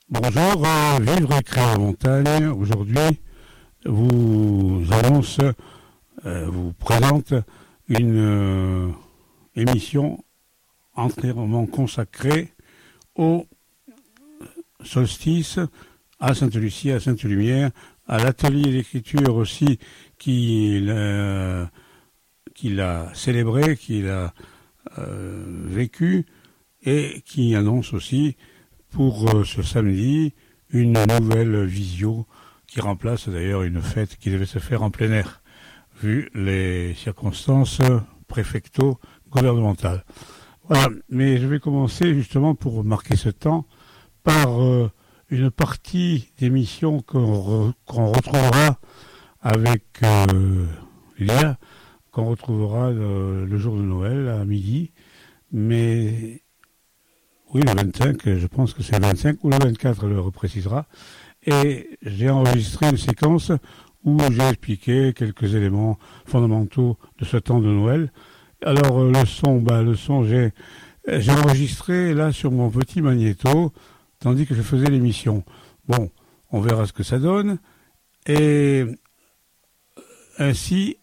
Bonjour, Vivre et créer en montagne. Aujourd'hui, vous annonce, vous présente une émission entièrement consacrée au solstice, à Sainte-Lucie, à Sainte-Lumière, à l'atelier d'écriture aussi qu'il a célébré, qu'il a vécu et qui annonce aussi pour ce samedi une nouvelle visio qui remplace d'ailleurs une fête qui devait se faire en plein air, vu les circonstances préfecto-gouvernementales. Voilà, mais je vais commencer justement pour marquer ce temps par une partie d'émission qu'on retrouvera avec Lia, qu'on retrouvera le jour de Noël à midi, mais oui, le 25, je pense que c'est le 25 ou le 24, elle le reprécisera. Et j'ai enregistré une séquence où j'ai expliqué quelques éléments fondamentaux de ce temps de Noël. Alors le son, j'ai enregistré là sur mon petit magnéto, tandis que je faisais l'émission. Bon, on verra ce que ça donne. Et ainsi,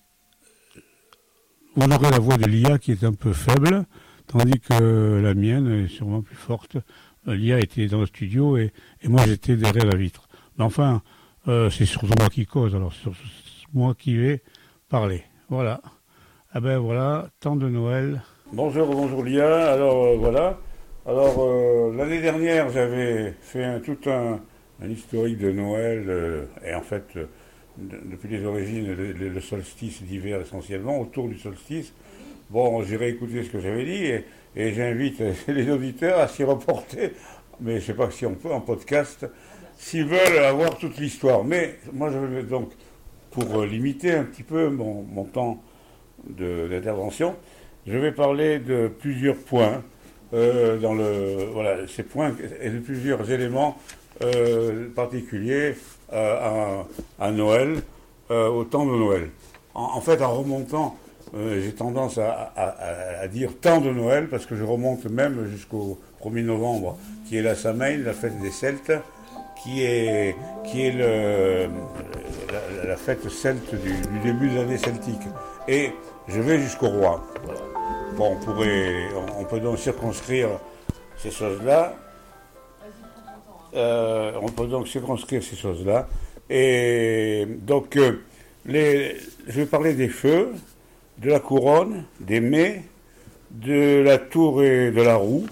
vous aurez la voix de Lia qui est un peu faible, tandis que la mienne est sûrement plus forte. Lia était dans le studio et moi j'étais derrière la vitre. Mais enfin, c'est surtout moi qui cause, alors c'est moi qui vais parler. Voilà. Ah ben voilà, temps de Noël. Bonjour Lia. Alors voilà. Alors l'année dernière j'avais fait tout un historique de Noël et en fait depuis les origines le solstice d'hiver essentiellement, autour du solstice. Bon, j'ai réécouté ce que j'avais dit et j'invite les auditeurs à s'y reporter, mais je ne sais pas si on peut en podcast, s'ils veulent avoir toute l'histoire. Mais moi, je veux donc, pour limiter un petit peu mon temps d'intervention, je vais parler de plusieurs points voilà, ces points et de plusieurs éléments particuliers à Noël, au temps de Noël. En fait, en remontant, j'ai tendance à dire temps de Noël parce que je remonte même jusqu'au 1er novembre, qui est la Samhain, la fête des Celtes, qui est la fête celte du début de l'année celtique. Et je vais jusqu'au roi. Voilà. Bon, on peut donc circonscrire ces choses-là. Et donc, je vais parler des feux, de la couronne, des mets, de la tour et de la roue,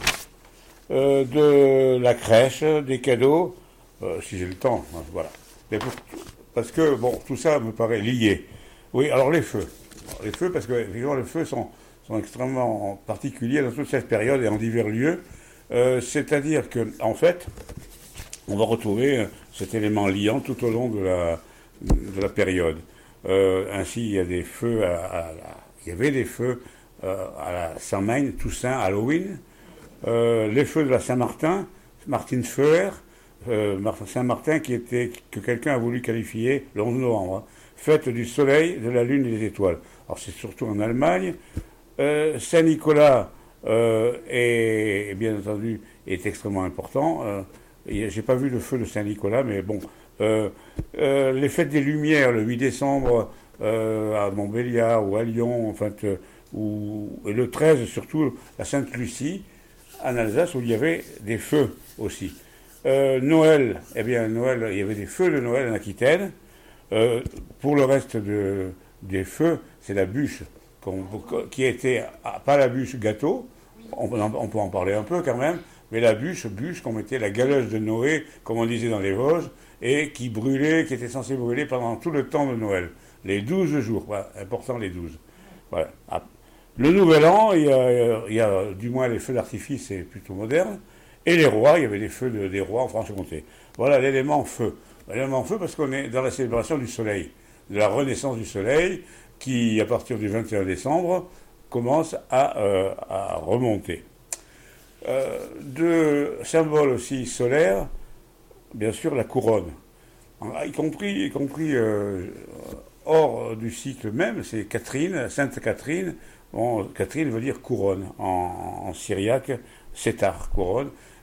de la crèche, des cadeaux, si j'ai le temps, hein, voilà. Mais parce que, bon, tout ça me paraît lié. Oui, alors les feux. Les feux, parce que, évidemment, les feux sont extrêmement particuliers dans toute cette période et en divers lieux. C'est-à-dire que, en fait, on va retrouver cet élément liant tout au long de la période. Ainsi, il y a des feux il y avait des feux à la Samhain, Toussaint, Halloween, les feux de la Saint-Martin, Martinfeuer, Saint-Martin que quelqu'un a voulu qualifier le 11 novembre, hein, fête du soleil, de la lune et des étoiles. Alors c'est surtout en Allemagne. Saint-Nicolas est bien entendu est extrêmement important. J'ai pas vu le feu de Saint-Nicolas, mais bon. Les fêtes des Lumières, le 8 décembre, à Montbéliard ou à Lyon, en fait, et le 13 surtout, à Sainte-Lucie, en Alsace, où il y avait des feux aussi. Noël, eh bien, Noël, il y avait des feux de Noël en Aquitaine. Pour le reste des feux, c'est la bûche, qui était, pas la bûche gâteau, on peut en parler un peu quand même, mais la bûche qu'on mettait, la galeuse de Noé, comme on disait dans les Vosges, et qui brûlait, qui était censé brûler pendant tout le temps de Noël. Les 12 jours, voilà, important les 12. Voilà. Le Nouvel An, il y a du moins les feux d'artifice, c'est plutôt moderne, et les rois, il y avait les feux des rois en Franche-Comté. Voilà l'élément feu. L'élément feu parce qu'on est dans la célébration du soleil, de la renaissance du soleil, qui, à partir du 21 décembre, commence à remonter. De symboles aussi solaires, bien sûr la couronne, y compris hors du cycle même, c'est Catherine, Sainte Catherine. Bon, Catherine veut dire couronne en syriaque, Sétar, couronne.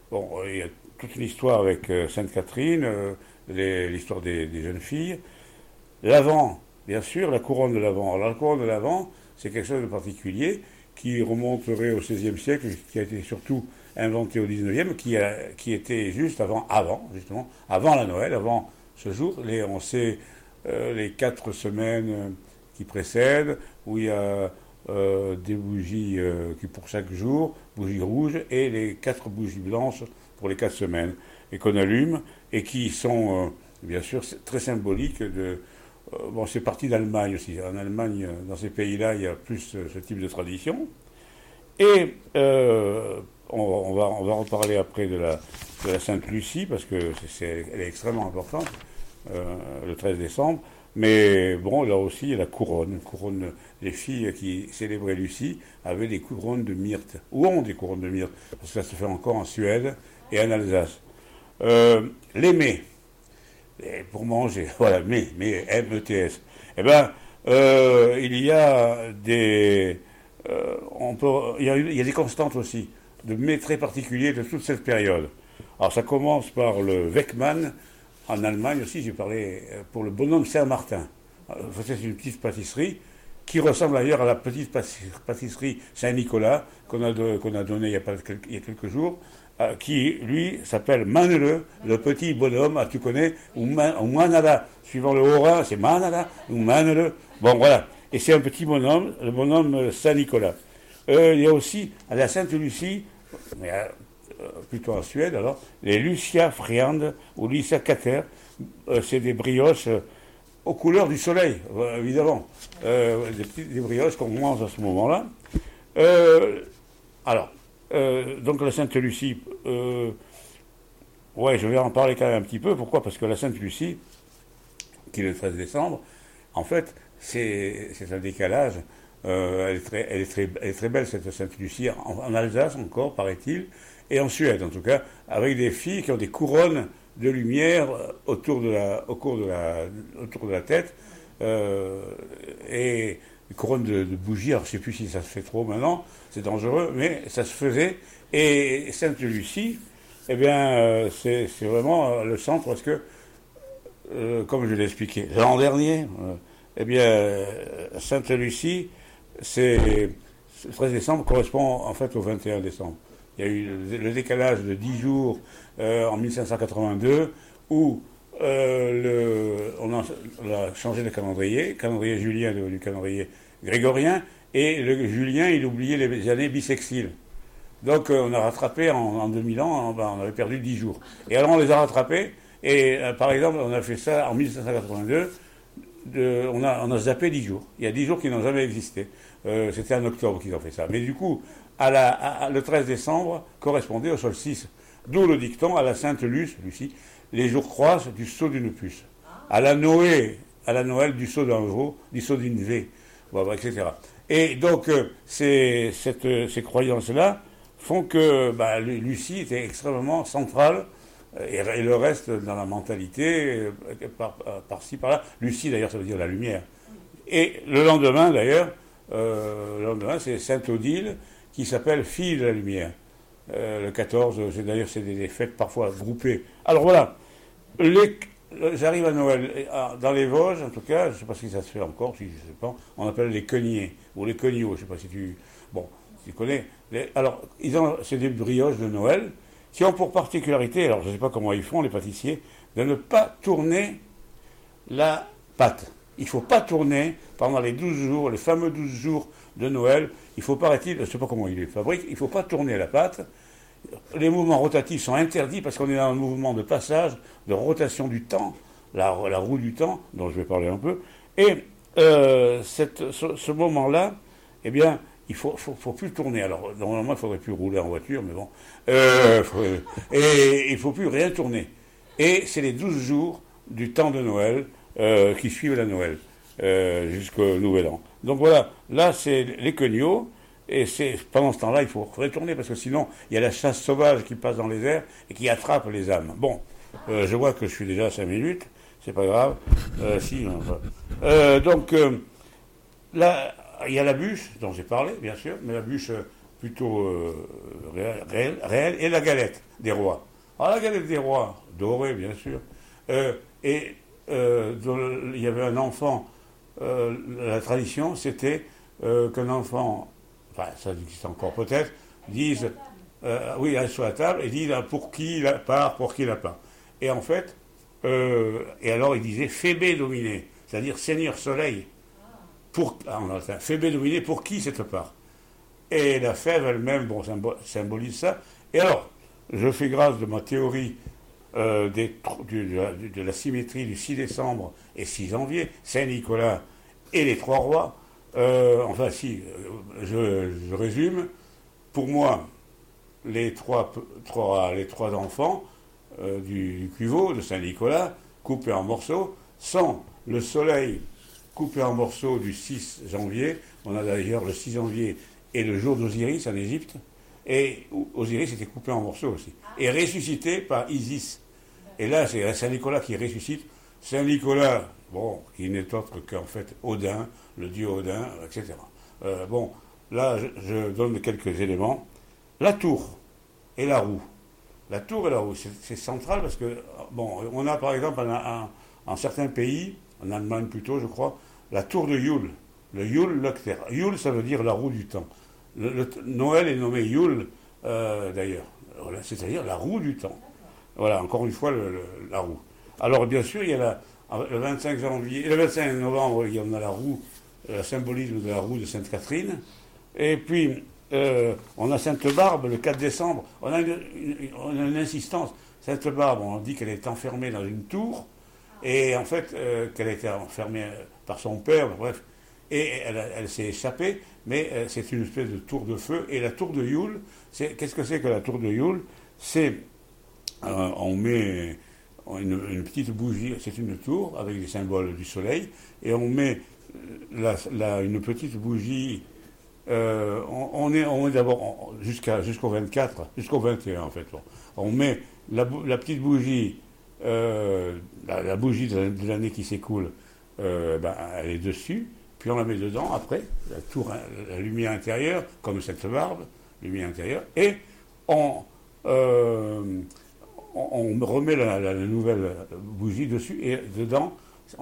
Bon, il y a toute une histoire avec Sainte-Catherine, l'histoire des jeunes filles. L'Avent, bien sûr, la couronne de l'Avent. Alors la couronne de l'Avent, c'est quelque chose de particulier qui remonterait au XVIe siècle, qui a été surtout inventé au XIXe, qui était juste justement, avant la Noël, avant ce jour. On sait les 4 semaines qui précèdent, où il y a des bougies qui pour chaque jour, bougies rouges, et les 4 bougies blanches pour les 4 semaines, et qu'on allume, et qui sont, bien sûr, très symboliques de... Bon, c'est parti d'Allemagne aussi. En Allemagne, dans ces pays-là, il y a plus ce type de tradition. Et on va reparler après de la Sainte Lucie, parce que elle est extrêmement importante, le 13 décembre. Mais bon, là aussi, il y a la couronne. Les filles qui célébraient Lucie avaient des couronnes de myrte, ou ont des couronnes de myrte, parce que ça se fait encore en Suède et en Alsace. Les mets. Et pour manger, voilà, mais M-E-T-S. Eh bien, il y a des... il y a des constantes aussi, de mets très particuliers de toute cette période. Alors ça commence par le Weckmann, en Allemagne aussi, j'ai parlé pour le bonhomme Saint-Martin. C'est une petite pâtisserie qui ressemble d'ailleurs à la petite pâtisserie Saint-Nicolas qu'on a donnée il y a quelques jours, qui, lui, s'appelle Manele, le petit bonhomme, tu connais, ou Manala, suivant le Haut-Rhin, c'est Manala, ou Manele. Bon, voilà. Et c'est un petit bonhomme, le bonhomme Saint-Nicolas. Il y a aussi, à la Sainte-Lucie, plutôt en Suède, alors, les Lucia Friand, ou Lucia Cater, c'est des brioches aux couleurs du soleil, évidemment. Des brioches qu'on mange à ce moment-là. Donc la Sainte-Lucie, ouais, je vais en parler quand même un petit peu. Pourquoi? Parce que la Sainte-Lucie, qui est le 13 décembre, en fait, c'est un décalage. Elle est très belle, cette Sainte-Lucie, en Alsace encore, paraît-il, et en Suède, en tout cas, avec des filles qui ont des couronnes de lumière autour de la tête, et une couronne de bougies. Alors je ne sais plus si ça se fait trop maintenant, c'est dangereux, mais ça se faisait. Et Sainte-Lucie, eh bien, c'est vraiment le centre, parce que, comme je l'ai expliqué l'an dernier, eh bien, Sainte-Lucie, le 13 décembre correspond en fait au 21 décembre. Il y a eu le décalage de 10 jours en 1582, où on a changé de calendrier. Calendrier julien est devenu calendrier grégorien, et le julien, il oubliait les années bissextiles. Donc on a rattrapé en 2000 ans, on avait perdu 10 jours. Et alors on les a rattrapés, et par exemple, on a fait ça en 1582, on a zappé 10 jours. Il y a 10 jours qui n'ont jamais existé. C'était en octobre qu'ils ont fait ça. Mais du coup, le 13 décembre correspondait au solstice. D'où le dicton, à la Sainte Lucie, les jours croissent du sceau d'une puce. À la Noël, du sceau d'un veau, du sceau d'une V, etc. Et donc, ces croyances-là font que Lucie était extrêmement centrale, et le reste dans la mentalité, par-ci, par-là. Lucie, d'ailleurs, ça veut dire la lumière. Et le lendemain, d'ailleurs, c'est Sainte Odile, qui s'appelle Fille de la lumière. Le 14, d'ailleurs, c'est des fêtes parfois groupées. Alors voilà, j'arrive à Noël. Dans les Vosges, en tout cas, je ne sais pas si ça se fait encore, si je sais pas, on appelle les queniers, ou les queniots, je ne sais pas si tu connais. Alors, c'est des brioches de Noël, qui ont pour particularité, alors je ne sais pas comment ils font, les pâtissiers, de ne pas tourner la pâte. Il ne faut pas tourner pendant les 12 jours, les fameux 12 jours de Noël. Il faut, paraît-il, je ne sais pas comment ils les fabriquent, il ne faut pas tourner la pâte. Les mouvements rotatifs sont interdits parce qu'on est dans un mouvement de passage, de rotation du temps, la roue du temps, dont je vais parler un peu. Et ce moment-là, eh bien, il faut plus tourner. Alors, normalement, il ne faudrait plus rouler en voiture, mais bon. Et il ne faut plus rien tourner. Et c'est les 12 jours du temps de Noël qui suivent la Noël, jusqu'au Nouvel An. Donc voilà, là, c'est les queniots. Et pendant ce temps-là, il faut retourner, parce que sinon, il y a la chasse sauvage qui passe dans les airs et qui attrape les âmes. Bon, je vois que je suis déjà à 5 minutes, c'est pas grave. Donc, là, il y a la bûche, dont j'ai parlé, bien sûr, mais la bûche plutôt réelle, et la galette. des rois. Alors la galette des rois, dorée bien sûr, il y avait un enfant, la tradition c'était qu'un enfant, enfin ça existe encore peut-être, dise, oui, elle sur la table et dise pour qui il part, pour qui il a part. Et en fait, et alors il disait Phébé dominé, c'est-à-dire Seigneur Soleil, en latin, Phébé dominé, pour qui cette part. Et la fève elle-même, bon, symbolise ça. Et alors, je fais grâce de ma théorie de la symétrie du 6 décembre et 6 janvier, Saint-Nicolas et les trois rois. Enfin, si, je résume. Pour moi, les trois enfants du cuveau de Saint-Nicolas, coupés en morceaux, sont le soleil coupé en morceaux du 6 janvier. On a d'ailleurs le 6 janvier et le jour d'Osiris en Égypte. Et Osiris était coupé en morceaux aussi. Et ressuscité par Isis. Et là, c'est Saint-Nicolas qui ressuscite. Saint-Nicolas, bon, qui n'est autre qu'en fait Odin, le dieu Odin, etc. Bon, là, je donne quelques éléments. La tour et la roue. La tour et la roue, c'est central parce que, bon, on a par exemple en certains pays, en Allemagne plutôt, je crois, la tour de Yule. Le Yule Leuchter. Yule, ça veut dire la roue du temps. Noël est nommé Yule, d'ailleurs. Voilà, c'est-à-dire la roue du temps. Voilà, encore une fois, la roue. Alors, bien sûr, il y a le 25 janvier, le 25 novembre, il y en a la roue, le symbolisme de la roue de Sainte-Catherine. Et puis, on a Sainte-Barbe le 4 décembre. On a une insistance. Sainte-Barbe, on dit qu'elle est enfermée dans une tour, et en fait, qu'elle a été enfermée par son père, bref. Et elle s'est échappée, mais c'est une espèce de tour de feu. Et la tour de Yule, qu'est-ce que c'est que la tour de Yule? C'est, on met une petite bougie, c'est une tour avec des symboles du soleil, et on met une petite bougie. On est d'abord jusqu'au 24, jusqu'au 21 en fait. Bon. On met la petite bougie, la bougie de l'année qui s'écoule, elle est dessus. Puis on la met dedans, après, la lumière intérieure, comme cette barbe, lumière intérieure, et on remet la nouvelle bougie dessus, et dedans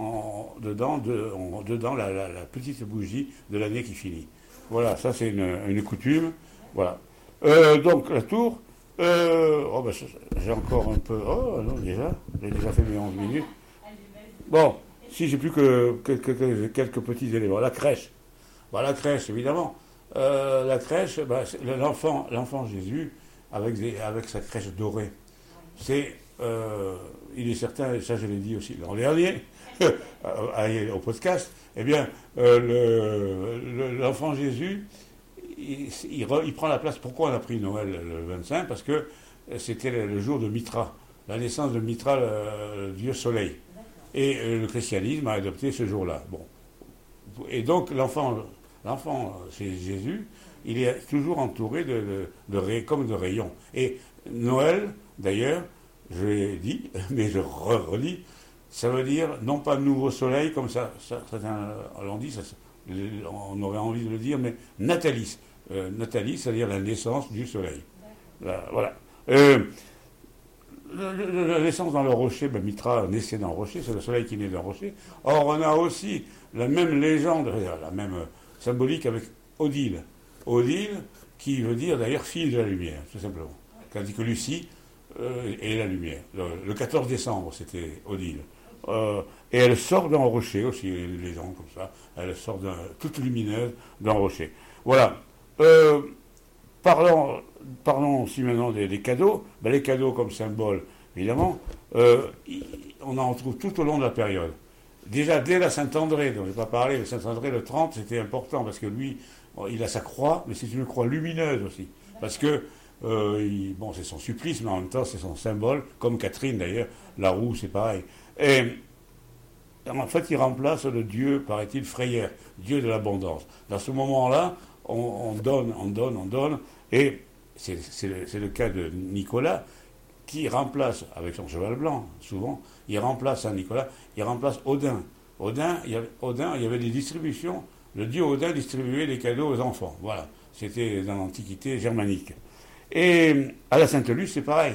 la petite bougie de l'année qui finit. Voilà, ça c'est une coutume. Voilà. Donc la tour, j'ai encore un peu... Oh non, j'ai déjà fait mes 11 minutes. Bon. Si j'ai plus que quelques petits éléments. La crèche. La crèche, évidemment. La crèche, l'enfant Jésus, avec sa crèche dorée. Il est certain, et ça je l'ai dit aussi l'an dernier, au podcast, eh bien, l'enfant Jésus, il prend la place. Pourquoi on a pris Noël le 25? Parce que c'était le jour de Mitra, la naissance de Mitra, le dieu soleil. Et le christianisme a adopté ce jour-là. Bon. Et donc l'enfant, c'est Jésus, il est toujours entouré comme de rayons. Et Noël, d'ailleurs, je l'ai dit, mais je relis, ça veut dire non pas nouveau soleil, comme ça certains l'ont dit, on aurait envie de le dire, mais natalis. Natalis, c'est-à-dire la naissance du soleil. Voilà. La naissance dans le rocher, Mitra naissait dans le rocher, c'est le soleil qui naît dans le rocher. Or, on a aussi la même légende, la même symbolique avec Odile. Odile, qui veut dire d'ailleurs fille de la lumière, tout simplement. Tandis que Lucie est la lumière. Le 14 décembre, c'était Odile. Et elle sort d'un rocher aussi, une légende comme ça. Elle sort toute lumineuse d'un rocher. Voilà. Parlons aussi maintenant des cadeaux. Les cadeaux comme symbole, évidemment, on en trouve tout au long de la période. Déjà, dès la Saint-André, dont je n'ai pas parlé, le Saint-André, le 30, c'était important, parce que lui, il a sa croix, mais c'est une croix lumineuse aussi. Parce que, c'est son supplice, mais en même temps, c'est son symbole, comme Catherine d'ailleurs, la roue, c'est pareil. Et en fait, il remplace le dieu, paraît-il, frayeur, dieu de l'abondance. Dans ce moment-là, on donne, et c'est le cas de Nicolas, qui remplace, avec son cheval blanc, souvent, il remplace Saint-Nicolas, il remplace Odin. Odin, il y avait des distributions, le dieu Odin distribuait des cadeaux aux enfants, voilà, c'était dans l'Antiquité germanique. Et à la Sainte-Luce, c'est pareil,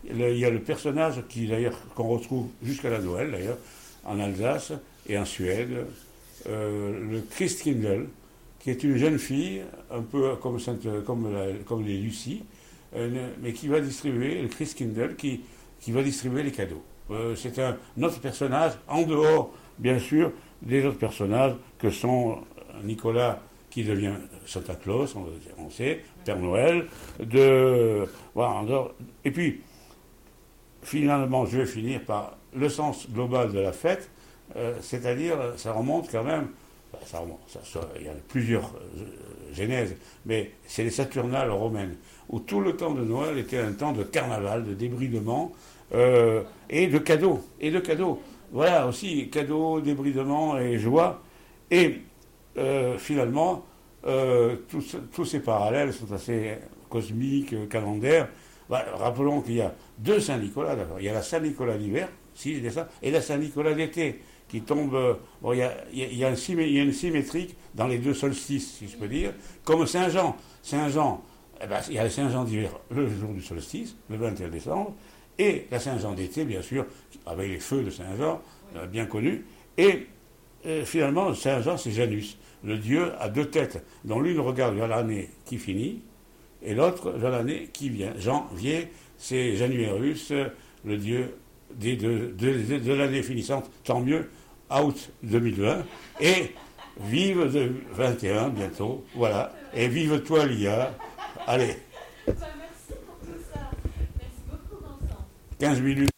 il y a le personnage d'ailleurs, qu'on retrouve jusqu'à la Noël, d'ailleurs, en Alsace et en Suède, le Christkindl, qui est une jeune fille, un peu comme les Lucie, mais qui va distribuer, le Christkindl, qui va distribuer les cadeaux. C'est un autre personnage, en dehors, bien sûr, des autres personnages que sont Nicolas, qui devient Santa Claus, on sait, Père Noël, voilà, et puis, finalement, je vais finir par le sens global de la fête, c'est-à-dire, ça remonte quand même, il y a plusieurs genèses, mais c'est les Saturnales romaines, où tout le temps de Noël était un temps de carnaval, de débridement, et de cadeaux. Voilà aussi, cadeaux, débridement et joie. Et finalement, tous ces parallèles sont assez cosmiques, calendaires. Rappelons qu'il y a deux Saint-Nicolas, d'abord. Il y a la Saint-Nicolas d'hiver, et la Saint-Nicolas d'été, qui tombe... il y a une symétrie dans les deux solstices, si je peux dire, comme Saint-Jean. Saint-Jean, il y a le Saint-Jean d'hiver le jour du solstice, le 21 décembre, et la Saint-Jean d'été, bien sûr, avec les feux de Saint-Jean, bien connus. Et finalement, Saint-Jean, c'est Janus, le dieu à deux têtes, dont l'une regarde vers l'année qui finit, et l'autre vers l'année qui vient. Janvier, c'est Januarius, le dieu de l'année finissante, tant mieux, out 2020, et vive 21 bientôt, voilà, et vive toi l'IA, allez. Merci pour tout ça, merci beaucoup Vincent. 15 minutes.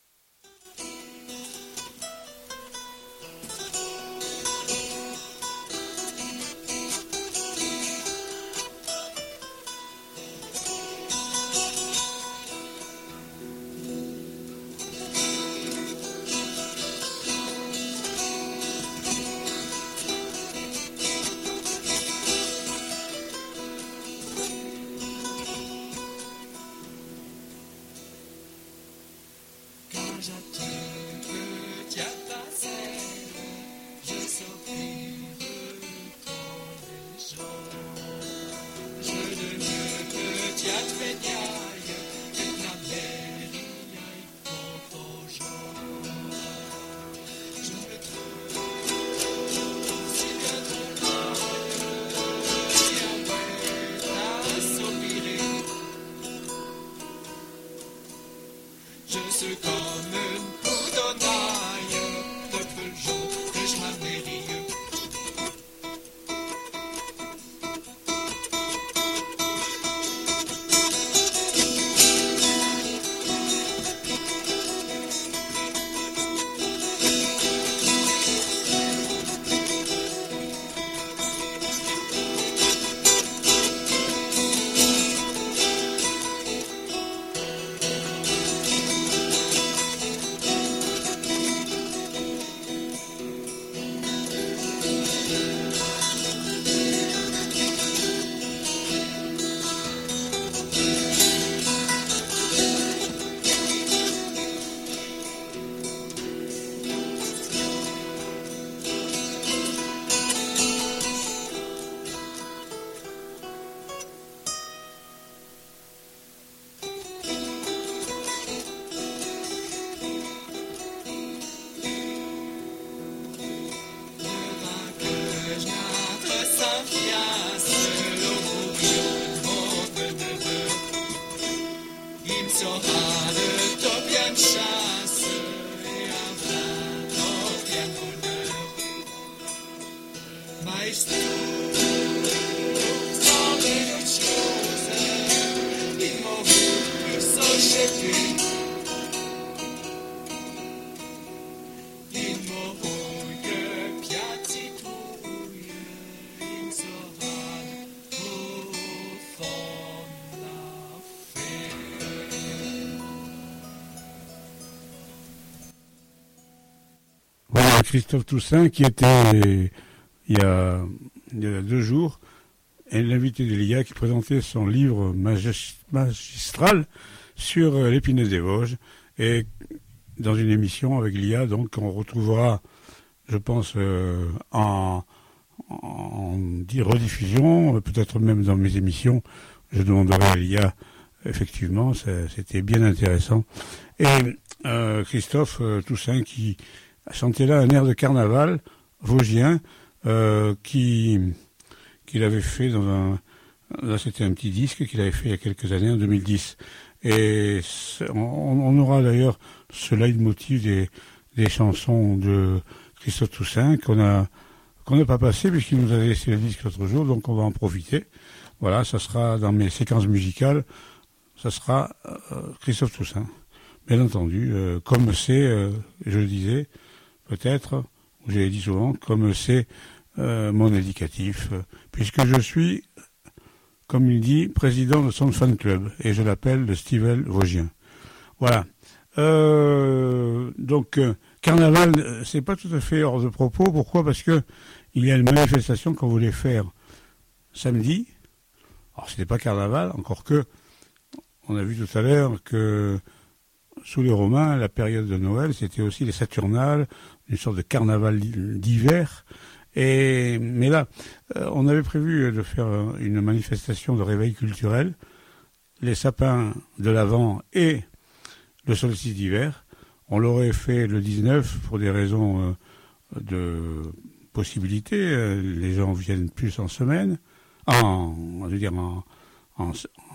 Christophe Toussaint, qui était, il y a 2 jours, l'invité de l'IA qui présentait son livre magistral sur l'épinette des Vosges, et dans une émission avec l'IA, donc on retrouvera, je pense, en rediffusion, peut-être même dans mes émissions, je demanderai à l'IA effectivement, c'était bien intéressant. Et Christophe Toussaint qui chantait là un air de carnaval vosgien qu'il avait fait dans un... Là, c'était un petit disque qu'il avait fait il y a quelques années, en 2010. Et on aura d'ailleurs ce leitmotiv des chansons de Christophe Toussaint qu'on n'a pas passé puisqu'il nous a laissé le disque l'autre jour, donc on va en profiter. Voilà, ça sera dans mes séquences musicales, ça sera Christophe Toussaint. Bien entendu, comme c'est, je le disais, peut-être, ou je l'ai dit souvent, comme c'est mon indicatif, puisque je suis, comme il dit, président de son fan club, et je l'appelle le Stivel vosgien. Voilà. Donc, carnaval, c'est pas tout à fait hors de propos. Pourquoi ? Parce que il y a une manifestation qu'on voulait faire samedi. Alors, c'était pas carnaval, encore que, on a vu tout à l'heure que sous les Romains, la période de Noël, c'était aussi les Saturnales, une sorte de carnaval d'hiver. Mais là, on avait prévu de faire une manifestation de réveil culturel, les sapins de l'Avent et le solstice d'hiver. On l'aurait fait le 19 pour des raisons de possibilité. Les gens viennent plus en semaine, je veux dire en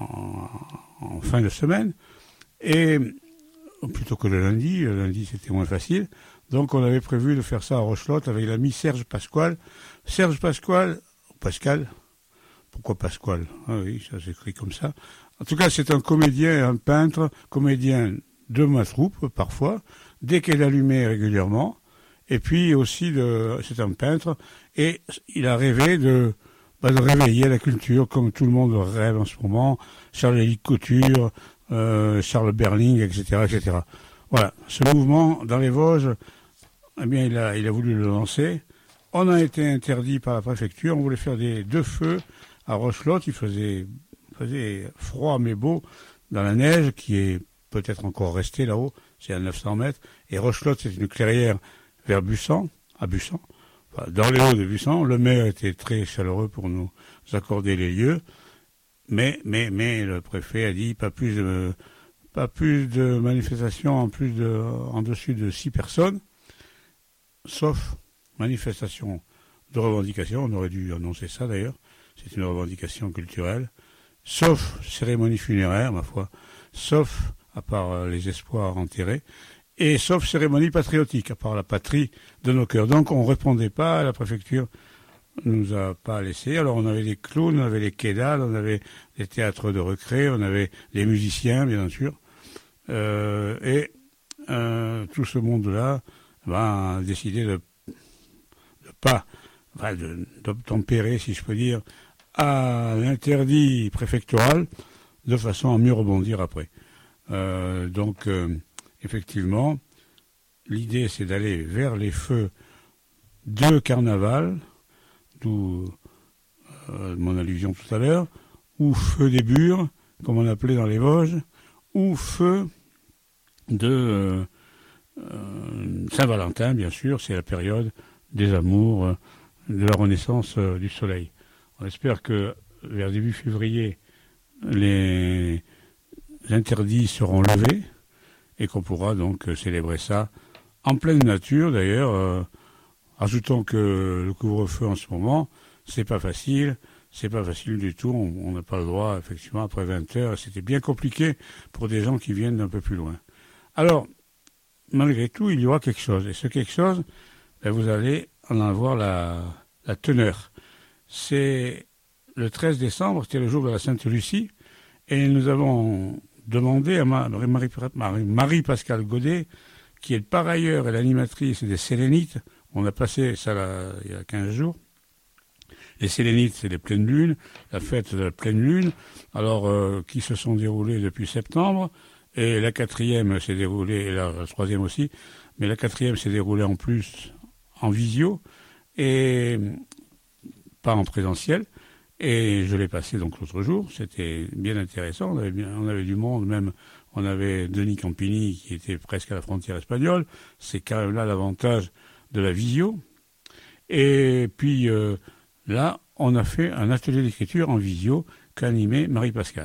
fin de semaine, et plutôt que le lundi c'était moins facile. Donc on avait prévu de faire ça à Rochelotte avec l'ami Serge Pasquale. Serge Pasquale, Pascal, pourquoi Pasquale ? Ah oui, ça s'écrit comme ça. En tout cas, c'est un comédien, un peintre, comédien de ma troupe parfois, dès qu'elle allumait régulièrement. Et puis aussi, c'est un peintre, et il a rêvé de réveiller la culture comme tout le monde rêve en ce moment. Charles-Élie Couture, Charles Berling, etc., etc. Voilà, ce mouvement dans les Vosges, eh bien, il a voulu le lancer. On a été interdit par la préfecture. On voulait faire des 2 feux à Rochelotte. Il faisait froid mais beau dans la neige qui est peut-être encore restée là-haut. C'est à 900 mètres. Et Rochelotte, c'est une clairière vers Bussan, à Bussan, enfin, dans les hauts de Bussan. Le maire était très chaleureux pour nous accorder les lieux. Mais le préfet a dit pas plus de manifestations en dessus de 6 personnes, sauf manifestation de revendication. On aurait dû annoncer ça d'ailleurs. C'est une revendication culturelle. Sauf cérémonie funéraire, ma foi. Sauf, à part les espoirs enterrés. Et sauf cérémonie patriotique, à part la patrie de nos cœurs. Donc on ne répondait pas, la préfecture nous a pas laissé. Alors on avait des clowns, on avait les quédales, on avait les théâtres de recré, on avait les musiciens, bien sûr. Et tout ce monde-là a décidé d'obtempérer, si je peux dire, à l'interdit préfectoral, de façon à mieux rebondir après. Donc, effectivement, l'idée c'est d'aller vers les feux de carnaval, d'où mon allusion tout à l'heure, ou feu des Bures, comme on appelait dans les Vosges, ou feu de Saint-Valentin, bien sûr, c'est la période des amours, de la renaissance du soleil. On espère que vers début février, les interdits seront levés et qu'on pourra donc célébrer ça en pleine nature. D'ailleurs, ajoutons que le couvre-feu en ce moment, c'est pas facile du tout. On n'a pas le droit, effectivement, après 20 heures. C'était bien compliqué pour des gens qui viennent d'un peu plus loin. Alors, malgré tout, il y aura quelque chose. Et ce quelque chose, vous allez en avoir la teneur. C'est le 13 décembre, c'était le jour de la Sainte-Lucie, et nous avons demandé à Marie-Pascale Godet, qui est par ailleurs l'animatrice des Sélénites. On a passé ça il y a 15 jours. Les Sélénites, c'est les pleines lunes, la fête de la pleine lune, alors qui se sont déroulées depuis septembre, et la 4e s'est déroulée, et la 3e aussi, mais la 4e s'est déroulée en plus en visio, et pas en présentiel, et je l'ai passé donc l'autre jour, c'était bien intéressant, on avait du monde, même on avait Denis Campini qui était presque à la frontière espagnole, c'est quand même là l'avantage de la visio, et puis là, on a fait un atelier d'écriture en visio qu'a animé Marie-Pascale.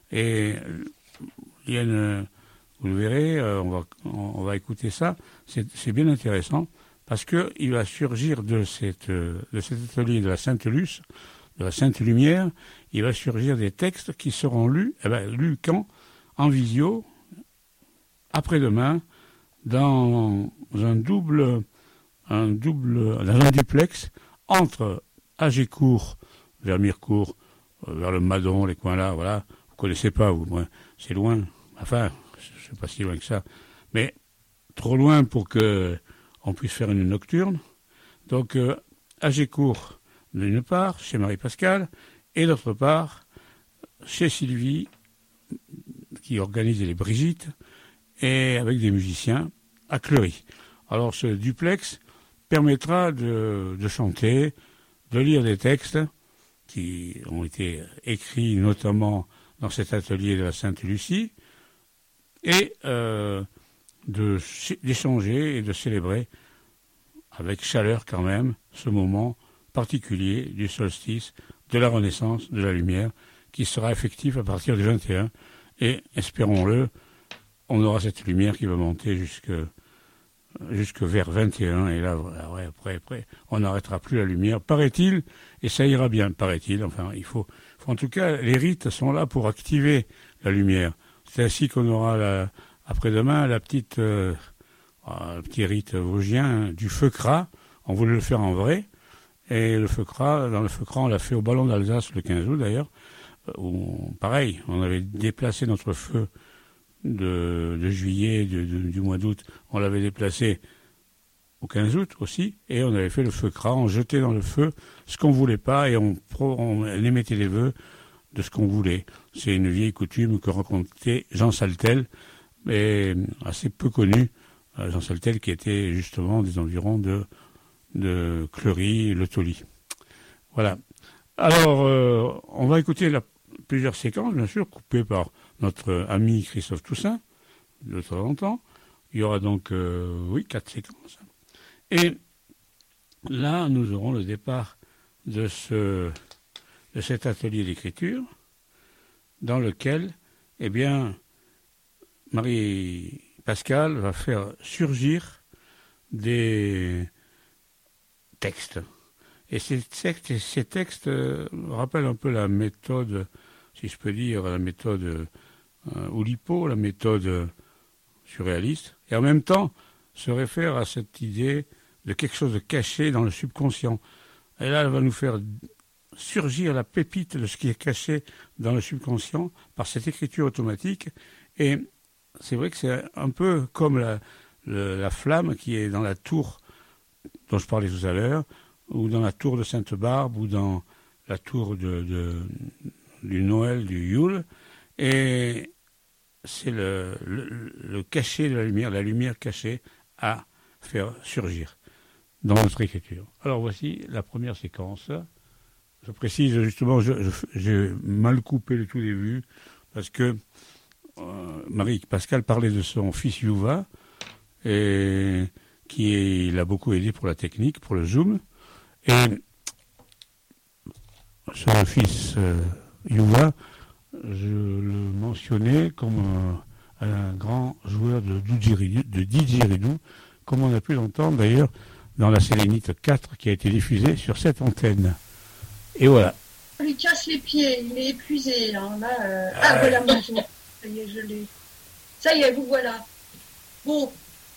Et il y a vous le verrez, on va écouter ça. C'est bien intéressant parce que il va surgir de cet atelier de la Sainte Luce, de la Sainte Lumière, il va surgir des textes qui seront lus. Lus quand? En visio, après-demain, dans un duplex entre Agécourt, vers Mirecourt, vers le Madon, les coins là, voilà. Vous connaissez pas, vous, moi, c'est loin. Enfin, je sais pas si loin que ça, mais trop loin pour que on puisse faire une nocturne. Donc, Agécourt, d'une part, chez Marie-Pascale, et d'autre part, chez Sylvie, qui organise les Brigitte, et avec des musiciens à Cleury. Alors, ce duplex permettra de chanter, de lire des textes qui ont été écrits notamment dans cet atelier de la Sainte Lucie, et d'échanger et de célébrer avec chaleur quand même ce moment particulier du solstice, de la renaissance, de la lumière, qui sera effectif à partir du 21. Et espérons-le, on aura cette lumière qui va monter jusque vers 21. Et là, ouais, après, on n'arrêtera plus la lumière, paraît-il, et ça ira bien, paraît-il. Enfin, il faut en tout cas, les rites sont là pour activer la lumière. C'est ainsi qu'on aura après-demain le petit rite vosgien du feu cras. On voulait le faire en vrai. Et le feu cras, dans le feu cras, on l'a fait au Ballon d'Alsace le 15 août d'ailleurs. Où, pareil, on avait déplacé notre feu de juillet, du mois d'août. On l'avait déplacé au 15 août aussi. Et on avait fait le feu cras. On jetait dans le feu ce qu'on voulait pas et on émettait les vœux de ce qu'on voulait. C'est une vieille coutume que racontait Jean Saltel, mais assez peu connu. Jean Saltel qui était justement des environs de Cleury, le Tauly. Voilà. Alors, on va écouter plusieurs séquences, bien sûr, coupées par notre ami Christophe Toussaint, de temps en temps. Il y aura donc, 4 séquences. Et là, nous aurons le départ de cet atelier d'écriture, dans lequel, eh bien, Marie-Pascale va faire surgir des textes. Et ces textes rappellent un peu la méthode, si je peux dire, la méthode Oulipo, la méthode surréaliste, et en même temps se réfèrent à cette idée de quelque chose de caché dans le subconscient. Et là, elle va nous faire surgir la pépite de ce qui est caché dans le subconscient par cette écriture automatique. Et c'est vrai que c'est un peu comme la flamme qui est dans la tour dont je parlais tout à l'heure, ou dans la tour de Sainte-Barbe, ou dans la tour du Noël, du Yule. Et c'est le cachet de la lumière cachée à faire surgir dans notre écriture. Alors voici la première séquence. Je précise justement, j'ai mal coupé le tout début, parce que Marie-Pascale parlait de son fils Youva, et qui l'a beaucoup aidé pour la technique, pour le zoom. Et son fils Youva, je le mentionnais comme un grand joueur de didgeridoo, comme on a pu l'entendre d'ailleurs dans la Sélénite 4 qui a été diffusée sur cette antenne. Et voilà. On lui casse les pieds, il est épuisé. Hein. Là, voilà, moi, ça y est, je l'ai. Ça y est, vous voilà. Bon.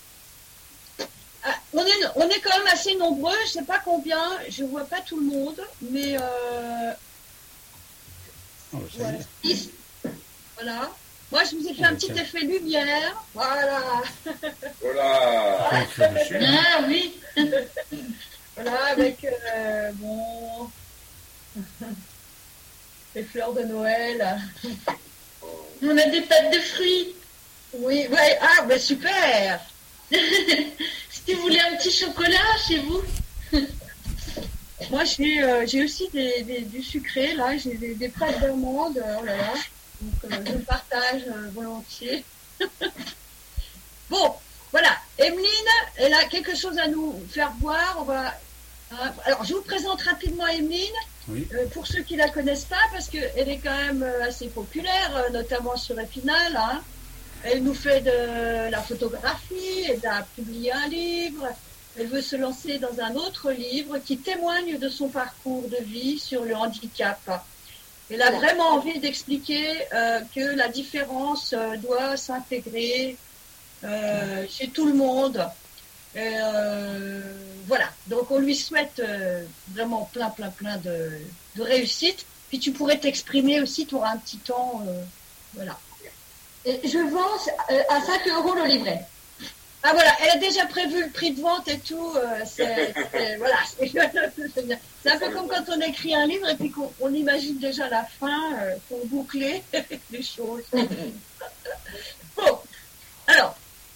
On est quand même assez nombreux, je sais pas combien, je vois pas tout le monde, mais voilà. Moi, je vous ai fait un petit effet lumière, voilà. Voilà. Ah oui. Voilà, avec les fleurs de Noël. On a des pâtes de fruits. Oui, ouais, ah, ben super. Si vous voulez un petit chocolat chez vous. Moi, j'ai aussi du sucré, là, j'ai des pâtes d'amandes, oh là là. Donc, je partage volontiers. Bon, voilà. Emeline, elle a quelque chose à nous faire voir. Alors, je vous présente rapidement Emeline. Oui. Pour ceux qui la connaissent pas, parce qu'elle est quand même assez populaire, notamment sur Épinal. Hein. Elle nous fait de la photographie, elle a publié un livre, elle veut se lancer dans un autre livre qui témoigne de son parcours de vie sur le handicap. Elle a vraiment envie d'expliquer que la différence doit s'intégrer chez tout le monde. Voilà, donc on lui souhaite vraiment plein de réussite. Puis tu pourrais t'exprimer aussi, tu auras un petit temps. Voilà. Et je vends à 5 € le livret. Ah voilà, elle a déjà prévu le prix de vente et tout. Voilà, c'est un peu comme quand on écrit un livre et puis qu'on imagine déjà la fin, qu'on boucler les choses. Bon, alors,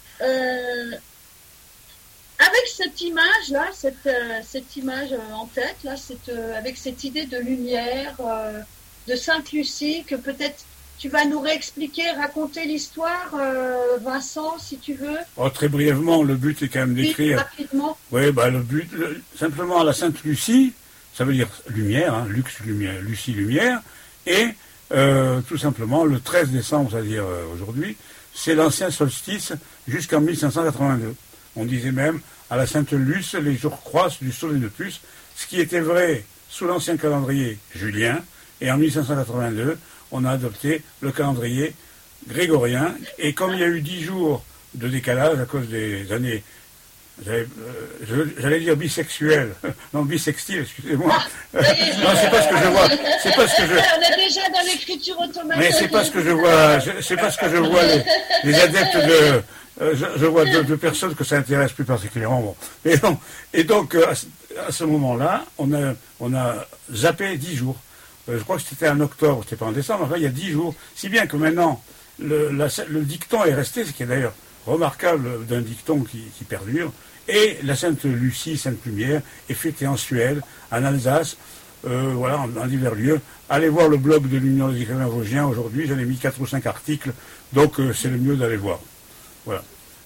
avec cette image-là, cette image en tête, là, avec cette idée de lumière, de Sainte-Lucie, que peut-être tu vas nous réexpliquer, raconter l'histoire, Vincent, si tu veux. Oh, très brièvement, le but est quand même d'écrire. Rapidement. Oui, le but, simplement à la Sainte-Lucie, ça veut dire lumière, hein, luxe, lumière, Lucie, lumière, et tout simplement le 13 décembre, c'est-à-dire aujourd'hui, c'est l'ancien solstice jusqu'en 1582. On disait même, à la Sainte-Luce, les jours croissent du soleil de plus, ce qui était vrai sous l'ancien calendrier julien, et en 1582, on a adopté le calendrier grégorien, et comme il y a eu 10 jours de décalage à cause des années, j'allais dire bisexuelles, non bisextiles, excusez-moi. Non, c'est pas ce que je vois. C'est pas ce que je. On est déjà dans l'écriture automatique. Mais c'est pas ce que je vois. C'est pas ce que je vois les adeptes de. Je vois deux personnes que ça intéresse plus particulièrement. Bon. Et donc à ce moment-là, on a zappé 10 jours. Je crois que c'était en octobre, c'était pas en décembre. Enfin, il y a 10 jours. Si bien que maintenant le dicton est resté, ce qui est d'ailleurs remarquable d'un dicton qui perdure. Et la Sainte Lucie, Sainte Lumière, est fêtée en Suède, en Alsace, voilà, en divers lieux. Allez voir le blog de l'Union des écrivains vosgiens aujourd'hui, j'en ai mis 4 ou 5 articles, donc c'est le mieux d'aller voir. Voilà.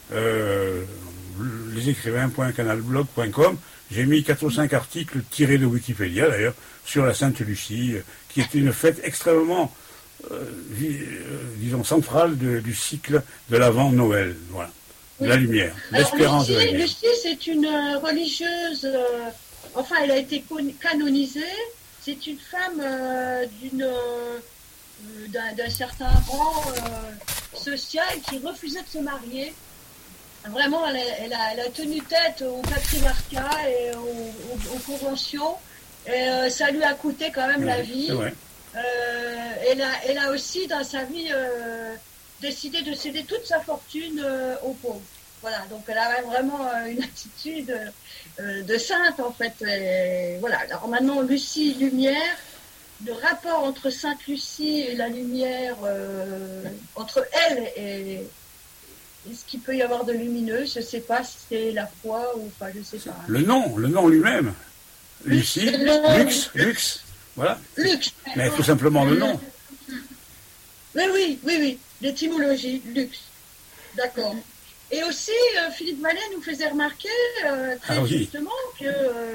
lesécrivains.canalblog.com, j'ai mis 4 ou 5 articles tirés de Wikipédia d'ailleurs, sur la Sainte Lucie, qui est une fête extrêmement, disons, centrale du cycle de l'Avent Noël. Voilà. De la lumière, l'espérance de la lumière. Lucie, c'est une religieuse, enfin, elle a été canonisée. C'est une femme d'un certain rang social qui refusait de se marier. Vraiment, elle a tenu tête au patriarcat et aux conventions. Et ça lui a coûté quand même la vie. Elle a aussi, dans sa vie, décidé de céder toute sa fortune aux pauvres. Voilà, donc elle a vraiment une attitude de sainte, en fait. Et voilà, alors maintenant, Lucie, lumière, le rapport entre Sainte Lucie et la lumière, entre elle et ce qu'il peut y avoir de lumineux, je ne sais pas si c'est la foi ou pas, je ne sais pas. Le nom lui-même. Lucie, luxe, voilà. Luxe. Mais tout simplement le nom. Oui, l'étymologie, luxe. D'accord. Et aussi, Philippe Mallet nous faisait remarquer très justement que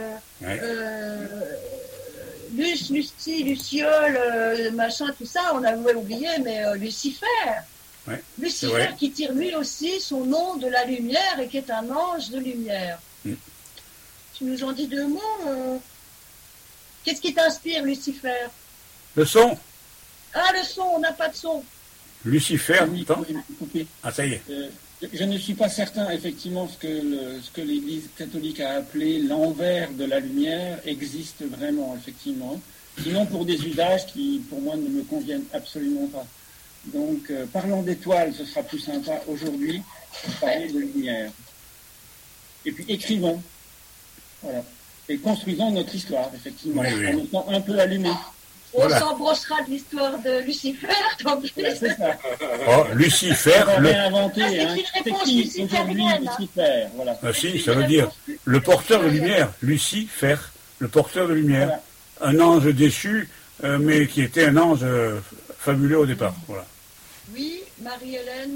Lucie, Luciole, machin, tout ça, on avait oublié, mais Lucifer. Ouais, Lucifer qui tire lui aussi son nom de la lumière et qui est un ange de lumière. Tu nous en dis 2 mots Qu'est-ce qui t'inspire, Lucifer? Le son. Ah, le son, on n'a pas de son. Lucifer, ah, ça y est. Je ne suis pas certain, effectivement, ce que l'Église catholique a appelé l'envers de la lumière existe vraiment, effectivement. Sinon, pour des usages qui, pour moi, ne me conviennent absolument pas. Donc, parlons d'étoiles, ce sera plus sympa aujourd'hui pour parler de lumière. Et puis, écrivons. Voilà. Et construisons notre histoire, effectivement, en étant un peu allumés. On s'embrossera de l'histoire de Lucifer, tant pis. C'est ça. Oh, Lucifer. On va inventé, hein. C'est qui aujourd'hui Lucifer, voilà. Ah si, ça veut dire le porteur de lumière. Lucifer, le porteur de lumière. Voilà. Un ange déchu, mais qui était un ange fabuleux au départ. Voilà. Oui, Marie-Hélène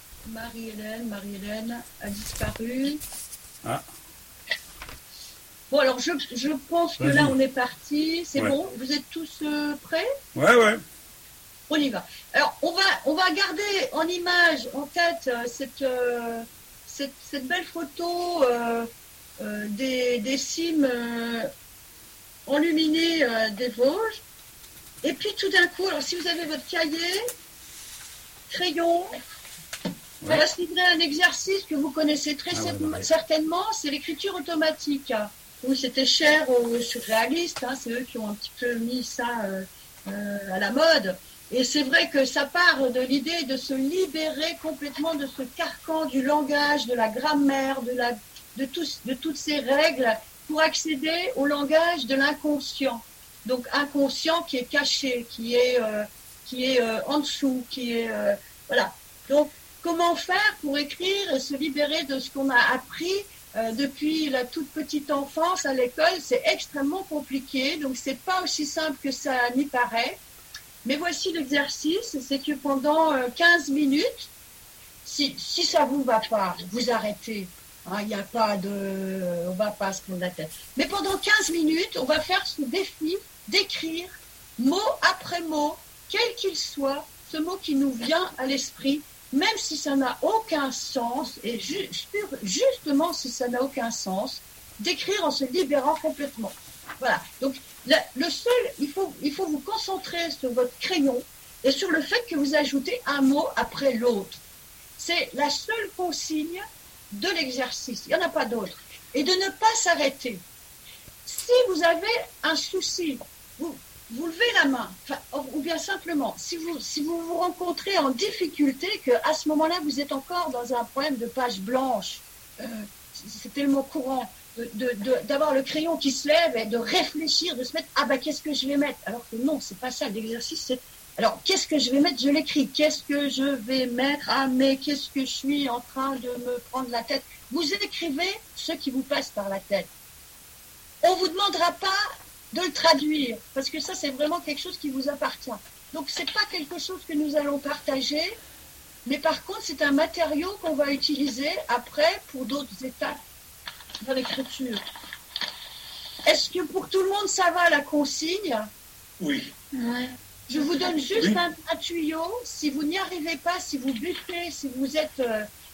a disparu. Ah. Bon, alors je pense que Vas-y. là, on est parti. C'est Ouais. bon. Vous êtes tous prêts? Ouais. On y va. Alors, on va garder en image, en tête, cette belle photo des cimes enluminées des Vosges. Et puis, tout d'un coup, alors si vous avez votre cahier, crayon, on va se livrer un exercice que vous connaissez très certainement, c'est l'écriture automatique. Donc, c'était cher aux surréalistes, hein, c'est eux qui ont un petit peu mis ça à la mode. Et c'est vrai que ça part de l'idée de se libérer complètement de ce carcan du langage, de la grammaire, de toutes ces règles pour accéder au langage de l'inconscient. Donc inconscient qui est caché, qui est en dessous, qui est voilà. Donc comment faire pour écrire et se libérer de ce qu'on a appris depuis la toute petite enfance à l'école? C'est extrêmement compliqué, donc c'est pas aussi simple que ça n'y paraît. Mais voici l'exercice, c'est que pendant 15 minutes, si ça vous va pas, vous arrêtez. Il n'y a pas on va pas se prendre la tête. Mais pendant 15 minutes, on va faire ce défi d'écrire mot après mot, quel qu'il soit, ce mot qui nous vient à l'esprit, même si ça n'a aucun sens, et justement si ça n'a aucun sens, d'écrire en se libérant complètement. Voilà. Donc, le seul, il faut vous concentrer sur votre crayon et sur le fait que vous ajoutez un mot après l'autre. C'est la seule consigne de l'exercice. Il n'y en a pas d'autre. Et de ne pas s'arrêter. Si vous avez un souci, vous levez la main, ou bien simplement, si vous vous rencontrez en difficulté, qu'à ce moment-là, vous êtes encore dans un problème de page blanche, c'est tellement courant, d'avoir le crayon qui se lève et de réfléchir, de se mettre, qu'est-ce que je vais mettre? Alors que non, c'est pas ça, l'exercice, c'est, alors, qu'est-ce que je vais mettre? Je l'écris. Qu'est-ce que je vais mettre? Mais qu'est-ce que je suis en train de me prendre la tête? Vous écrivez ce qui vous passe par la tête. On vous demandera pas de le traduire, parce que ça, c'est vraiment quelque chose qui vous appartient. Donc, c'est pas quelque chose que nous allons partager, mais par contre, c'est un matériau qu'on va utiliser après pour d'autres étapes dans l'écriture. Est-ce que pour tout le monde, ça va, la consigne? Oui. Ouais. Je vous donne juste un tuyau. Si vous n'y arrivez pas, si vous butez, si vous êtes,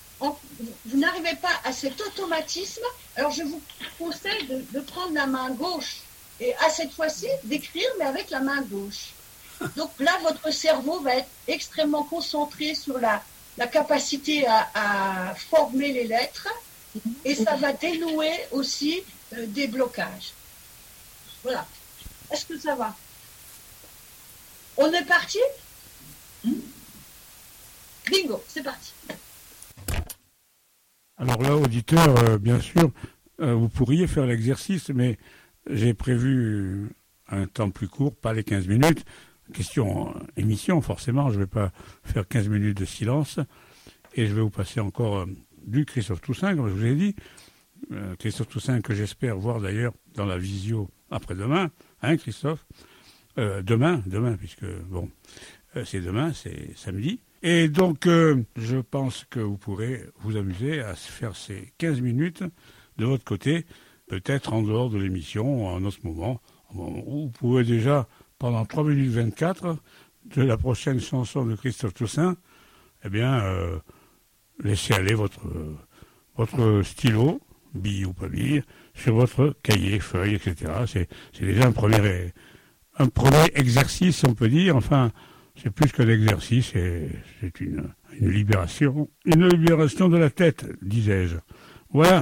vous n'arrivez pas à cet automatisme, alors je vous conseille de prendre la main gauche et à cette fois-ci d'écrire, mais avec la main gauche. Donc là, votre cerveau va être extrêmement concentré sur la capacité à former les lettres et ça va dénouer aussi des blocages. Voilà. Est-ce que ça va? On est parti? Bingo, c'est parti. Alors là, auditeur, bien sûr, vous pourriez faire l'exercice, mais j'ai prévu un temps plus court, pas les 15 minutes. Question émission, forcément, je ne vais pas faire 15 minutes de silence. Et je vais vous passer encore du Christophe Toussaint, comme je vous ai dit. Christophe Toussaint, que j'espère voir d'ailleurs dans la visio après-demain. Hein, Christophe? Demain, puisque, bon, c'est demain, c'est samedi. Et donc, je pense que vous pourrez vous amuser à faire ces 15 minutes de votre côté, peut-être en dehors de l'émission, à un autre moment. Vous pouvez déjà, pendant 3 minutes 24 de la prochaine chanson de Christophe Toussaint, eh bien, laisser aller votre stylo, bille ou pas bille, sur votre cahier, feuille, etc. C'est déjà un premier exercice, on peut dire. Enfin, c'est plus qu'un exercice, c'est une libération de la tête, disais-je. Voilà.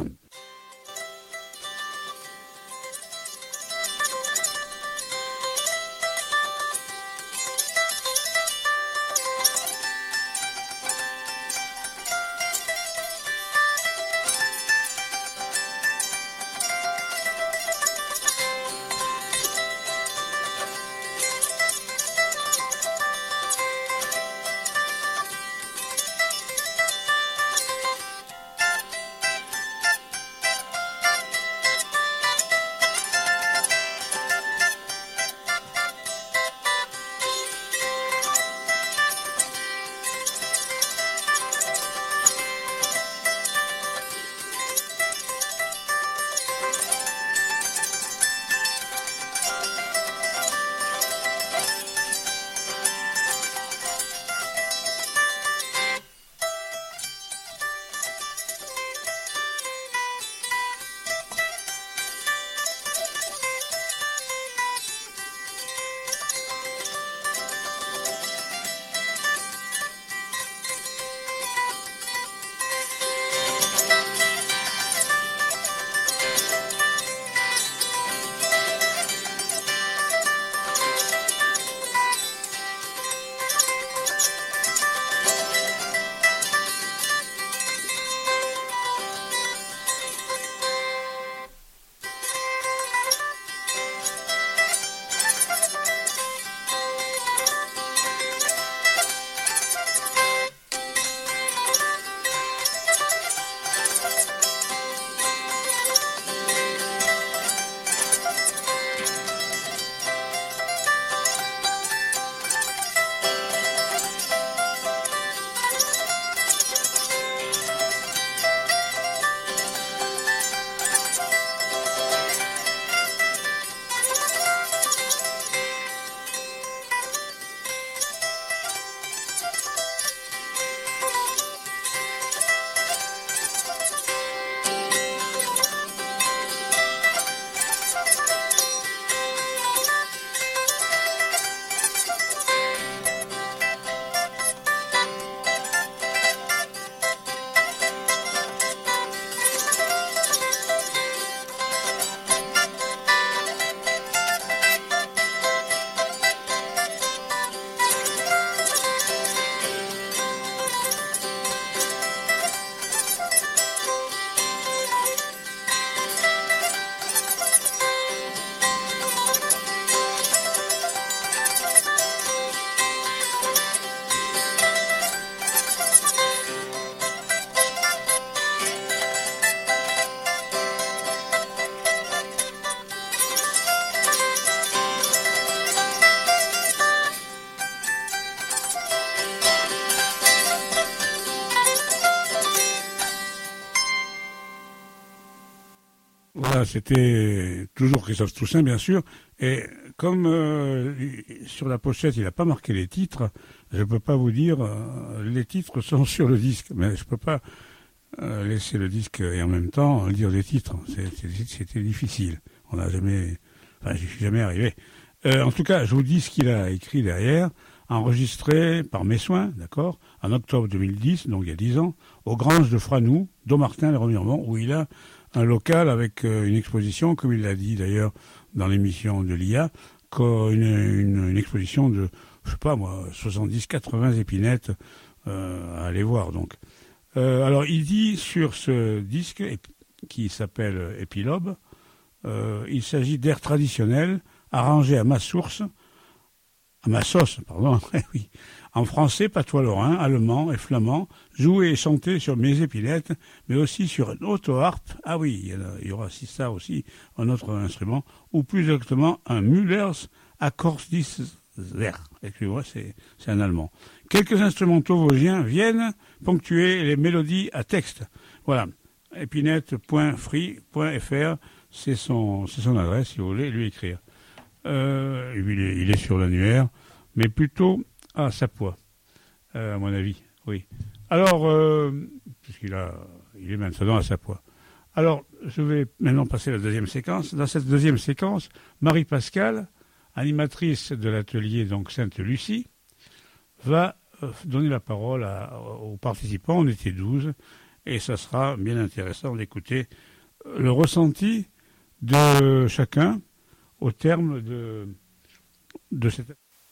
Voilà, c'était toujours Christophe Toussaint, bien sûr. Et comme sur la pochette, il n'a pas marqué les titres, je ne peux pas vous dire, les titres sont sur le disque, mais je ne peux pas laisser le disque et en même temps lire les titres. C'était difficile. On n'a jamais, enfin, j'y suis jamais arrivé. En tout cas, je vous dis ce qu'il a écrit derrière, enregistré par mes soins, d'accord, en octobre 2010, donc il y a 10 ans, aux Granges de Franou, Dommartin-les-Remiremont, où il a un local avec une exposition, comme il l'a dit d'ailleurs dans l'émission de l'IA, une exposition de, je sais pas moi, 70-80 épinettes à aller voir. Donc, alors il dit sur ce disque qui s'appelle Épilobe, il s'agit d'air traditionnel arrangé à ma sauce, pardon, oui, en français, patois lorrain, allemand et flamand, joué et chanté sur mes épinettes, mais aussi sur une auto-harpe. Ah oui, il y aura ça aussi, un autre instrument, ou plus exactement un Müllers Akkordeonwerk. Excusez-moi, c'est un allemand. Quelques instrumentaux vosgiens viennent ponctuer les mélodies à texte. Voilà, épinette.free.fr, c'est son adresse, si vous voulez lui écrire. Il est sur l'annuaire, mais plutôt à Sapois, à mon avis, oui. Alors, puisqu'il est maintenant à Sapois. Alors, je vais maintenant passer à la deuxième séquence. Dans cette deuxième séquence, Marie-Pascale, animatrice de l'atelier donc Sainte-Lucie, va donner la parole aux participants. On était 12, et ça sera bien intéressant d'écouter le ressenti de chacun au terme de cette...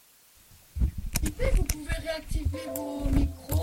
Vous pouvez réactiver vos micros.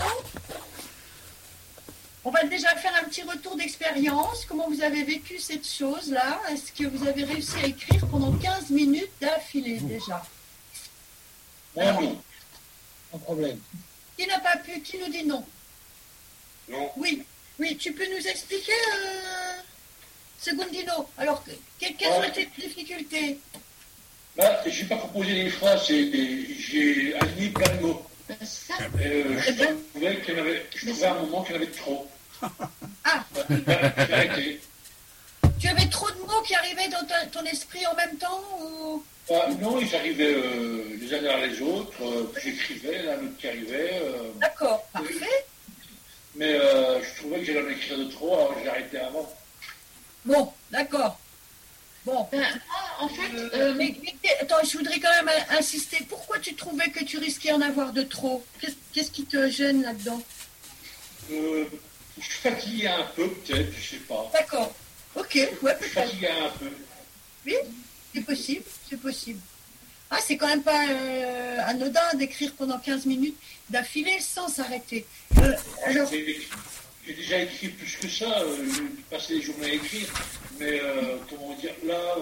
On va déjà faire un petit retour d'expérience. Comment vous avez vécu cette chose-là? Est-ce que vous avez réussi à écrire pendant 15 minutes d'affilée déjà? Oui, sans problème. Qui n'a pas pu? Qui nous dit non? Non. Oui, tu peux nous expliquer, Segundino? Alors, quelles ont été les difficultés? Je n'ai pas composé des phrases, j'ai aligné plein de mots. Ça, Je trouvais à un moment qu'il y en avait trop. Ah, J'ai arrêté. tu avais trop de mots qui arrivaient dans ton esprit en même temps ou... Non, ils arrivaient les uns derrière les autres, puis j'écrivais, l'un l'autre qui arrivait. D'accord, parfait. Mais je trouvais que j'allais en écrire de trop, alors j'ai arrêté avant. Bon, d'accord. Bon. en fait, Mais attends, je voudrais quand même insister. Pourquoi tu trouvais que tu risquais d'en avoir de trop? Qu'est-ce qui te gêne là-dedans? Je suis fatigué un peu, peut-être, je sais pas. D'accord. Ok, ouais, Je suis peut-être. fatigué un peu. Oui, c'est possible, c'est possible. Ah, c'est quand même pas anodin d'écrire pendant 15 minutes d'affilée sans s'arrêter. Alors, J'ai déjà écrit plus que ça, j'ai passé des journées à écrire, mais comment dire, là,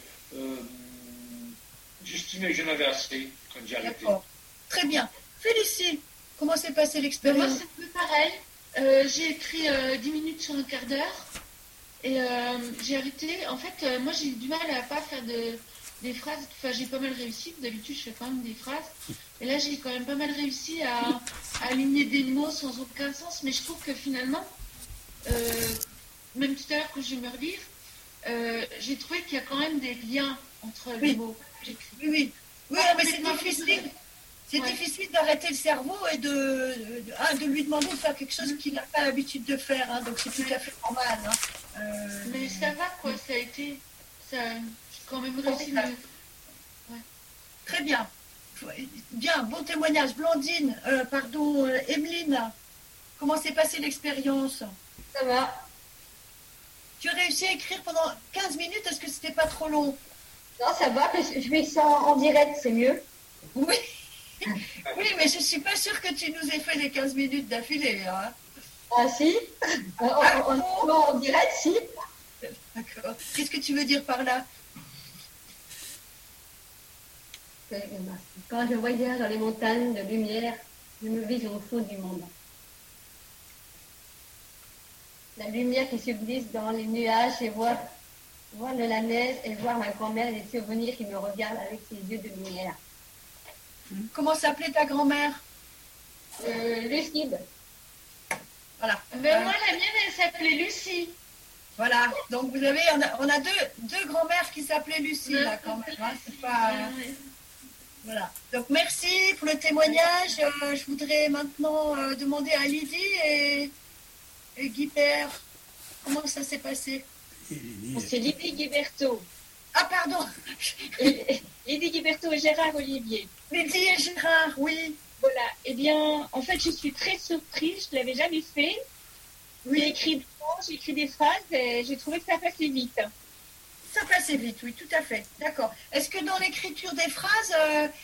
j'estimais que j'en avais assez quand j'ai arrêté. d'accord. Très bien. Félicie, comment s'est passée moi, l'expérience? c'est un peu pareil. J'ai écrit 10 minutes sur un quart d'heure et j'ai arrêté. En fait, moi, j'ai du mal à pas faire des phrases. Enfin, j'ai pas mal réussi. D'habitude, je fais quand même des phrases. Et là, j'ai quand même pas mal réussi à aligner des mots sans aucun sens. Mais je trouve que finalement, même tout à l'heure, quand je vais me relire, j'ai trouvé qu'il y a quand même des liens entre les mots que j'écris. Oui, mais c'est difficile. C'est difficile d'arrêter le cerveau et de lui demander de faire quelque chose qu'il n'a pas l'habitude de faire. Hein, donc c'est tout à fait normal. Hein. Mais ça va, quoi. Ça a été... J'ai quand même réussi. Très bien. Bien, bon témoignage. Blandine, Emeline, comment s'est passée l'expérience? Ça va. Tu as réussi à écrire pendant 15 minutes, est-ce que c'était pas trop long? Non, ça va. Je fais ça en direct, c'est mieux. Oui. Oui, mais je suis pas sûre que tu nous aies fait les 15 minutes d'affilée. Hein. Ah si, en direct, si. D'accord. Qu'est-ce que tu veux dire par là? Quand je voyage dans les montagnes de lumière, je me vise au fond du monde. La lumière qui se glisse dans les nuages et voir de la neige et voir ma grand-mère et les souvenirs qui me regardent avec ses yeux de lumière. Comment s'appelait ta grand-mère? Lucide. Voilà. Ben moi, la mienne, elle s'appelait Lucie. Voilà, donc vous avez, on a deux grand-mères qui s'appelaient Lucie, là, quand même. Hein, c'est pas, voilà. Donc merci pour le témoignage. Je voudrais maintenant demander à Lydie et Guy Père, comment ça s'est passé? C'est Lydie Guiberto. Ah, pardon. Lydie Guiberto et Gérard Olivier. Lydie et Gérard, oui. Voilà. Eh bien, en fait, je suis très surprise. Je ne l'avais jamais fait. Oui, J'ai écrit des phrases et j'ai trouvé que ça passait vite. ça passait vite, oui, tout à fait. D'accord. Est-ce que dans l'écriture des phrases,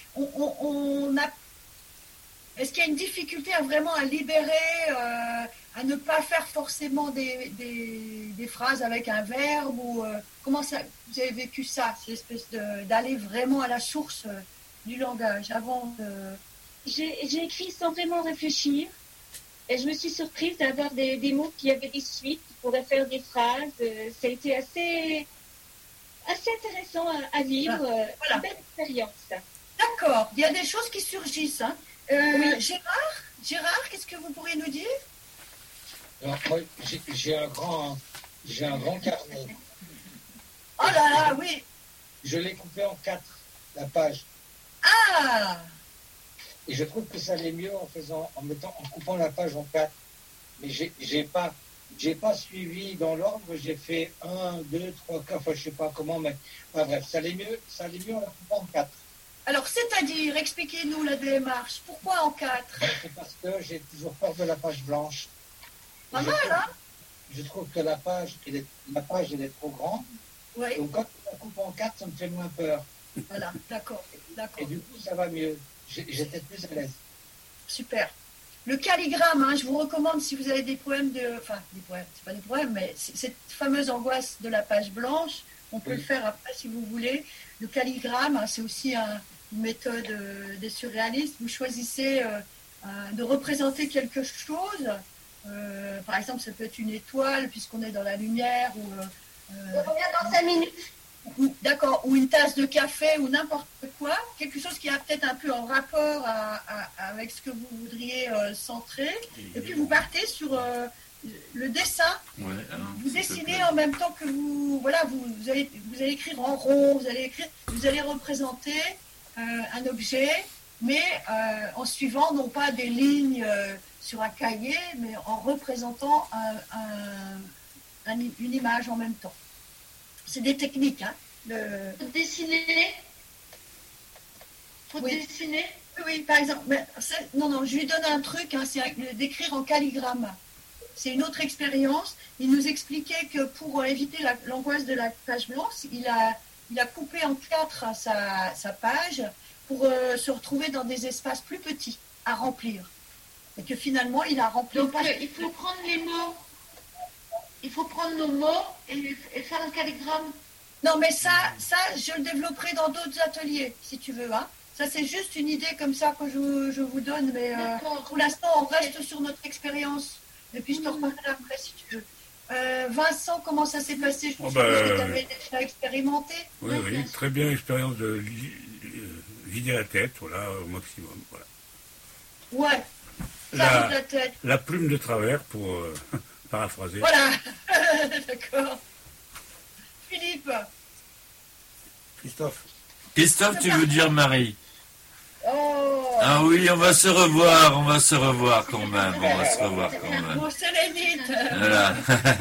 on a... Est-ce qu'il y a une difficulté vraiment à libérer, à ne pas faire forcément des phrases avec un verbe ou comment ça, vous avez vécu ça, cette espèce d'aller vraiment à la source du langage avant de... J'ai écrit sans vraiment réfléchir. Et je me suis surprise d'avoir des mots qui avaient des suites, qui pourraient faire des phrases. Ça a été assez intéressant à vivre. Voilà. Une belle expérience. D'accord, il y a des choses qui surgissent. Hein. Oui. Gérard, qu'est-ce que vous pourriez nous dire? Alors, moi, j'ai un grand carnet. Oh là là, oui. Je l'ai coupé en 4, la page. Ah, Et je trouve que ça allait mieux en coupant la page en 4. Mais j'ai pas suivi dans l'ordre. J'ai fait 1, 2, 3, 4. Enfin, je sais pas comment, mais bref, ça allait mieux en la coupant en 4. alors c'est-à-dire, expliquez-nous la démarche. Pourquoi en 4? C'est parce que j'ai toujours peur de la page blanche. Pas mal, hein? Je trouve que la page, elle est trop grande. Oui, Donc quand je la coupe en 4, ça me fait moins peur. voilà, d'accord, Et du coup, ça va mieux. J'étais plus à l'aise. super. Le calligramme, hein, je vous recommande si vous avez des problèmes enfin, des problèmes, c'est pas des problèmes, mais cette fameuse angoisse de la page blanche, on peut Oui. le faire après si vous voulez. Le calligramme, hein, c'est aussi une méthode des surréalistes. Vous choisissez de représenter quelque chose. Par exemple, ça peut être une étoile, puisqu'on est dans la lumière, ou On revient dans 5 minutes. d'accord, ou une tasse de café, ou n'importe quoi, quelque chose qui a peut-être un peu en rapport avec ce que vous voudriez centrer, et puis vous partez sur le dessin. Ouais, Vous dessinez en même temps que vous allez écrire en rond, vous allez représenter un objet, mais en suivant non pas des lignes sur un cahier, mais en représentant une image en même temps. C'est des techniques, hein. Faut dessiner. Faut Oui. dessiner. Oui, par exemple, mais non, je lui donne un truc, hein, c'est d'écrire en calligramme. C'est une autre expérience. Il nous expliquait que pour éviter l'angoisse de la page blanche, il a coupé en 4 sa page pour se retrouver dans des espaces plus petits à remplir. Et que finalement, il a rempli Donc une page. il faut prendre les mots. Il faut prendre nos mots et faire un calligramme. Non, mais ça, je le développerai dans d'autres ateliers, si tu veux. Hein. Ça, c'est juste une idée comme ça que je vous donne, mais D'accord. pour l'instant, on reste sur notre expérience. Et puis, je te reparlerai après, si tu veux. Vincent, comment ça s'est passé? Je suppose que tu avais déjà expérimenté. Oui, oui, très bien, expérience de vider la tête, voilà, au maximum. Voilà. Ouais, ça vide la tête. La plume de travers, pour paraphraser. Voilà, d'accord. Philippe. Christophe. Christophe, tu veux dire Marie? Oh. Ah oui, on va se revoir quand même, Bon, Sélénite. Voilà.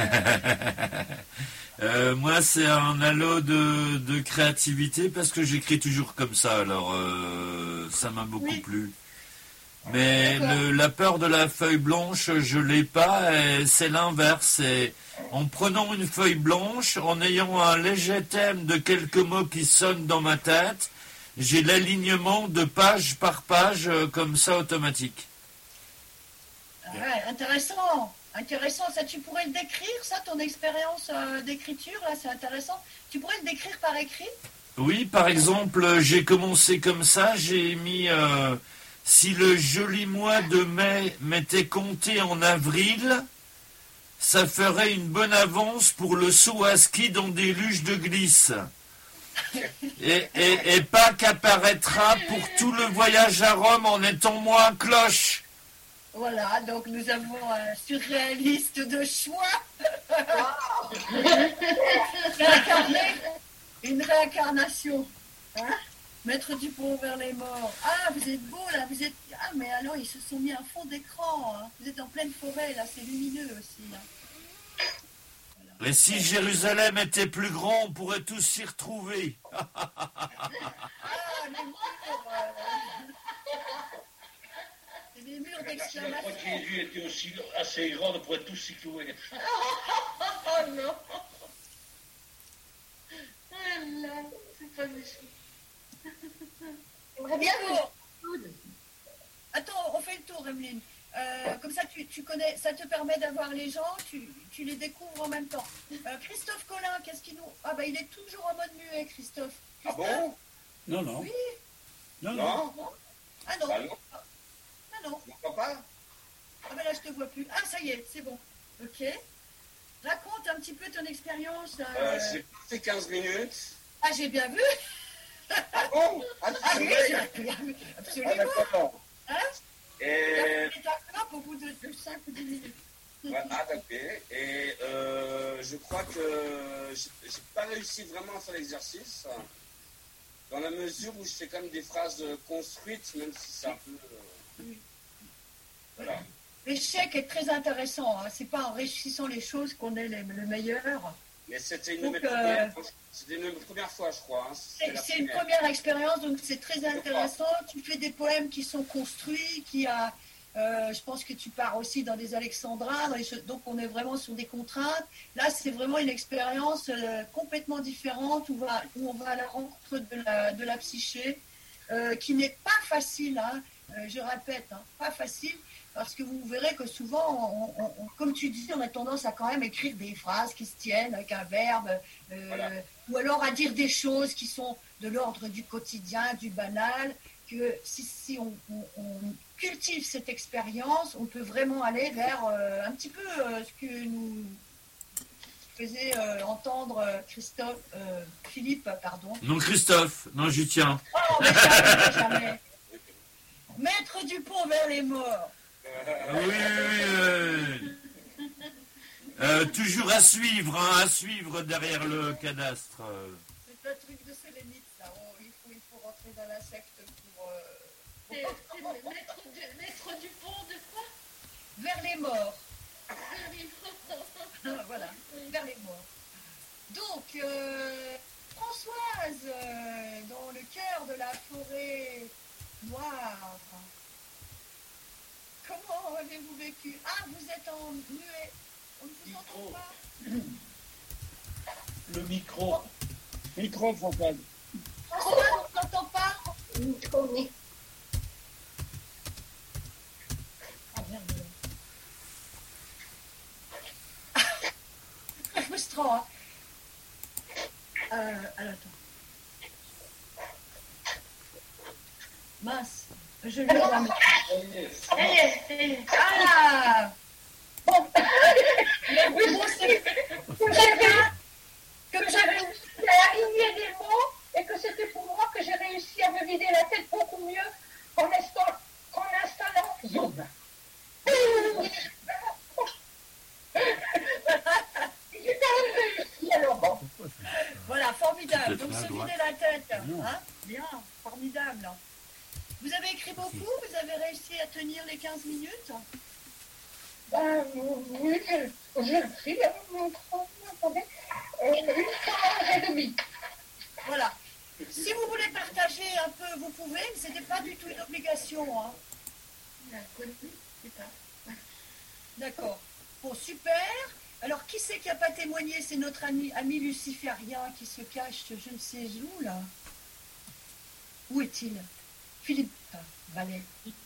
Moi, c'est un halo de créativité parce que j'écris toujours comme ça, alors ça m'a beaucoup plu. Mais la peur de la feuille blanche, je l'ai pas, et c'est l'inverse. Et en prenant une feuille blanche, en ayant un léger thème de quelques mots qui sonnent dans ma tête, j'ai l'alignement de page par page comme ça automatique. Ouais, intéressant. Intéressant. Ça, tu pourrais le décrire, ça, ton expérience d'écriture, là, c'est intéressant. Tu pourrais le décrire par écrit? Oui, par exemple, j'ai commencé comme ça, j'ai mis... si le joli mois de mai m'était compté en avril, ça ferait une bonne avance pour le saut à ski dans des luges de glisse. Et pas qu'apparaîtra pour tout le voyage à Rome en étant moins cloche. Voilà, donc nous avons un surréaliste de choix. Réincarner, une réincarnation. Hein, Maître Dupont vers les morts. Ah, vous êtes beau là, vous êtes. Ah, mais alors ils se sont mis un fond d'écran. Hein. Vous êtes en pleine forêt là, c'est lumineux aussi. Hein. Et si Jérusalem était plus grand, on pourrait tous s'y retrouver. Ah, les murs. C'est des murs La d'exclamation. croix de Jésus était aussi assez grande pour être tous s'y clouer. Oh non. Ah là, c'est pas méchant. Bien bon. Attends, on fait le tour, Emeline. Comme ça, tu connais, ça te permet d'avoir les gens, tu les découvres en même temps. Christophe Collin, qu'est-ce qu'il nous... Ah bah il est toujours en mode muet, Christophe. Ah bon? Non, non. Oui. Non, non. Non? Ah non. Ah non? Ah non. Pourquoi pas? Ah ben là, je te vois plus. Ah, ça y est, c'est bon. Ok. Raconte un petit peu ton expérience. J'ai passé 15 minutes. Ah, j'ai bien vu. Ah bon? Ah, Ah c'est oui, vrai? j'ai bien vu. Ah Absolument. d'accord. Hein? Et... Il est à au bout de 5 ou 10 minutes. Ouais, ah d'accord. Et je crois que j'ai pas réussi vraiment à faire l'exercice. Dans la mesure où je fais quand même des phrases construites, même si c'est un peu... Voilà. L'échec est très intéressant. Hein. C'est pas en réussissant les choses qu'on est le meilleur. Mais c'était une, Donc, de mes premières fois, je crois. Hein. C'est une première expérience, donc c'est très intéressant. Tu fais des poèmes qui sont construits, je pense que tu pars aussi dans des alexandrins, donc on est vraiment sur des contraintes. Là, c'est vraiment une expérience complètement différente où on va à la rencontre de la psyché, qui n'est pas facile, hein. Je répète, hein, pas facile, parce que vous verrez que souvent, comme tu dis, on a tendance à quand même écrire des phrases qui se tiennent avec un verbe, Voilà. ou alors à dire des choses qui sont de l'ordre du quotidien, du banal, que si on cultive cette expérience, on peut vraiment aller vers un petit peu ce que nous faisait entendre Philippe, pardon. Non, Christophe, non, j'y tiens. Oh, mais jamais, jamais. Maître Dupont vers les morts. Oui. Toujours à suivre derrière le cadastre. C'est un truc de sélénite, ça. Il faut rentrer dans la secte pour... C'est maître du pont de quoi? Vers les morts. Voilà, vers les morts. Donc, Françoise, dans le cœur de la forêt noire, comment avez-vous vécu? Ah, vous êtes en muet. On ne vous entend pas. Le micro. Micro, Françoise. Françoise, on ne t'entend pas? Ah, merde. Très frustrant, hein. Alors, attends. Mince. Je lui remets. Ah! Mais oui, bon, c'est comme j'avais réussi à aligner des mots et que c'était pour moi que j'ai réussi à me vider la tête beaucoup mieux qu'en installant Zoom. J'ai quand même réussi, alors bon. Voilà, formidable. Donc se vider la tête. Hein? Bien, formidable. Vous avez écrit beaucoup? Vous avez réussi à tenir les 15 minutes? Ben oui, j'ai écrit, attendez, une page et demie. Voilà. Si vous voulez partager un peu, vous pouvez, mais ce n'est pas du tout une obligation. Hein. D'accord. Bon, super. Alors, qui c'est qui n'a pas témoigné? C'est notre ami luciférien qui se cache je ne sais où, là. Où est-il? Philippe Vallée.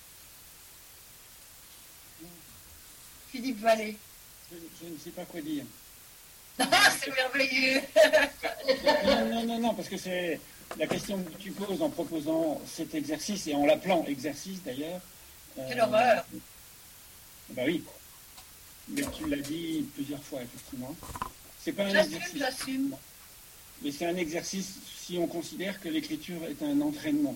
Philippe Vallée. Je ne sais pas quoi dire. Ah, c'est merveilleux. Non, parce que c'est la question que tu poses en proposant cet exercice et en l'appelant exercice d'ailleurs. Quelle horreur. Ben oui. Mais tu l'as dit plusieurs fois, effectivement. C'est pas un exercice. J'assume. Mais c'est un exercice si on considère que l'écriture est un entraînement.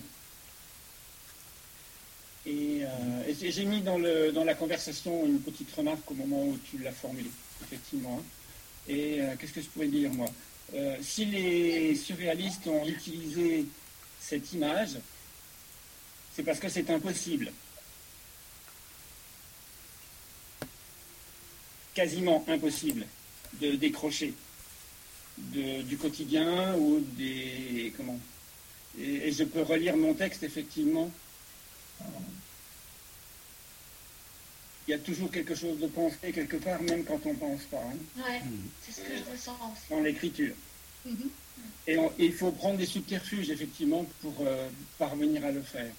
Et j'ai mis dans la conversation une petite remarque au moment où tu l'as formulée, effectivement. Et qu'est-ce que je pourrais dire, moi? Si les surréalistes ont utilisé cette image, c'est parce que c'est impossible. Quasiment impossible de décrocher du quotidien ou des... Comment? Et je peux relire mon texte, effectivement. Il y a toujours quelque chose de pensé quelque part, même quand on ne pense pas. Hein. Ouais, c'est ce que je ressens aussi. Dans l'écriture. Et il faut prendre des subterfuges, effectivement, pour parvenir à le faire.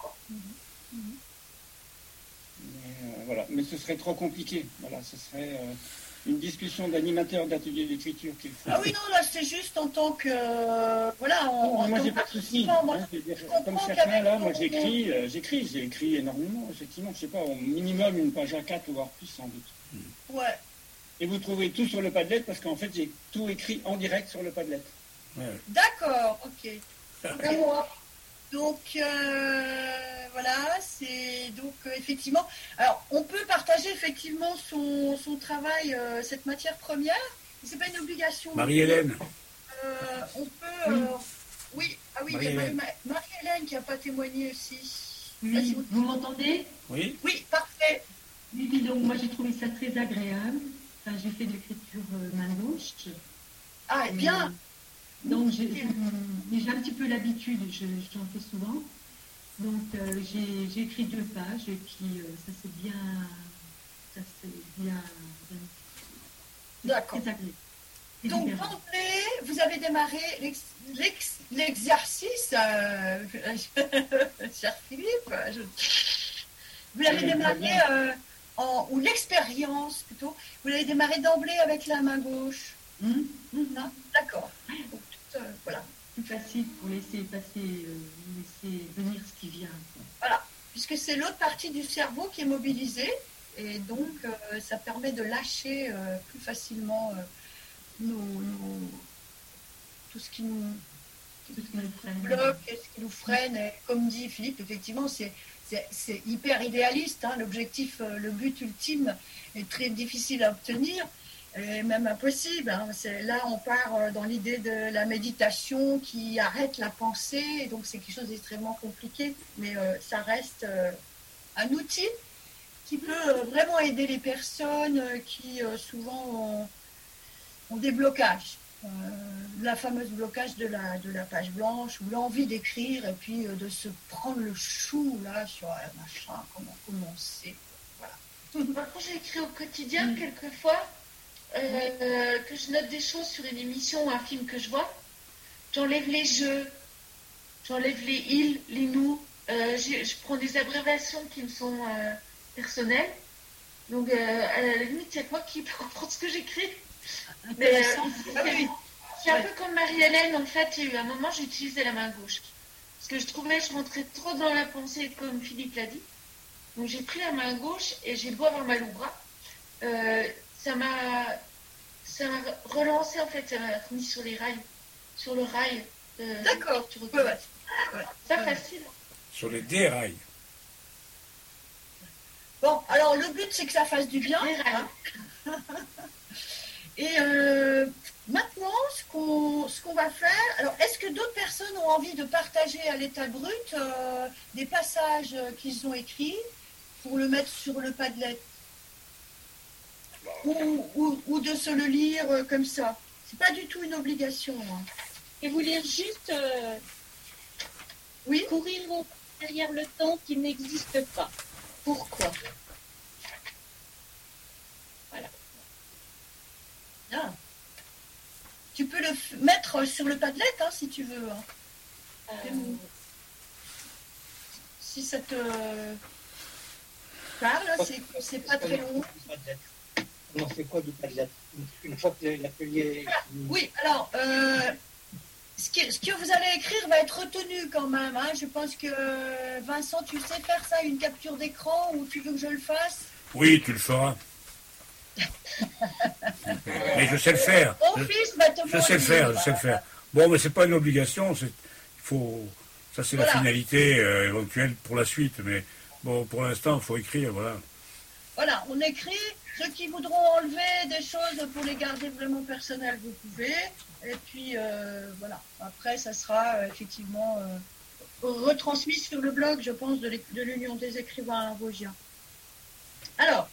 Mais, voilà. Mais ce serait trop compliqué. Voilà, ce serait une discussion d'animateur d'atelier d'écriture qu'il faut. Ah oui, non, là, c'est juste en tant que... voilà, moi, j'ai pas de souci. Comme certains, là, moi, j'ai écrit énormément, effectivement. Je sais pas, au minimum une page à 4, voire plus, sans doute. Ouais. Et vous trouvez tout sur le Padlet, parce qu'en fait, j'ai tout écrit en direct sur le Padlet. Ouais. D'accord, ok. Donc, voilà, c'est donc effectivement... Alors, on peut partager effectivement son travail, cette matière première. C'est pas une obligation. Marie-Hélène. On peut... oui, ah oui, il y a Marie-Hélène qui n'a pas témoigné aussi. Oui, vous m'entendez? Oui. Oui, parfait. Oui, donc moi j'ai trouvé ça très agréable. Enfin, j'ai fait de l'écriture main gauche. Ah, bien. Donc j'ai un petit peu l'habitude, j'en fais souvent. Donc j'ai écrit 2 pages et puis ça s'est bien. D'accord. Très agréable. Donc d'emblée, vous avez démarré l'exercice, cher Philippe. Vous l'avez démarré ou l'expérience plutôt. Vous l'avez démarré d'emblée avec la main gauche. Non, d'accord. Voilà. Plus facile pour laisser passer, laisser venir ce qui vient. Voilà, puisque c'est l'autre partie du cerveau qui est mobilisée, et donc ça permet de lâcher plus facilement tout ce qui nous bloque, et ce qui nous freine. Et comme dit Philippe, effectivement, c'est hyper idéaliste. Hein, l'objectif, le but ultime est très difficile à obtenir. Et même impossible. Hein. Là, on part dans l'idée de la méditation qui arrête la pensée, et donc c'est quelque chose d'extrêmement compliqué, mais ça reste un outil qui peut vraiment aider les personnes qui souvent ont des blocages. La fameuse blocage de la page blanche, ou l'envie d'écrire, et puis de se prendre le chou là sur un machin, comment commencer. Voilà. Par contre, j'écris au quotidien quelquefois. Que je note des choses sur une émission ou un film que je vois, j'enlève les jeux, j'enlève les ils, les nous, je prends des abréviations qui me sont personnelles, donc à la limite il y a que moi qui peux comprendre ce que j'écris. Mais c'est un peu comme Marie-Hélène, en fait, il y a eu un moment j'ai utilisé la main gauche, parce que je trouvais que je rentrais trop dans la pensée comme Philippe l'a dit, donc j'ai pris la main gauche et j'ai beau avoir mal au bras, ça m'a relancé, en fait, ça m'a remis sur les rails, sur le rail. D'accord. Pas facile. Sur les dérails. Bon, alors le but c'est que ça fasse du bien. Hein. Et maintenant, ce qu'on va faire, alors est-ce que d'autres personnes ont envie de partager à l'état brut des passages qu'ils ont écrits pour le mettre sur le Padlet? Ou de se le lire comme ça. C'est pas du tout une obligation. Hein. Et vous lire juste oui, courir derrière le temps qui n'existe pas. Pourquoi? Voilà. Ah. Tu peux le mettre sur le Padlet hein, si tu veux. Hein. Si ça te parle, c'est pas très long. Non, c'est quoi du Padlet? Une fois que l'atelier... Oui, alors, ce que vous allez écrire va être retenu quand même. Hein. Je pense que, Vincent, tu sais faire ça, une capture d'écran, ou tu veux que je le fasse? Oui, tu le feras. Mais je sais le faire. Mon fils va te je sais le faire. Bon, mais c'est pas une obligation. Il faut... Ça, c'est la finalité éventuelle pour la suite. Mais bon, pour l'instant, il faut écrire, voilà. Voilà, on écrit Ceux qui voudront enlever des choses pour les garder vraiment personnelles, vous pouvez. Et puis, voilà. Après, ça sera effectivement retransmis sur le blog, je pense, de l'Union des écrivains vosgiens. Alors,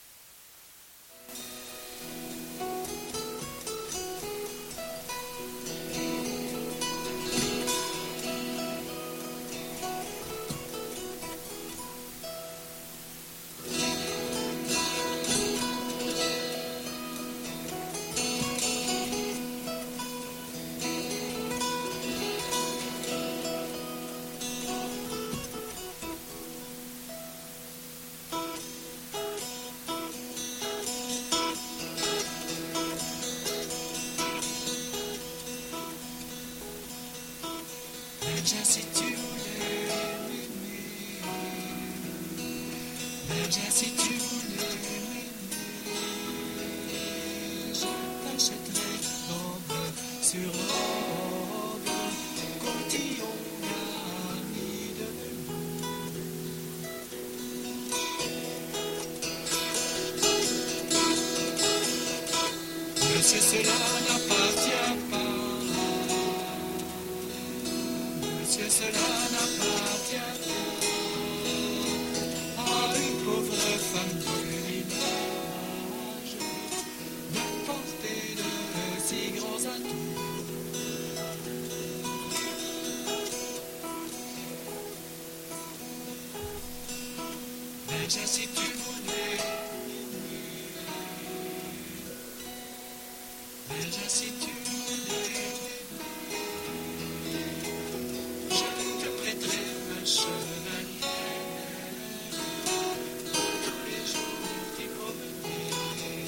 Monsieur, cela n'appartient pas. Monsieur, cela n'appartient pas à une pauvre femme du village de porter de si grands atouts. Mais déjà si tu voulais, déjà si tu voulais, je te prêterai ma chevalière pour tous les jours d'y promener.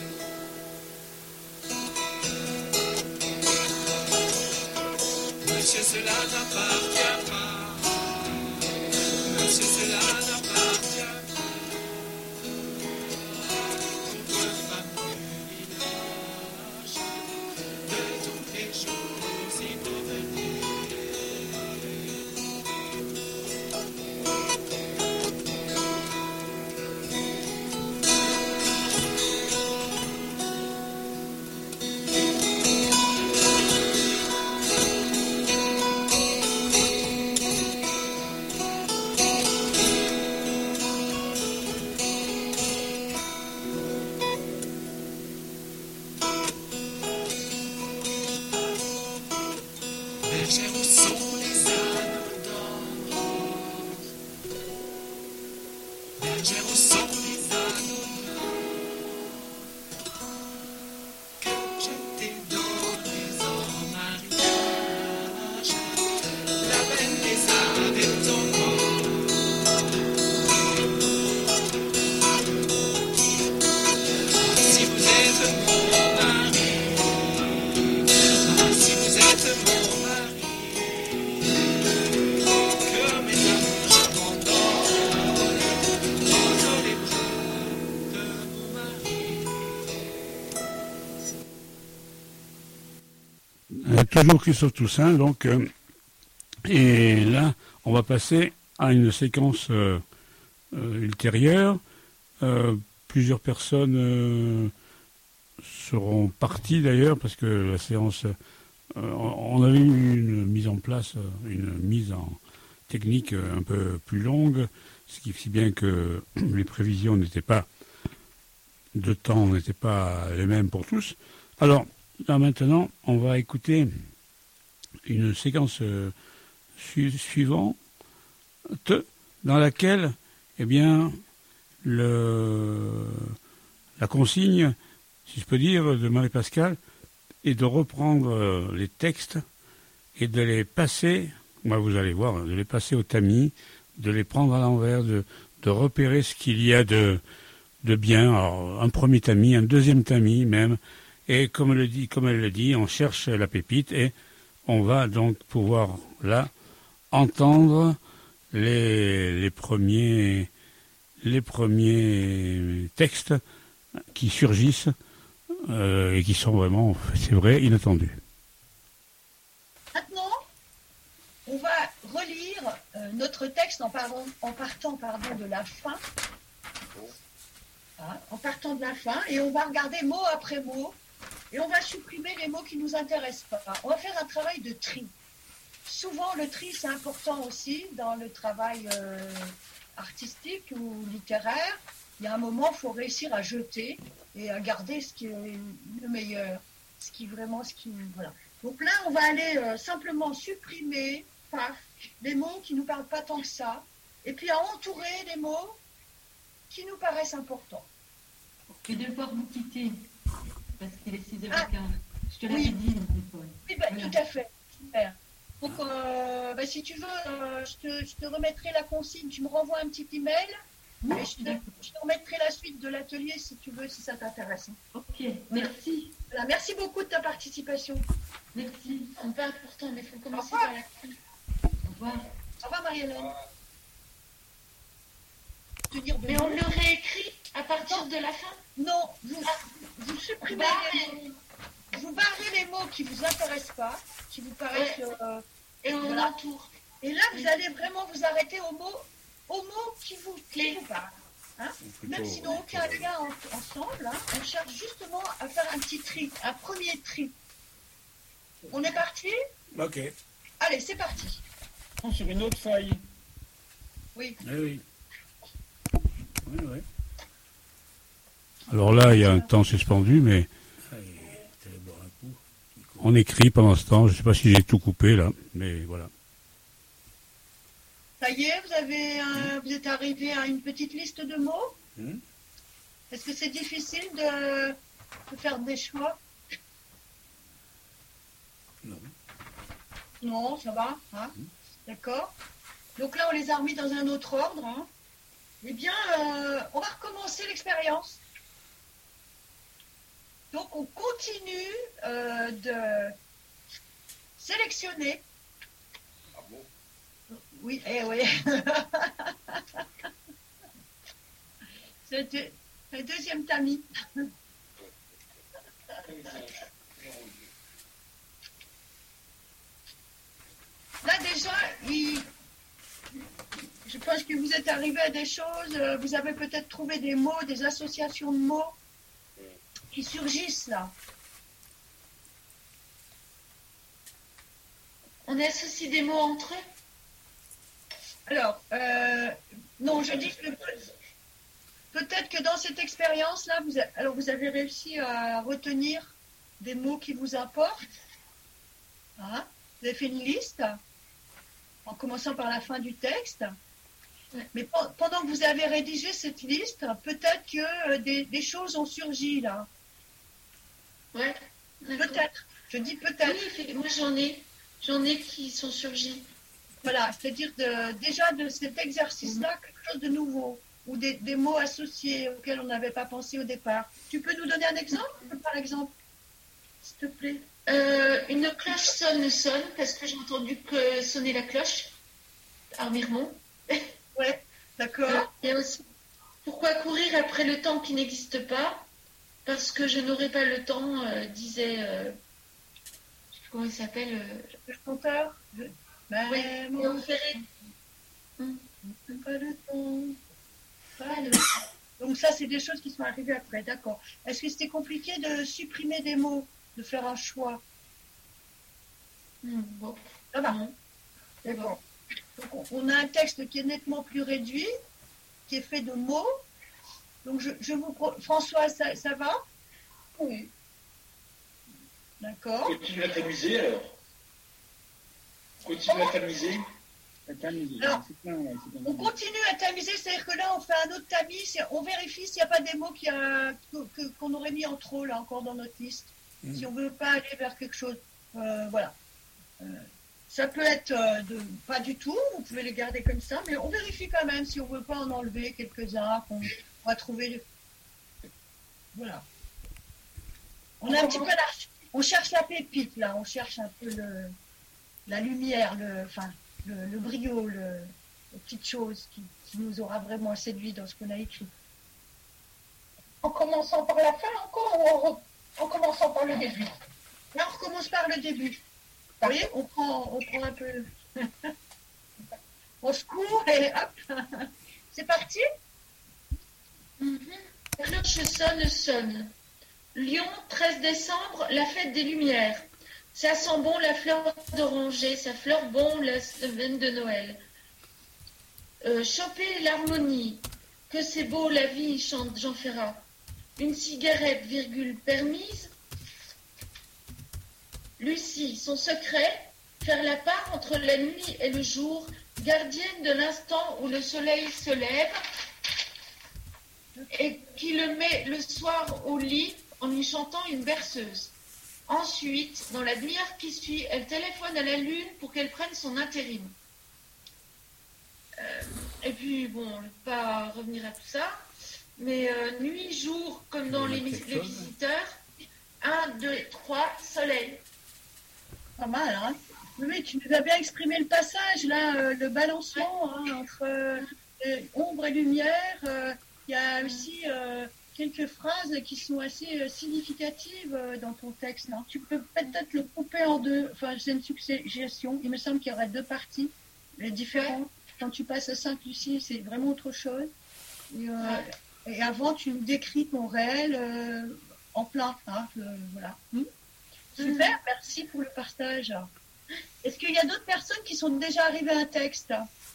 Monsieur, cela n'appartient pas. Monsieur, cela n'appartient pas. Pauvre femme du village, de tous les jours y promener. Bergère, où sont les ânes d'or? Bergère, où sont les ânes d'or que je t'ai donnés en mariage? La belle des ânes est au monde. Si vous êtes mon mari, si vous êtes mon mari, que mes amours j'abandonne entre les bras de mon mari. Toujours Christophe Toussaint, donc, et là, on va passer à une séquence ultérieure. Plusieurs personnes seront parties d'ailleurs, parce que la séance, on avait eu une mise en place, une mise en technique un peu plus longue, ce qui fait bien que les prévisions n'étaient pas, de temps n'étaient pas les mêmes pour tous. Alors, là maintenant, on va écouter une séquence suivante dans laquelle, eh bien, la consigne, si je peux dire, de Marie-Pascale est de reprendre les textes et de les passer, vous allez voir, de les passer au tamis, de les prendre à l'envers, de repérer ce qu'il y a de bien. Alors, un premier tamis, un deuxième tamis même. Et comme elle le dit, on cherche la pépite et on va donc pouvoir là entendre les premiers textes qui surgissent et qui sont vraiment, c'est vrai, inattendus. Maintenant, on va relire notre texte en partant de la fin. hein, en partant de la fin, et on va regarder mot après mot, et on va supprimer les mots qui ne nous intéressent pas. On va faire un travail de tri. Souvent, le tri, c'est important aussi dans le travail artistique ou littéraire. Il y a un moment, il faut réussir à jeter et à garder ce qui est le meilleur, voilà. Donc là, on va aller simplement supprimer, les mots qui ne nous parlent pas tant que ça, et puis à entourer les mots qui nous paraissent importants. Je vais devoir vous quitter, parce qu'il est 6h15. Je te l'avais Oui. dit, Nicole. Oui, voilà. Tout à fait. Super. Donc, si tu veux, je te remettrai la consigne. Tu me renvoies un petit email. Et je te remettrai la suite de l'atelier si tu veux, si ça t'intéresse. Ok, merci. Voilà, merci beaucoup de ta participation. Merci. C'est pas important, mais il faut commencer par la fin. Au revoir. Au revoir, Marie-Hélène. Mais on le réécrit à partir de la fin? Non, vous supprimez les mots. Vous barrez les mots qui ne vous intéressent pas, qui vous paraissent... et on entoure. Et là, vous allez vraiment vous arrêter aux mots qui vous parlent. Hein, même s'ils n'ont aucun lien ensemble, hein, on cherche justement à faire un petit tri, un premier tri. On est parti? Ok. Allez, c'est parti. Sur une autre feuille. Oui. Oui. Oui. Alors là, il y a un temps suspendu, mais on écrit pendant ce temps. Je ne sais pas si j'ai tout coupé là, mais voilà. Ça y est, vous êtes arrivé à une petite liste de mots? Est-ce que c'est difficile de faire des choix? Non. Non, ça va, hein? D'accord. Donc là, on les a remis dans un autre ordre. Hein. Eh bien, on va recommencer l'expérience. Donc, on continue de sélectionner. Ah bon? Oui, oui. C'était le deuxième tamis. Là, déjà, je pense que vous êtes arrivé à des choses, vous avez peut-être trouvé des mots, des associations de mots qui surgissent là. On associe des mots entre eux? Alors, non, je dis que peut-être que dans cette expérience-là, vous avez réussi à retenir des mots qui vous importent. Hein? Vous avez fait une liste en commençant par la fin du texte. Mais pendant que vous avez rédigé cette liste, peut-être que des choses ont surgi là. Ouais. Peut-être. Je dis peut-être. Oui, moi j'en ai qui sont surgis. Voilà, c'est-à-dire déjà de cet exercice-là, quelque chose de nouveau, ou des mots associés auxquels on n'avait pas pensé au départ. Tu peux nous donner un exemple, par exemple, s'il te plaît? Une cloche sonne, parce que j'ai entendu que sonner la cloche à Miremont. Ouais, d'accord. Il y a aussi pourquoi courir après le temps qui n'existe pas? Parce que je n'aurai pas le temps, disait, je sais plus comment il s'appelle, le chanteur. Oui, Léon Ferré. Pas le temps. Pas le temps. Donc ça, c'est des choses qui sont arrivées après, d'accord. Est-ce que c'était compliqué de supprimer des mots, de faire un choix? Bon. Ça va. C'est bon. Donc, on a un texte qui est nettement plus réduit, qui est fait de mots. Donc François, ça va? Oui. D'accord. Continue à t'amuser alors. Continue à t'amuser. Alors, on continue à tamiser, c'est-à-dire que là, on fait un autre tamis, on vérifie s'il n'y a pas des mots qu'on aurait mis en trop, là, encore dans notre liste. Si on ne veut pas aller vers quelque chose. Voilà. Ça peut être pas du tout, vous pouvez les garder comme ça, mais on vérifie quand même si on ne veut pas en enlever quelques-uns, qu'on va trouver. Voilà. On a un petit peu on cherche la pépite, là, on cherche un peu la lumière, le brio, les petites choses qui nous aura vraiment séduit dans ce qu'on a écrit. En commençant par la fin encore ou en commençant par le début? Là, on recommence par le début. Vous voyez, on prend un peu... on se court et hop. C'est parti? cloche sonne. Lyon, 13 décembre, la fête des Lumières. Ça sent bon la fleur d'oranger, ça fleure bon la semaine de Noël. Choper l'harmonie, que c'est beau la vie, chante Jean Ferrat. Une cigarette, virgule, permise. Lucie, son secret, faire la part entre la nuit et le jour, gardienne de l'instant où le soleil se lève, et qui le met le soir au lit en lui chantant une berceuse. Ensuite, dans la demi-heure qui suit, elle téléphone à la lune pour qu'elle prenne son intérim. Et puis, bon, je ne vais pas revenir à tout ça, mais nuit, jour, comme dans les visiteurs, 1, 2, 3, soleil. Pas mal, hein? Oui, tu nous as bien exprimé le passage, là, le balancement entre ombre et lumière. Il y a aussi quelques phrases qui sont assez significatives dans ton texte. Non, tu peux peut-être le couper en deux. Enfin, c'est une succession. Il me semble qu'il y aurait deux parties différentes. Quand tu passes à Sainte-Lucie, c'est vraiment autre chose. Et avant, tu nous décris ton réel en plein. Hein, voilà. Super, merci pour le partage. Est-ce qu'il y a d'autres personnes qui sont déjà arrivées à un texte?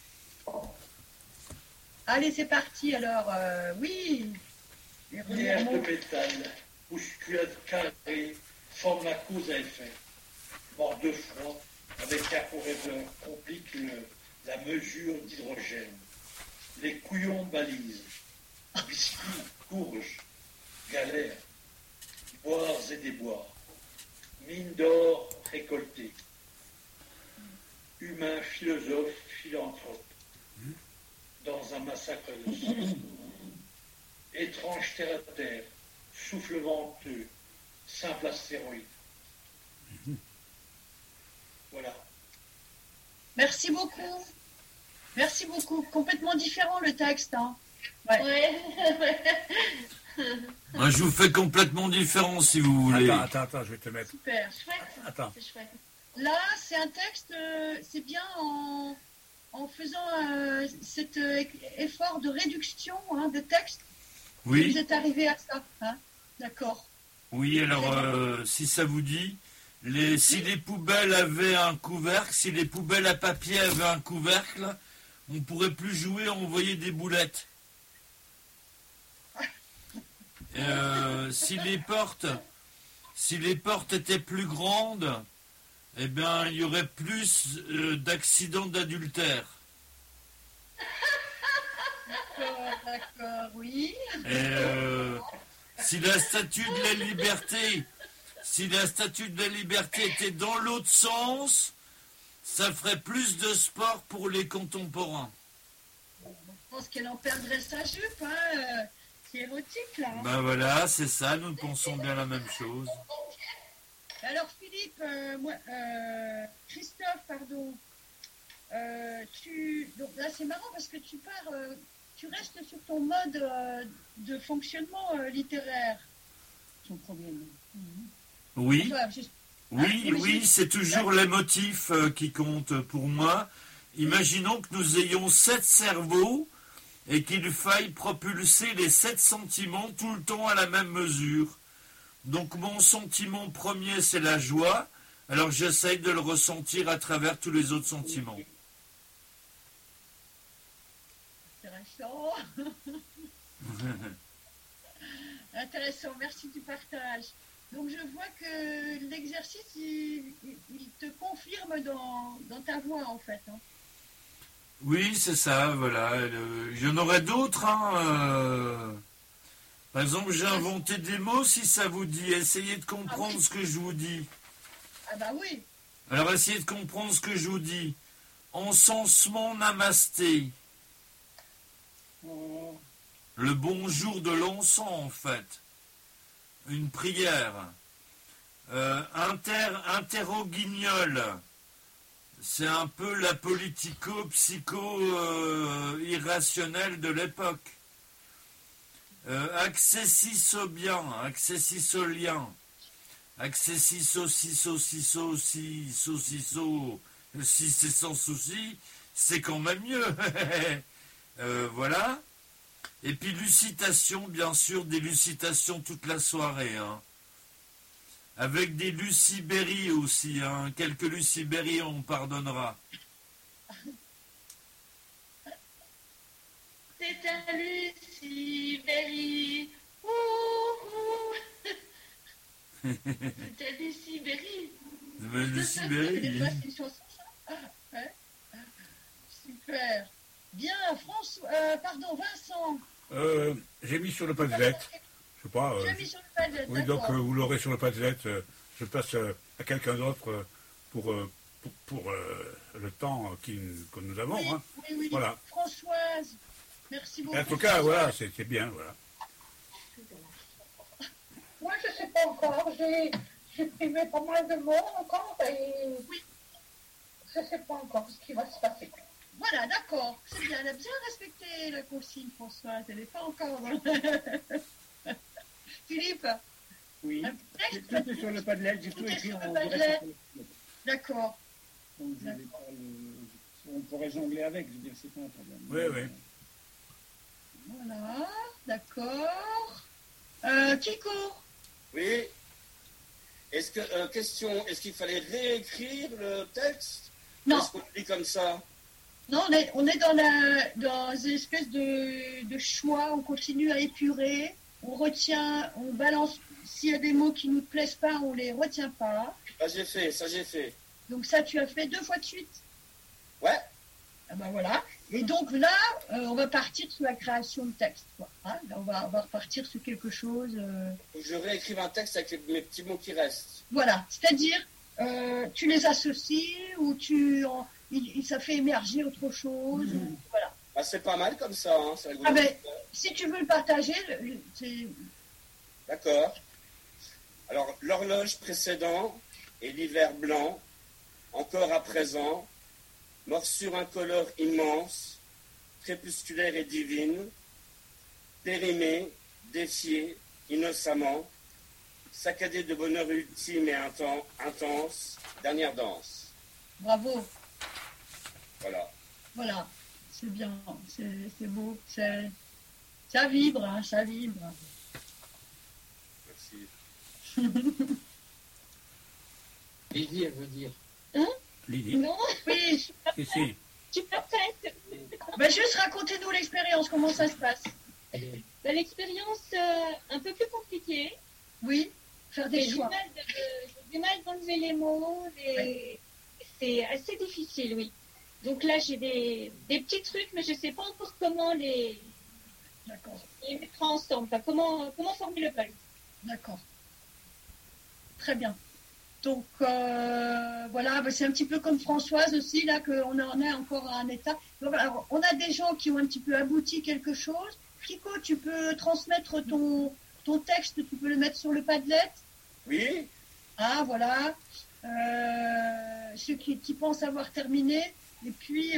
Allez, c'est parti alors. Oui. Liège de pétales, bousculade carrée, forme la cause à effet. Mort de froid, avec un corridor complique la mesure d'hydrogène. Les couillons balisent. Biscuits, courges, galères, boires et déboires. Mine d'or récoltée. Humain, philosophe, philanthrope. Dans un massacre de sang. Étrange terre à terre, souffle venteux, simple astéroïde. Voilà. Merci beaucoup. Merci beaucoup. Complètement différent le texte. Hein. Ouais. Moi, je vous fais complètement différent si vous voulez. Attends, je vais te mettre. Super. Attends. C'est chouette. Là, c'est un texte, c'est bien en faisant cet effort de réduction de texte. Oui. Vous êtes arrivé à ça, hein? D'accord. Oui, alors, si ça vous dit, si les poubelles avaient un couvercle, si les poubelles à papier avaient un couvercle, on ne pourrait plus jouer à envoyer des boulettes. Si les portes étaient plus grandes, eh bien, il y aurait plus d'accidents d'adultère. D'accord, oui. Si la statue de la liberté était dans l'autre sens, ça ferait plus de sport pour les contemporains. Je pense qu'elle en perdrait sa jupe, hein. C'est érotique, là. Ben voilà, c'est ça, nous pensons bien la même chose. Alors, Philippe, Christophe, pardon, donc là, c'est marrant parce que tu restes sur ton mode de fonctionnement littéraire. Ton problème. Oui, Enfin, oui, c'est toujours les motifs qui comptent pour moi. Imaginons que nous ayons 7 cerveaux et qu'il faille propulser les 7 sentiments tout le temps à la même mesure. Donc mon sentiment premier, c'est la joie. Alors j'essaye de le ressentir à travers tous les autres sentiments. Intéressant. Intéressant, merci du partage. Donc je vois que l'exercice, il te confirme dans ta voix en fait. Hein. Oui, c'est ça, voilà. Il y en aurait d'autres. Par exemple, j'ai inventé des mots, si ça vous dit. Essayez de comprendre ce que je vous dis. Ah bah oui. Alors essayez de comprendre ce que je vous dis. Encensement namasté. Le bonjour de l'encens, en fait. Une prière. Interroguignol. C'est un peu la politico-psycho-irrationnelle de l'époque. Accessisobien, accessisolien. Accessiso, si c'est sans souci, c'est quand même mieux. Voilà. Et puis lucitation, bien sûr, des lucitations toute la soirée. Hein. Avec des Lucie Berry aussi. Hein. Quelques Lucie Berry, on pardonnera. C'est un Lucie Berry. C'est un Lucie Berry. Lucie Berry. Ouais. Super. Bien, François, pardon, Vincent. J'ai mis sur le Padlet. Je sais pas. J'ai mis sur le Padlet. Oui, donc vous l'aurez sur le Padlet. Je passe à quelqu'un d'autre pour le temps que nous avons. Oui, hein. oui. Voilà. Françoise, merci beaucoup. En tout cas, voilà, c'est bien. Voilà. Moi, je ne sais pas encore. J'ai supprimé pas mal de mots encore et oui. Je ne sais pas encore ce qui va se passer. Voilà, d'accord. C'est bien. Elle a bien respecté la consigne, Françoise. Elle n'est pas encore dans Philippe. Oui. J'ai tout sur le Padlet. J'ai tout écrit en direct. D'accord. Donc, on pourrait jongler avec. Je veux dire, c'est pas un problème. Oui. Voilà, d'accord. Kiko. Oui. Question, est-ce qu'il fallait réécrire le texte? Non. Est-ce qu'on lit comme ça? Non, on est dans une espèce de choix, on continue à épurer, on retient, on balance, s'il y a des mots qui ne nous plaisent pas, on ne les retient pas. Ça j'ai fait. Donc ça, tu as fait 2 fois de suite? Ouais. Ah ben voilà. Et donc là, on va partir sur la création de texte. Quoi. Hein, là, on va repartir sur quelque chose. Je réécrive un texte avec mes petits mots qui restent. Voilà, c'est-à-dire, tu les associes ou ça fait émerger autre chose. Voilà. Bah, c'est pas mal comme ça. Hein, ah ben, si tu veux le partager, c'est... D'accord. Alors, l'horloge précédent et l'hiver blanc, encore à présent, morsure incolore immense, crépusculaire et divine, périmée, défiée, innocemment, saccadée de bonheur ultime et intense, dernière danse. Bravo. Voilà, c'est bien, c'est beau, ça vibre, hein, ça vibre. Merci. Lydie, elle veut dire. Hein? Lydie. Non, oui. Si. Je suis pas prête. Juste racontez-nous l'expérience, comment ça se passe. L'expérience un peu plus compliquée. Oui, faire des choix. J'ai du mal d'enlever les mots. C'est assez difficile, oui. Donc là, j'ai des petits trucs, mais je ne sais pas encore comment les mettre ensemble. Enfin, comment former le puzzle. D'accord. Très bien. Donc, voilà, c'est un petit peu comme Françoise aussi, là, qu'on en est encore à un état. Donc, alors, on a des gens qui ont un petit peu abouti quelque chose. Kiko, tu peux transmettre ton texte, tu peux le mettre sur le Padlet? Oui. Ah, voilà. Ceux qui pensent avoir terminé. Et puis,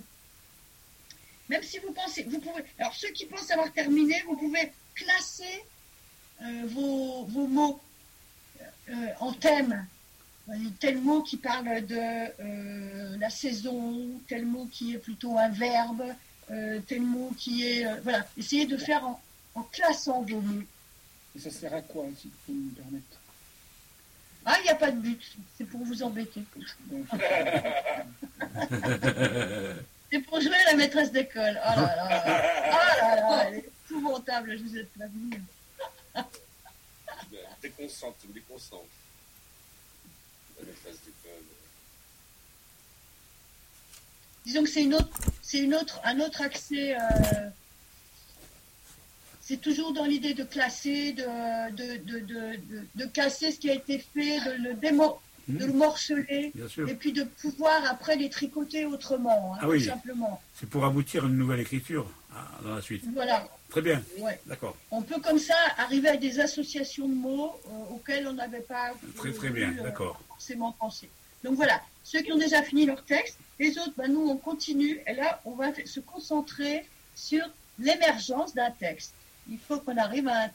même si vous pensez, vous pouvez... Alors, ceux qui pensent avoir terminé, vous pouvez classer vos mots en thème. Tel mot qui parle de la saison, tel mot qui est plutôt un verbe, tel mot qui est... voilà, essayez de faire en classant vos mots. Et ça sert à quoi, si tu peux me permettre? Ah, il n'y a pas de but, c'est pour vous embêter. C'est pour jouer à la maîtresse d'école. Oh là là, elle est épouvantable, je vous ai prévenu. Déconcentre. La maîtresse d'école. Disons que c'est un autre accès. C'est toujours dans l'idée de classer, de casser ce qui a été fait, de le morceler, et puis de pouvoir après les tricoter autrement, hein, tout simplement. C'est pour aboutir à une nouvelle écriture dans la suite. Voilà. Très bien. Ouais. D'accord. On peut comme ça arriver à des associations de mots auxquelles on n'avait pas très bien, d'accord. Forcément pensé. Donc voilà, ceux qui ont déjà fini leur texte, les autres, nous on continue, et là on va se concentrer sur l'émergence d'un texte. Il faut qu'on arrive à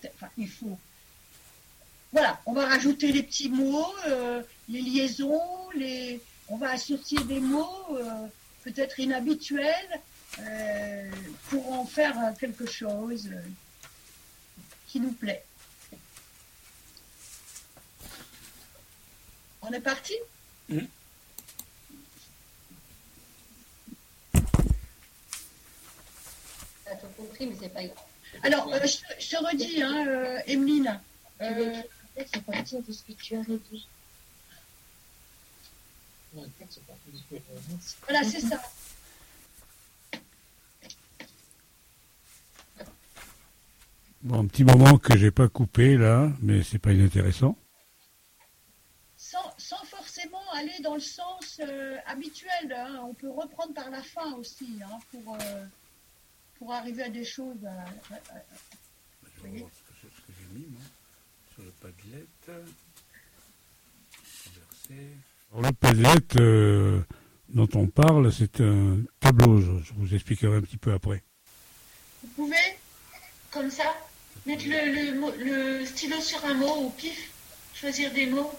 Voilà, on va rajouter les petits mots, les liaisons, on va associer des mots peut-être inhabituels, pour en faire quelque chose qui nous plaît. On est parti ? T'as tout compris, mais c'est pas grave. Alors, je te redis, Emeline. C'est partir de ce que tu as rédigé. Voilà, c'est ça. Bon, un petit moment que j'ai pas coupé là, mais c'est pas inintéressant. Sans forcément aller dans le sens habituel. Hein. On peut reprendre par la fin aussi, hein, pour arriver à des choses. Je vais voir ce que j'ai mis, moi, sur le Padlet. Alors, le Padlet dont on parle, c'est un tableau. Je vous expliquerai un petit peu après. Vous pouvez, comme ça, mettre le stylo sur un mot au pif, choisir des mots.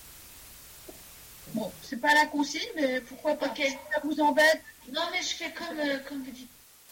Bon, c'est pas la consigne, mais pourquoi pas. Ok. Si ça vous embête. Non, mais je fais comme vous dites.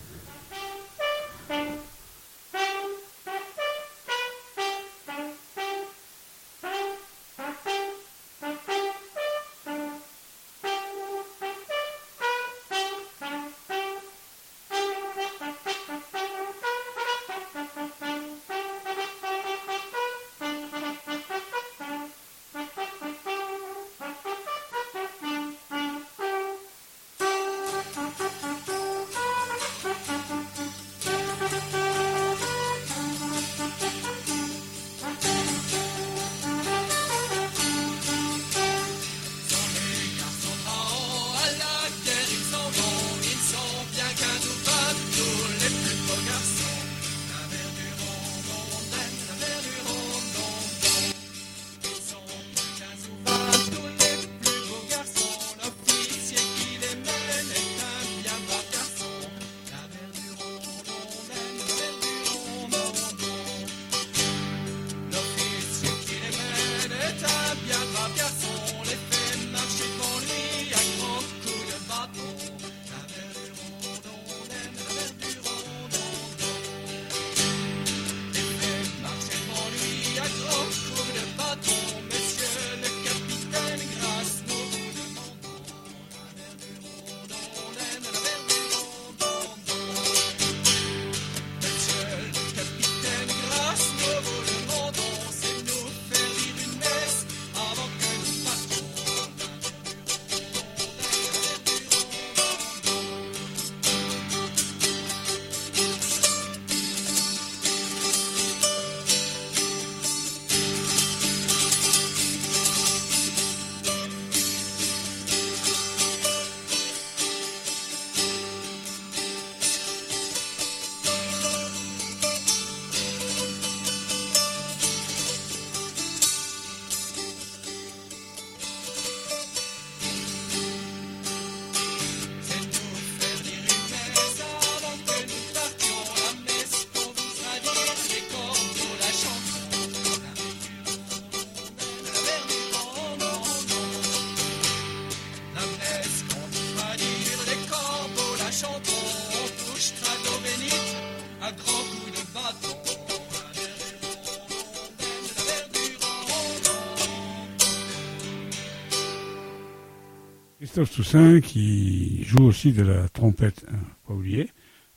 Christophe Toussaint qui joue aussi de la trompette, hein, pas oublier,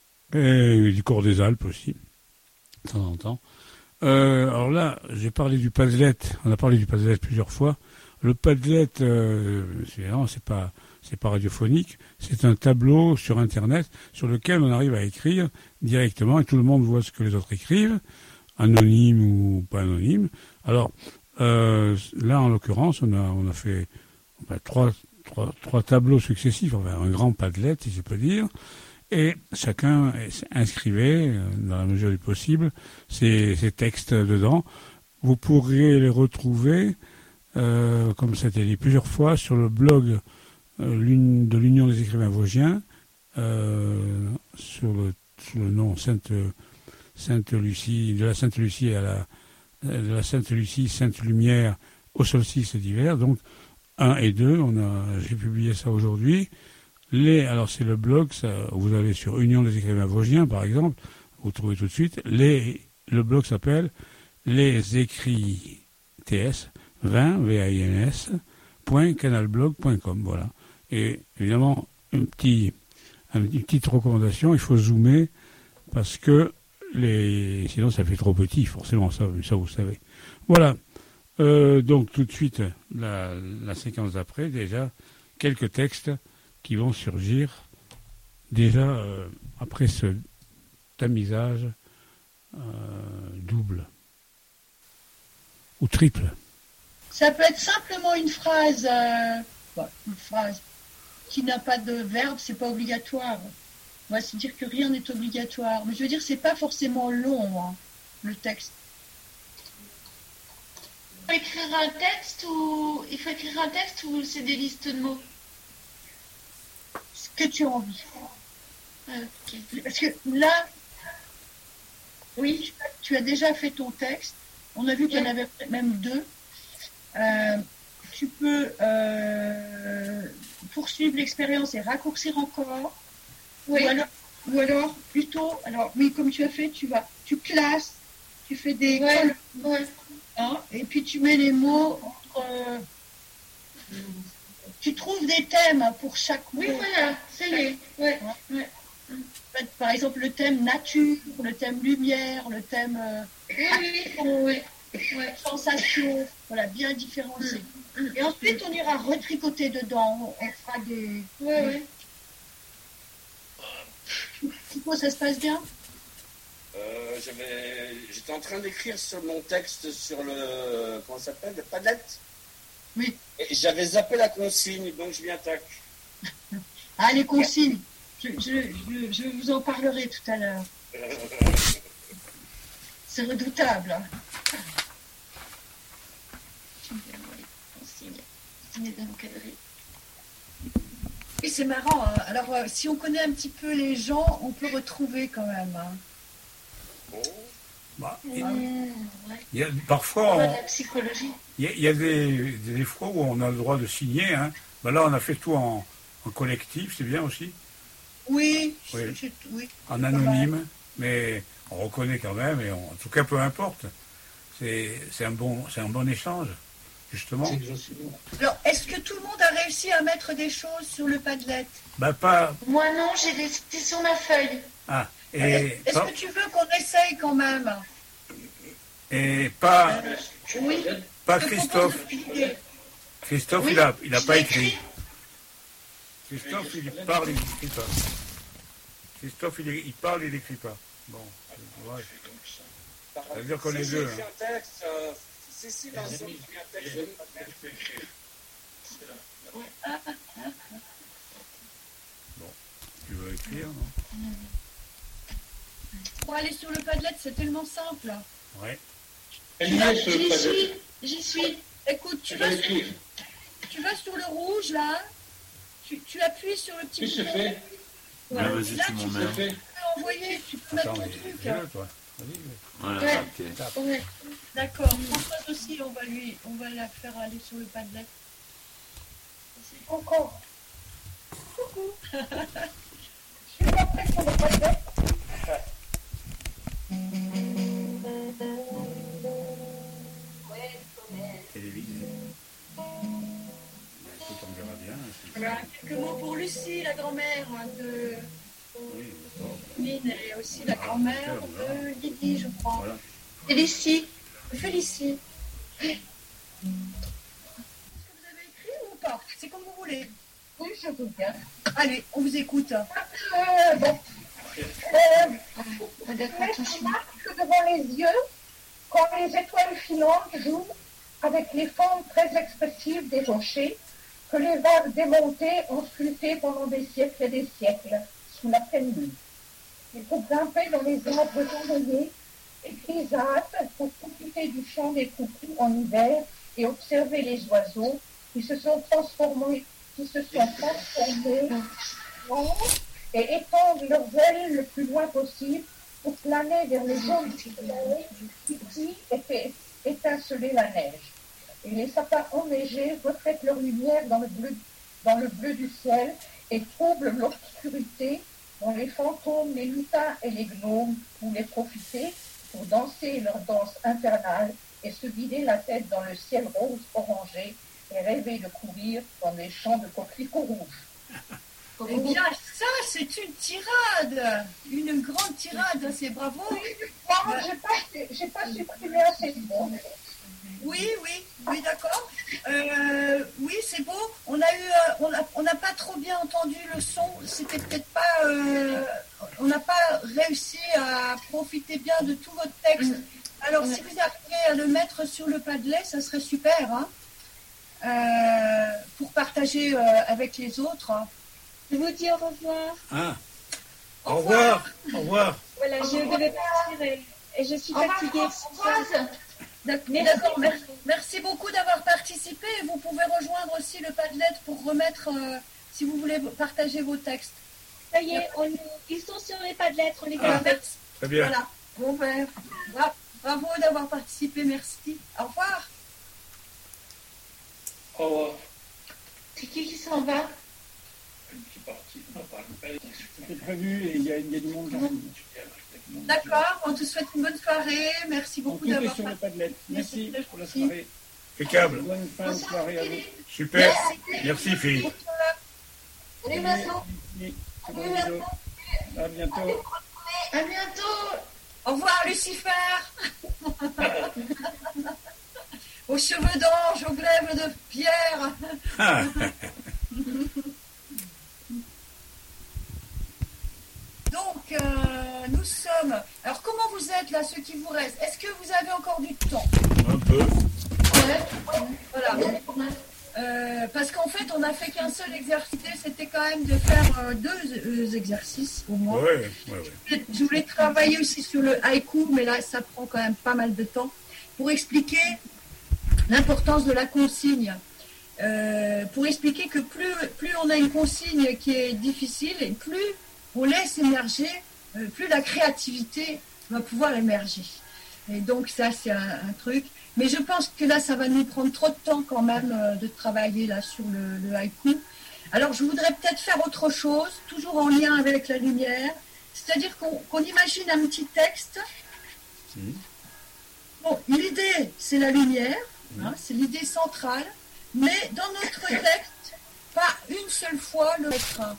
et du Corps des Alpes aussi, de temps en temps. Alors là, j'ai parlé du Padlet, on a parlé du Padlet plusieurs fois. Le Padlet, c'est pas radiophonique, c'est un tableau sur Internet sur lequel on arrive à écrire directement et tout le monde voit ce que les autres écrivent, anonyme ou pas anonyme. Alors là, en l'occurrence, on a fait trois tableaux successifs, enfin un grand Padlet, si je peux dire, et chacun inscrivait, dans la mesure du possible, ses textes dedans. Vous pourrez les retrouver, comme ça a été dit plusieurs fois, sur le blog de l'Union des écrivains vosgiens, sous le nom Sainte-Lucie, de la Sainte-Lucie de la Sainte-Lucie, Sainte-Lumière au solstice d'hiver, donc 1 et 2, j'ai publié ça aujourd'hui. Alors c'est le blog, ça, vous allez sur Union des écrivains vosgiens, par exemple, vous trouvez tout de suite. Le blog s'appelle Les Écrits TS 20 VAINS .canalblog.com, voilà. Et évidemment, une petite recommandation, il faut zoomer parce que sinon ça fait trop petit, forcément, ça vous savez. Voilà. Donc tout de suite, la séquence d'après, déjà, quelques textes qui vont surgir déjà après ce tamisage double ou triple. Ça peut être simplement une phrase qui n'a pas de verbe, c'est pas obligatoire. On va se dire que rien n'est obligatoire. Mais je veux dire, c'est pas forcément long, hein, le texte. Il faut écrire un texte ou c'est des listes de mots? Ce que tu as envie. Okay. Parce que là, oui, tu as déjà fait ton texte. On a vu qu'il y en avait même 2. Tu peux poursuivre l'expérience et raccourcir encore. Oui. Ou alors plutôt, oui, comme tu as fait, tu classes, tu fais des colonnes, hein, et puis tu mets les mots tu trouves des thèmes pour chaque mot. Oui, voilà, ça y est. Ouais. Par exemple, le thème nature, le thème lumière, le thème sensation, voilà, bien différencié. Et ensuite, on ira retricoter dedans, on fera des... Comment ça se passe bien? J'étais en train d'écrire sur mon texte sur le... Comment ça s'appelle? Le Padlet. Oui. Et j'avais zappé la consigne, donc je m'y attaque. Ah, les consignes. Je vous en parlerai tout à l'heure. C'est redoutable. Et c'est marrant, hein. Alors si on connaît un petit peu les gens, on peut retrouver quand même. Hein. Il y a, parfois, la psychologie. Il y a des fois où on a le droit de signer. Hein. Là, on a fait tout en collectif, c'est bien aussi. Oui. En anonyme, mais on reconnaît quand même, et en tout cas, peu importe. C'est un bon échange, justement. Alors, est-ce que tout le monde a réussi à mettre des choses sur le Padlet? Pas... Moi non, j'ai laissé sur ma feuille. Ah, est-ce que tu veux qu'on essaye quand même? Et pas... Oui. Pas Christophe. Christophe, il n'a pas écrit. Christophe, il parle, il n'écrit pas. Christophe, il parle, il n'écrit pas. Bon, ouais. Ça veut dire qu'on est deux. Si, dans un texte, bon, tu veux écrire, non? Pour aller sur le Padlet, c'est tellement simple. Ouais. J'y suis. Écoute, tu vas sur le rouge, là. Tu appuies sur le petit bouton. Fait. Voilà. Là, vas-y, tu peux envoyer, tu peux mettre ton truc. Voilà, ok. D'accord. Françoise aussi, on va la faire aller sur le Padlet. Encore. Coucou. Je suis pas prête pour le Padlet. Télévisé. Écoute, on verra bien. Voilà, quelques mots pour Lucie, la grand-mère de Lynn, et aussi la grand-mère de Lydie, je crois. Voilà. Félicie. Félicie. Est-ce que vous avez écrit ou pas? C'est comme vous voulez. Oui, je veux bien. Allez, on vous écoute. Bon. Devant les yeux, quand les étoiles filantes jouent avec les formes très expressives des rochers que les vagues démontées ont sculptés pendant des siècles et des siècles sous la pleine lune. Il faut grimper dans les arbres ennoyés et grisâtres pour profiter du chant des coucous en hiver et observer les oiseaux qui se sont transformés et étendent leurs ailes le plus loin possible pour planer vers les zones qui fait étinceler la neige. Et les sapins enneigés reflètent leur lumière dans le bleu du ciel et trouble l'obscurité dont les fantômes, les lutins et les gnomes voulaient profiter pour danser leur danse infernale et se vider la tête dans le ciel rose orangé et rêver de courir dans des champs de coquelicots rouges. Eh bien, ça, c'est une tirade, une grande tirade, c'est bravo. Moi, j'ai pas supprimé assez de mots. Oui, d'accord. Oui, c'est beau. On n'a pas trop bien entendu le son. C'était peut-être pas. On n'a pas réussi à profiter bien de tout votre texte. Alors, si vous arrivez à le mettre sur le Padlet, ça serait super, hein, pour partager avec les autres. Je vous dis au revoir. Ah. Au revoir. Au revoir. Voilà, je devais partir et je suis fatiguée. D'accord, merci beaucoup d'avoir participé. Vous pouvez rejoindre aussi le Padlet pour remettre, si vous voulez partager vos textes. Ça y est, ils sont sur les Padlets, on les a fait. Très bien. Voilà. Bon, ben, bravo d'avoir participé, merci. Au revoir. Au revoir. C'est qui s'en va? C'était prévu et il y a du monde qui arrive. D'accord, on te souhaite une bonne soirée. Merci beaucoup Tout est d'avoir sur le Padlet. Merci pour la soirée. Impeccable. Bonne fin de soirée à vous. Super. Merci, Philippe. Allez, Vincent. À bientôt. À bientôt. Au revoir, Lucifer. Aux cheveux d'ange, aux glaives de pierre. Ah. Donc, nous sommes... Alors, comment vous êtes là, ceux qui vous restent? Est-ce que vous avez encore du temps? Un peu. Ouais. Voilà. Parce qu'en fait, on n'a fait qu'un seul exercice, c'était quand même de faire deux exercices au moins. Ouais. Je voulais travailler aussi sur le haïku, mais là, ça prend quand même pas mal de temps, pour expliquer l'importance de la consigne. Pour expliquer que plus on a une consigne qui est difficile, et plus on laisse émerger, plus la créativité va pouvoir émerger. Et donc ça, c'est un truc. Mais je pense que là, ça va nous prendre trop de temps quand même de travailler là sur le haïku. Alors, je voudrais peut-être faire autre chose, toujours en lien avec la lumière. C'est-à-dire qu'on imagine un petit texte. Bon, l'idée, c'est la lumière, hein, c'est l'idée centrale. Mais dans notre texte, pas une seule fois le mettra.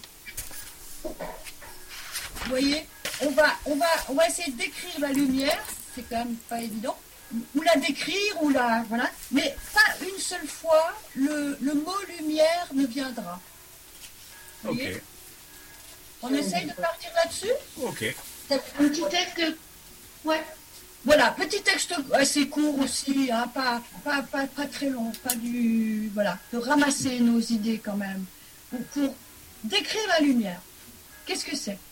Vous voyez, on va essayer de décrire la lumière, c'est quand même pas évident, ou la décrire, voilà, mais pas une seule fois le mot lumière ne viendra. Vous voyez? On essaye de partir là-dessus? Ok. Un petit texte, ouais. Voilà, petit texte assez court aussi, hein, pas très long, voilà, de ramasser nos idées quand même, pour décrire la lumière. Qu'est-ce que c'est?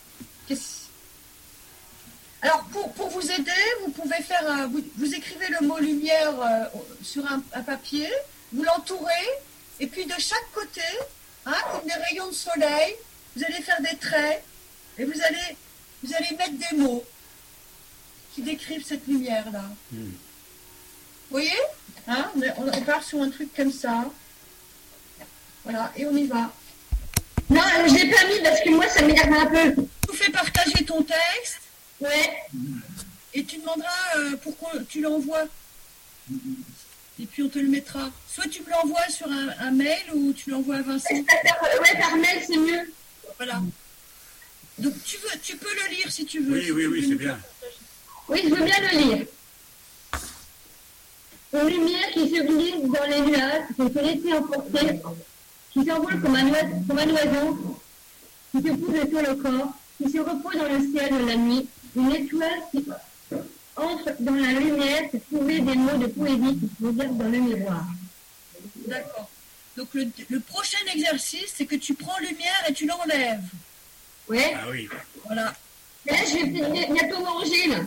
Alors, pour vous aider, vous pouvez faire, vous écrivez le mot lumière sur un papier, vous l'entourez, et puis de chaque côté, hein, comme des rayons de soleil, vous allez faire des traits, et vous allez mettre des mots qui décrivent cette lumière-là. Vous voyez, hein, on part sur un truc comme ça. Voilà, et on y va. Non, je l'ai pas mis parce que moi, ça m'énerve un peu. Tu fais partager ton texte. Ouais. Et tu demanderas pourquoi tu l'envoies. Et puis on te le mettra. Soit tu me l'envoies sur un mail ou tu l'envoies à Vincent. Ouais, par mail, c'est mieux. Voilà. Donc tu peux le lire si tu veux. Oui, c'est bien. Oui, je veux bien le lire. Une lumière qui se glisse dans les nuages, qui se laisse emporter, qui s'envole comme un oiseau, qui se pose sur le corps, qui se repose dans le ciel de la nuit, une étoile qui entre dans la lumière, c'est trouver des mots de poésie qui se regardent dans le miroir. D'accord. Donc le prochain exercice, c'est que tu prends lumière et tu l'enlèves. Ouais. Ah oui. Voilà. Mais là, je vais bientôt manger, là.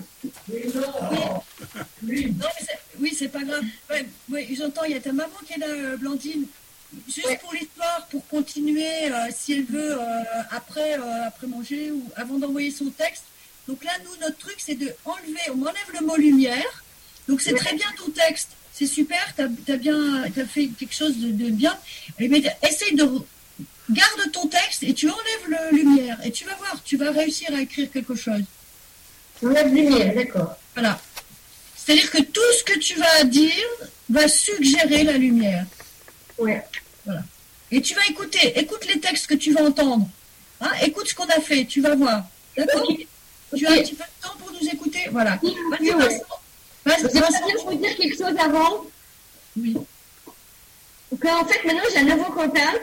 Oui, c'est pas grave. Ouais, oui, j'entends, il y a ta maman qui est là, Blandine. Juste pour l'histoire, pour continuer, si elle veut, après manger ou avant d'envoyer son texte. Donc là, nous, notre truc, c'est on enlève le mot lumière. Donc c'est très bien ton texte. C'est super, t'as fait quelque chose de bien. Mais essaye garde ton texte et tu enlèves le lumière. Et tu vas voir, tu vas réussir à écrire quelque chose. Enlève lumière, d'accord. Voilà. C'est-à-dire que tout ce que tu vas dire va suggérer la lumière. Ouais. Voilà. Et tu vas écouter. Écoute les textes que tu vas entendre. Hein, écoute ce qu'on a fait, tu vas voir. D'accord? Okay. Tu as un petit peu de temps pour nous écouter? Voilà. Vas-y, ouais. Vincent. Vas-y, Vincent. Je peux dire quelque chose avant? Oui. Donc, en fait, maintenant, j'ai un nouveau comptable.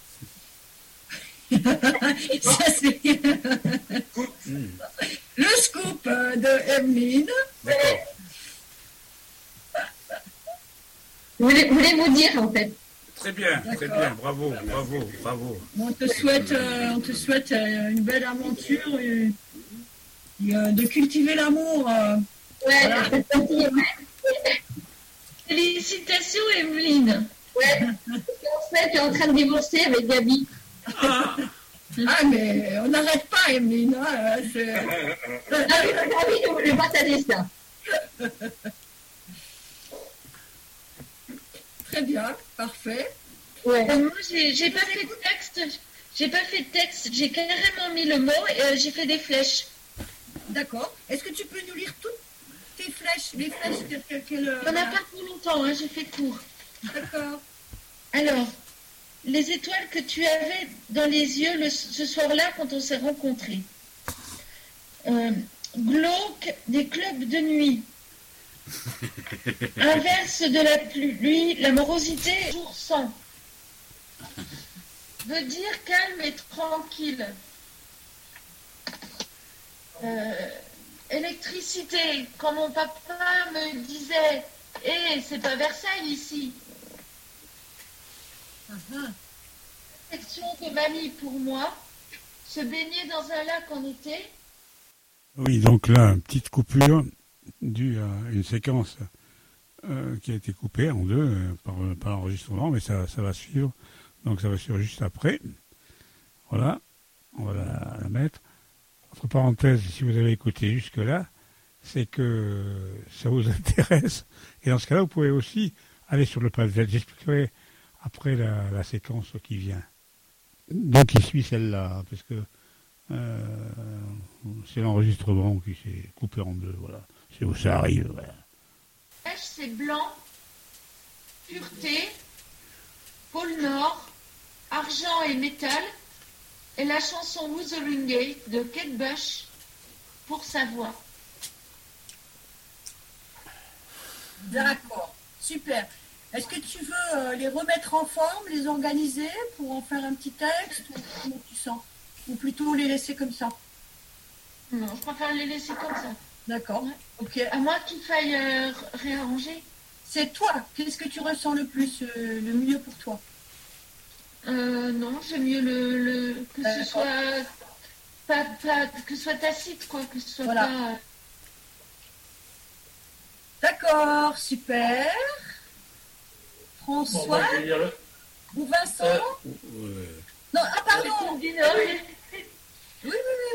Ça, c'est le scoop de Emeline. D'accord. Je voulais vous dire, en fait. Très bien, bravo. On te souhaite une belle aventure et de cultiver l'amour. Ouais, voilà. Félicitations, Emeline. Ouais. En fait, tu es en train de divorcer avec Gabi. Ah, mais on n'arrête pas, Emeline. Hein, oui, je vais partager ça. Très bien, parfait. Ouais. Moi, j'ai pas fait de texte. J'ai pas fait de texte. J'ai carrément mis le mot et j'ai fait des flèches. D'accord. Est-ce que tu peux nous lire toutes tes flèches, les flèches On n'a pas pris longtemps, hein, j'ai fait court. D'accord. Alors, les étoiles que tu avais dans les yeux ce soir-là quand on s'est rencontrés. Glauque des clubs de nuit. Inverse de la pluie, la morosité, jour sans. Veut dire calme et tranquille. Électricité, quand mon papa me disait « Eh, c'est pas Versailles ici !» Affection de mamie pour moi, se baigner dans un lac en été. Oui, donc là, petite coupure due à une séquence qui a été coupée en deux par l'enregistrement, mais ça va suivre. Donc ça va suivre juste après. Voilà, on va la mettre. Entre parenthèses, si vous avez écouté jusque-là, c'est que ça vous intéresse. Et dans ce cas-là, vous pouvez aussi aller sur le page Z. J'expliquerai après la séquence qui vient. Donc il suit celle-là, parce que c'est l'enregistrement qui s'est coupé en deux. Voilà, c'est où ça arrive. Voilà. C'est blanc, pureté, pôle Nord, argent et métal, et la chanson Wuthering Gate de Kate Bush pour sa voix. D'accord, super. Est-ce que tu veux les remettre en forme, les organiser pour en faire un petit texte ou comment tu sens? Ou plutôt les laisser comme ça? Non, je préfère les laisser comme ça. D'accord, ouais. Ok. À moins qu'il faille réarranger. C'est toi, qu'est-ce que tu ressens le plus, le mieux pour toi? Non, j'aime mieux que ce soit pas que ce soit tacite, quoi, que ce soit voilà. pas. D'accord, super. François ou Vincent Non, ah pardon. Oui.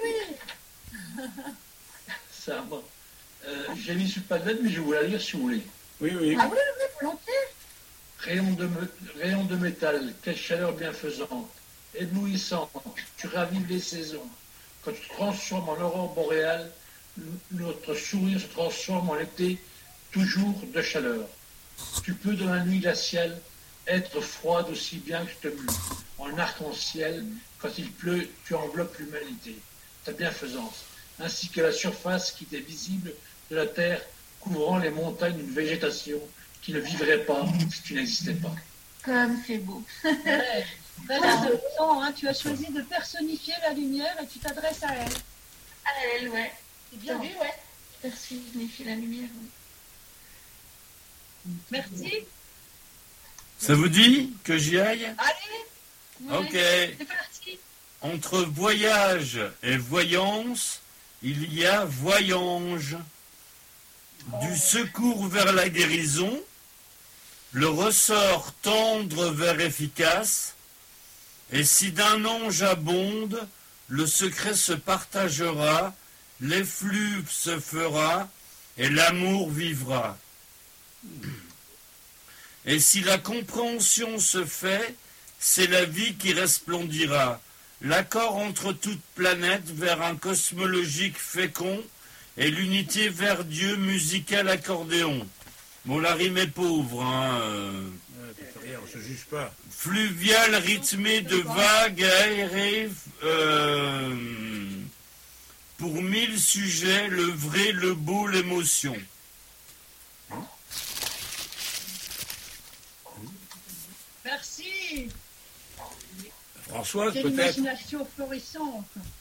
Ça, bon. J'ai mis sur Padlet, mais je vais vous la lire si vous voulez. Oui. Ah oui, volontiers. Rayon de métal, quelle chaleur bienfaisante, éblouissante, tu ravives les saisons. Quand tu te transformes en aurore boréale, notre sourire se transforme en été, toujours de chaleur. Tu peux dans la nuit glaciale être froide aussi bien que tu te mues. En arc-en-ciel, quand il pleut, tu enveloppes l'humanité, ta bienfaisance, ainsi que la surface qui était visible de la terre, couvrant les montagnes d'une végétation qui ne vivrait pas si tu n'existais pas. Comme c'est beau. Ouais. Tu as choisi de personnifier la lumière et tu t'adresses à elle. À elle, ouais. C'est bien. Oui, ouais. Personnifier la lumière. Ouais. Merci. Ça vous dit que j'y aille? Allez. Ok. C'est parti. Entre voyage et voyance, il y a voyange. Du secours vers la guérison, le ressort tendre vers efficace, et si d'un ange abonde, le secret se partagera, l'effluve se fera, et l'amour vivra. Et si la compréhension se fait, c'est la vie qui resplendira. L'accord entre toutes planètes vers un cosmologique fécond et l'unité vers Dieu musical accordéon. Bon, la rime est pauvre, hein. On se juge pas. Fluvial, rythmé de vagues aérées, pour 1000 sujets, le vrai, le beau, l'émotion. Merci. Françoise, quelle peut-être. imagination florissante.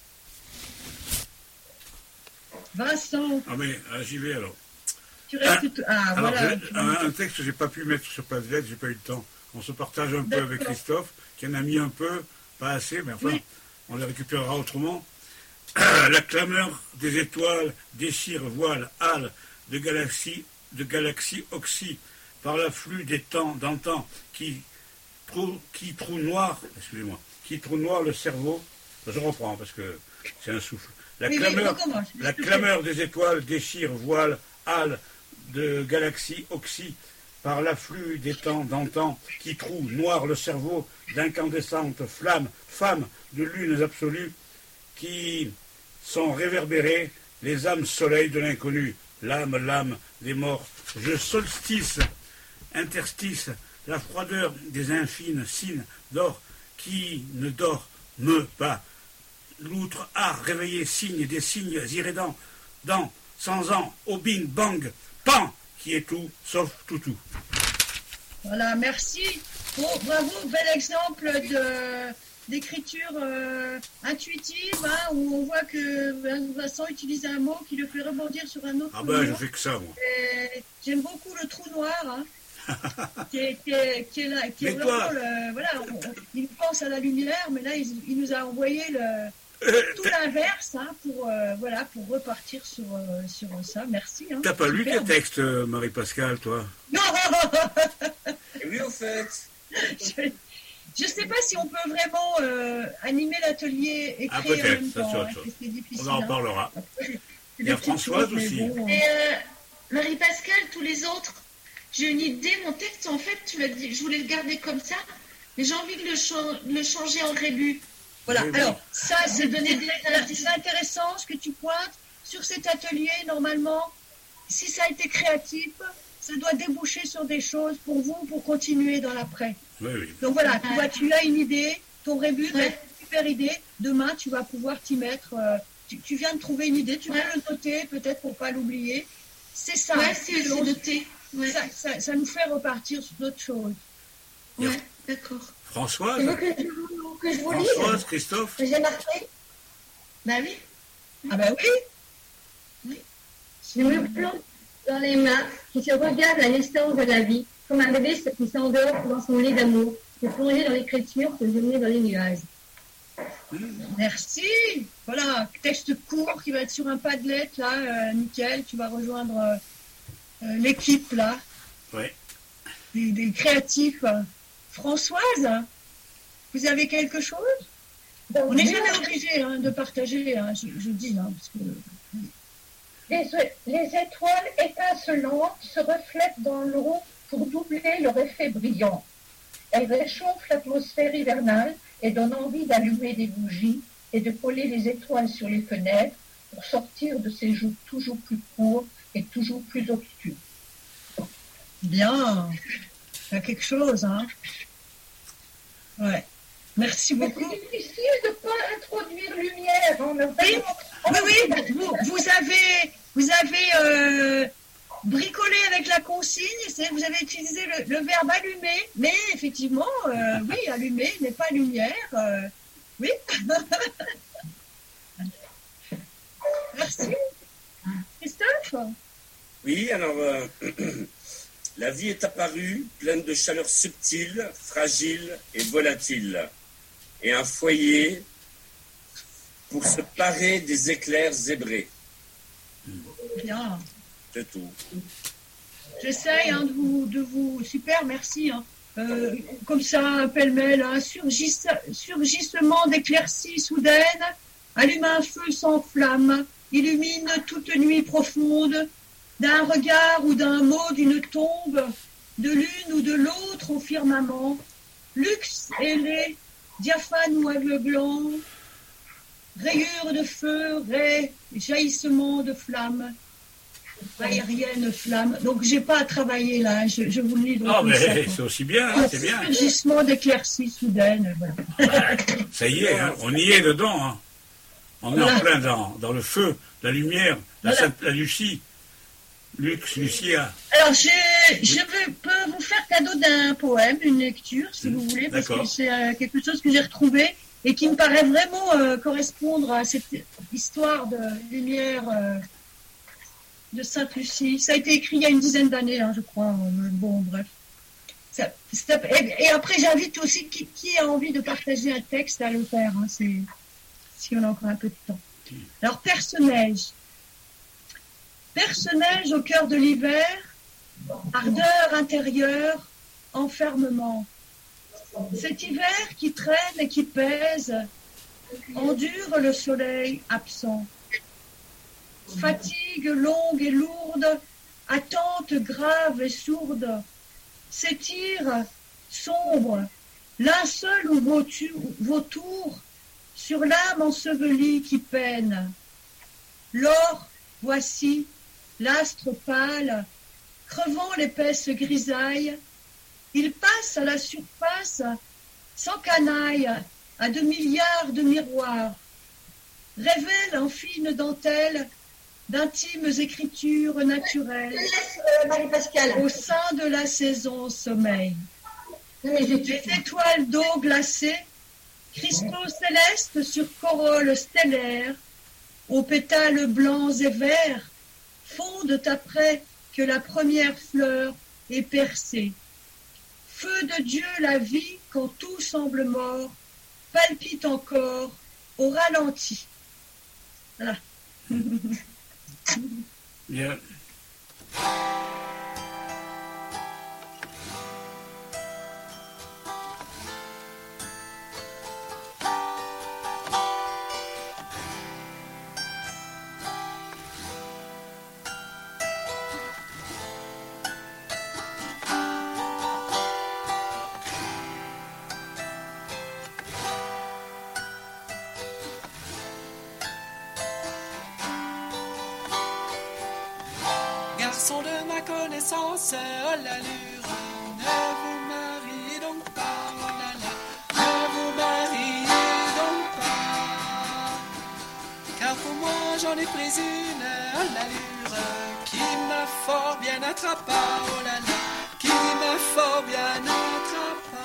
Vincent. Ah mais j'y vais alors. Tu restes alors, voilà. un texte que j'ai pas pu mettre sur Padlet, j'ai pas eu le temps. On se partage un peu avec Christophe, qui en a mis un peu, pas assez, mais enfin, on les récupérera autrement. La clameur des étoiles déchire voile, hale de galaxies oxy, par l'afflux des temps d'antan qui trou noir, excusez-moi, qui trou noir le cerveau. Je reprends parce que c'est un souffle. La clameur des étoiles déchire voile, hale de galaxies oxy, par l'afflux des temps d'antan qui troue noir le cerveau d'incandescentes flammes, femmes de lunes absolues qui sont réverbérées, les âmes soleil de l'inconnu, l'âme des morts. Je solstice, interstice, la froideur des infines signes d'or qui ne dorment pas. L'outre a réveillé signe des signes irrédents, dans 100 ans, au bing bang, pan, qui est tout sauf toutou. Voilà, merci. Bon, bravo, bel exemple d'écriture intuitive, hein, où on voit que Vincent utilise un mot qui le fait rebondir sur un autre. Ah ben, je fais que ça, moi. J'aime beaucoup le trou noir, hein, qui est là, qui est vraiment voilà, il pense à la lumière, mais là, il nous a envoyé tout l'inverse, hein, pour repartir sur ça. Merci. Hein. T'as pas lu tes textes, Marie-Pascale, toi? Non. Oui, au fait. Je ne sais pas si on peut vraiment animer l'atelier et créer en même temps. Hein, c'est difficile, on en parlera. Il y a Françoise aussi. Bon. Et Marie-Pascale, tous les autres, j'ai une idée. Mon texte, en fait, tu l'as dit, je voulais le garder comme ça, mais j'ai envie de le changer en rébut. Voilà, alors ça c'est intéressant ce que tu pointes. Sur cet atelier, normalement, si ça a été créatif, ça doit déboucher sur des choses pour vous, pour continuer dans l'après. Oui. Donc voilà, tu as une idée, ton rébut, une super idée. Demain, tu vas pouvoir t'y mettre. Tu viens de trouver une idée, tu vas le noter peut-être pour pas l'oublier. C'est ça. Ouais, c'est noté. Ouais. Ça nous fait repartir sur d'autres choses. Ouais, d'accord. Françoise. Tu veux que je vous lise? Françoise, Christophe. Que j'ai marqué? Bah oui. Ah bah oui. Je me plonge dans les mains qui se regardent à l'essence de la vie, comme un bébé qui s'endort dans son lit d'amour, qui est plongé dans l'écriture, se jeûner dans les nuages. Merci. Voilà, texte court qui va être sur un Padlet, là, nickel. Tu vas rejoindre l'équipe, là. Oui. Des créatifs. Françoise, vous avez quelque chose? On n'est jamais obligé de partager, hein, je dis. Hein, parce que... Les étoiles étincelantes se reflètent dans l'eau pour doubler leur effet brillant. Elles réchauffent l'atmosphère hivernale et donnent envie d'allumer des bougies et de coller les étoiles sur les fenêtres pour sortir de ces jours toujours plus courts et toujours plus obscurs. Bien, il y a quelque chose, hein. Ouais. Merci beaucoup. C'est difficile de ne pas introduire lumière. Vous avez bricolé avec la consigne, vous avez utilisé le verbe allumer, mais effectivement, oui, allumer n'est pas lumière. Oui. Merci. Christophe? Oui, alors, la vie est apparue pleine de chaleur subtile, fragile et volatile, et un foyer pour se parer des éclairs zébrés. Bien. C'est tout. J'essaye de vous... Super, merci. Hein. Comme ça, pêle-mêle, un surgissement d'éclaircies soudaines, allume un feu sans flamme, illumine toute nuit profonde, d'un regard ou d'un mot, d'une tombe, de l'une ou de l'autre au firmament, luxe ailé, diaphane ou aveuglant, rayures de feu, raies, jaillissements de flammes, aériennes flammes. Donc j'ai pas à travailler là, je vous le lis. Ah mais c'est aussi bien, hein, c'est bien. Surgissement d'éclaircies soudaines, voilà. Ça y est, hein, on y est dedans. Hein. On est en plein dans le feu, la lumière, la Lucie. Lucia. Alors, peux vous faire cadeau d'un poème, d'une lecture, si vous voulez, parce que c'est quelque chose que j'ai retrouvé et qui me paraît vraiment correspondre à cette histoire de lumière de Sainte-Lucie. Ça a été écrit il y a une dizaine d'années, hein, je crois. Bon, bref. Et après, j'invite aussi qui a envie de partager un texte à le faire, hein, si on a encore un peu de temps. Alors, Perce-Neige. Perce-neige au cœur de l'hiver, ardeur intérieure, enfermement. Cet hiver qui traîne et qui pèse, endure le soleil absent. Fatigue longue et lourde, attente grave et sourde, s'étire, sombre, linceul ou vautour, sur l'âme ensevelie qui peine. L'or, voici, l'astre pâle, crevant l'épaisse grisaille, il passe à la surface, sans canaille, à 2 milliards de miroirs, révèle en fine dentelle d'intimes écritures naturelles au sein de la saison sommeil. Les étoiles d'eau glacée, cristaux célestes sur corolle stellaire, aux pétales blancs et verts, fondent après que la première fleur est percée. Feu de Dieu, la vie, quand tout semble mort, palpite encore au ralenti. Voilà. Bien. Garçon de ma connaissance, oh l'allure, ne vous mariez donc pas, oh là là, ne vous mariez donc pas. Car pour moi j'en ai pris une, oh l'allure, qui m'a fort bien attrapé, oh là là, qui m'a fort bien attrapé.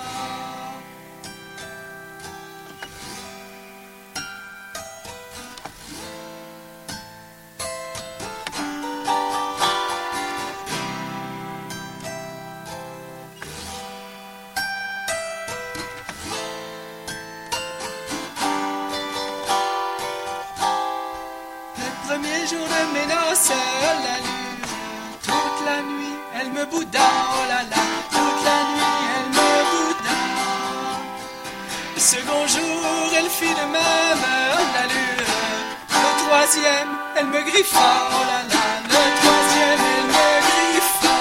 Premier jour de mes noces, oh l'allure, toute la nuit elle me bouda, oh là là, toute la nuit elle me bouda. Le second jour elle fit de même, oh l'allure, le troisième elle me griffa, oh là là, le troisième elle me griffa.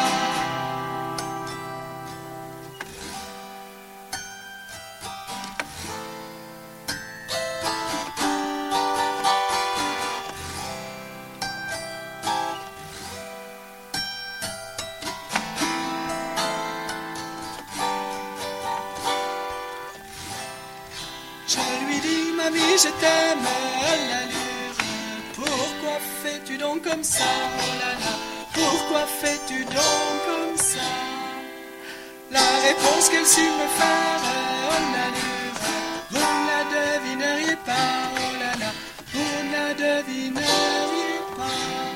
Je lui dis, mamie, je t'aime, oh l'allure. Pourquoi fais-tu donc comme ça, oh là là? Pourquoi fais-tu donc comme ça? La réponse qu'elle sut me faire, oh l'allure, vous ne la devineriez pas, oh là là, vous ne la devineriez pas.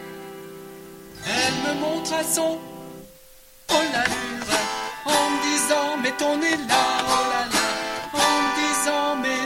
Elle me montra son, oh l'allure, en me disant, mais ton nez là, oh là là. En me disant, mais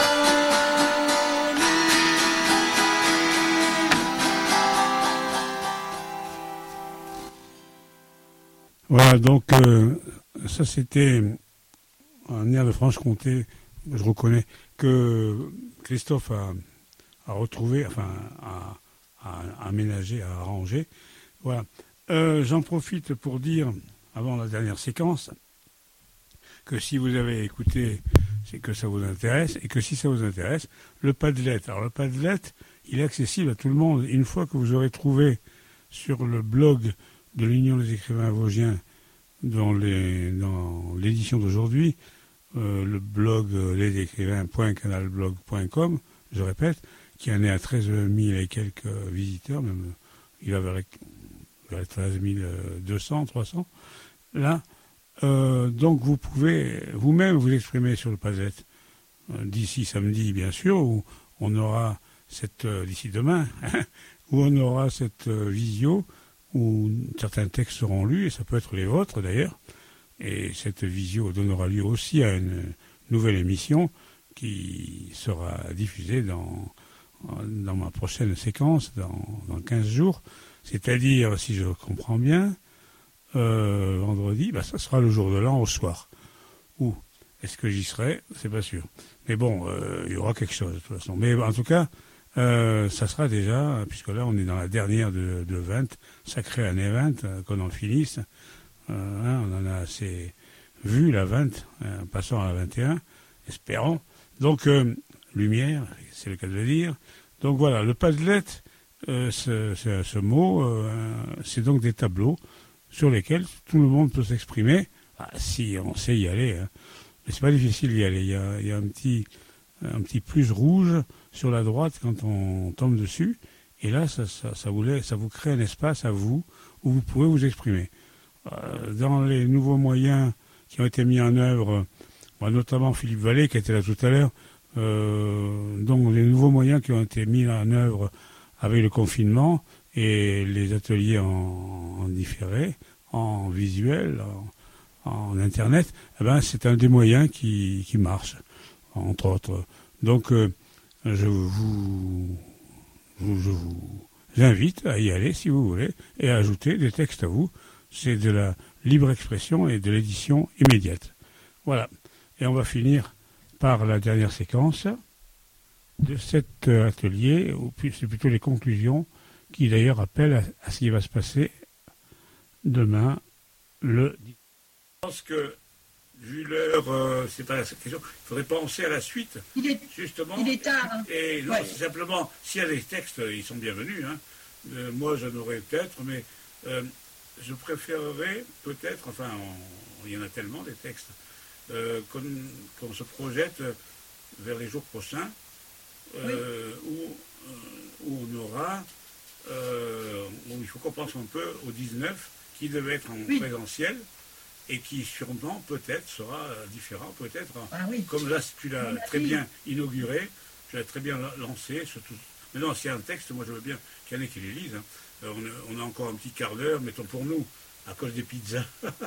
Voilà, donc ça c'était un air de Franche-Comté, je reconnais, que Christophe a retrouvé, enfin a aménagé, a arrangé. Voilà. J'en profite pour dire, avant la dernière séquence, que si vous avez écouté, c'est que ça vous intéresse, et que si ça vous intéresse, le Padlet. Alors le Padlet, il est accessible à tout le monde. Une fois que vous aurez trouvé sur le blog de l'Union des écrivains vosgiens, dans l'édition d'aujourd'hui, le blog lesécrivains.canalblog.com, je répète, qui en est à 13 000 et quelques visiteurs, même il avait 13 200, 300. Là, donc vous pouvez vous-même vous exprimer sur le Padlet d'ici samedi, bien sûr, où on aura d'ici demain, où on aura cette visio, où certains textes seront lus, et ça peut être les vôtres d'ailleurs, et cette visio donnera lieu aussi à une nouvelle émission qui sera diffusée dans ma prochaine séquence, dans 15 jours, c'est-à-dire, si je comprends bien, vendredi, ça sera le jour de l'an au soir. Ou est-ce que j'y serai? C'est pas sûr. Mais bon, il y aura quelque chose de toute façon. Mais en tout cas, ça sera déjà, puisque là on est dans la dernière de 20, sacrée année 20, qu'on en finisse. On en a assez vu, la 20, passant à la 21, espérons. Donc, lumière, c'est le cas de le dire. Donc voilà, le Padlet, ce mot, c'est donc des tableaux sur lesquels tout le monde peut s'exprimer, si on sait y aller. Hein. Mais c'est pas difficile d'y aller. Il y a un petit plus rouge sur la droite quand on tombe dessus, et là, ça vous crée un espace à vous où vous pouvez vous exprimer. Dans les nouveaux moyens qui ont été mis en œuvre, notamment Philippe Vallée qui était là tout à l'heure, donc les nouveaux moyens qui ont été mis en œuvre avec le confinement et les ateliers en différé, en visuel, en internet, c'est un des moyens qui marche, entre autres. Donc je vous invite à y aller si vous voulez et à ajouter des textes à vous. C'est de la libre expression et de l'édition immédiate. Voilà. Et on va finir par la dernière séquence de cet atelier, ou c'est plutôt les conclusions, qui d'ailleurs appellent à ce qui va se passer demain, le 10. Je pense que, vu l'heure, c'est pas la question, il faudrait penser à la suite, justement. Il est tard. Hein. Et non, c'est simplement, s'il y a des textes, ils sont bienvenus. Hein. Moi, j'en aurais peut-être, mais je préférerais peut-être, il y en a tellement des textes, qu'on se projette vers les jours prochains, où on aura, où il faut qu'on pense un peu au 19, qui devait être en présentiel, et qui sûrement, peut-être, sera différent, peut-être, comme là, tu l'as très bien inauguré, tu l'as très bien lancé, surtout. Maintenant, s'il y a un texte, moi je veux bien qu'il y en ait qui les lisent. Hein. On a encore un petit quart d'heure, mettons pour nous, à cause des pizzas.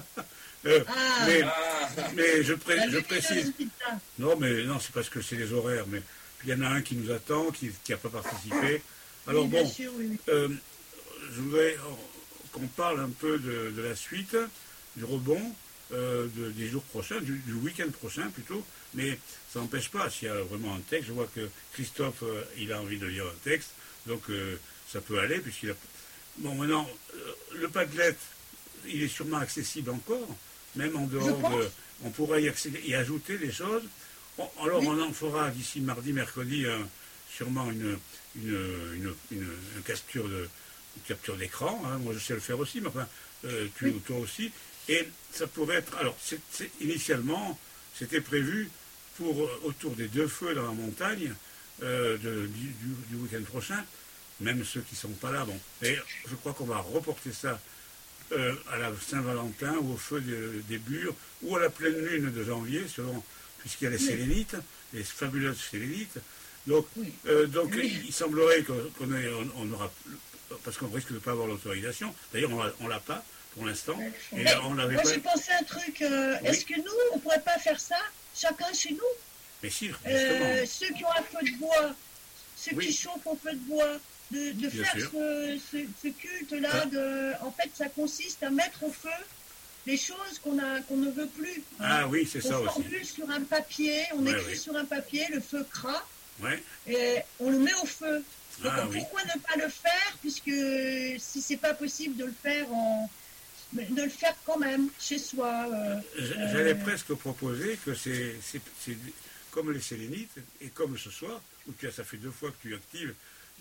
Mais je précise. Non, c'est parce que c'est les horaires. Mais il y en a un qui nous attend, qui n'a pas participé. Alors bon, sûr, je voudrais qu'on parle un peu de la suite, du rebond des jours prochains, du week-end prochain plutôt. Mais ça n'empêche pas, s'il y a vraiment un texte, je vois que Christophe, il a envie de lire un texte, donc ça peut aller, puisqu'il a... Bon, maintenant, le Padlet, il est sûrement accessible encore, même en dehors de... On pourrait y ajouter des choses. Alors, on en fera d'ici mardi, mercredi, sûrement une capture d'écran. Hein. Moi, je sais le faire aussi, mais enfin, toi aussi. Et ça pourrait être... Alors, initialement, c'était prévu pour autour des 2 feux dans la montagne du week-end prochain, même ceux qui ne sont pas là. Bon. Et je crois qu'on va reporter ça à la Saint-Valentin ou au feu des Bures ou à la pleine lune de janvier, puisqu'il y a les sélénites, les fabuleuses sélénites. Donc, il semblerait qu'on aura, parce qu'on risque de ne pas avoir l'autorisation. D'ailleurs, on ne l'a pas pour l'instant. Et moi, j'ai pensé un truc. Est-ce que nous, on ne pourrait pas faire ça, chacun chez nous? Mais si, justement. Ceux qui ont un feu de bois, ceux qui chauffent au feu de bois, de faire ce culte-là. En fait, ça consiste à mettre au feu les choses qu'on ne veut plus. Ah oui, c'est ça aussi. On formule sur un papier, on écrit sur un papier, le feu cras, et on le met au feu. Donc pourquoi ne pas le faire, puisque si c'est pas possible de le faire mais de le faire quand même, chez soi. J'allais presque proposer que c'est comme les sélénites, et comme ce soir, où ça fait 2 fois que tu actives,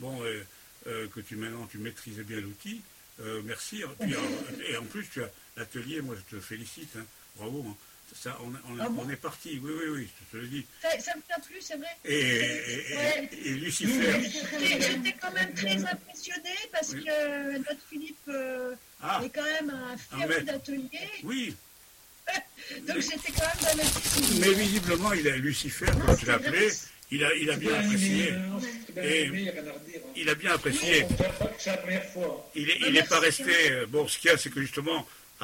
que maintenant tu maîtrises bien l'outil, merci. Et en plus, tu as l'atelier, moi je te félicite, hein, bravo. Hein. Ça, on est parti, oui, je te le dis. Ça me t'a plu, c'est vrai. Et Lucifer. J'étais quand même très impressionnée parce que notre Philippe est quand même un féru d'atelier. Oui. Donc j'étais quand même dans le style. Mais visiblement, il a Lucifer, comme tu l'as appelé, il a bien apprécié. Il a bien apprécié. C'est la première fois. Il n'est pas resté. Ce qu'il y a, c'est que justement,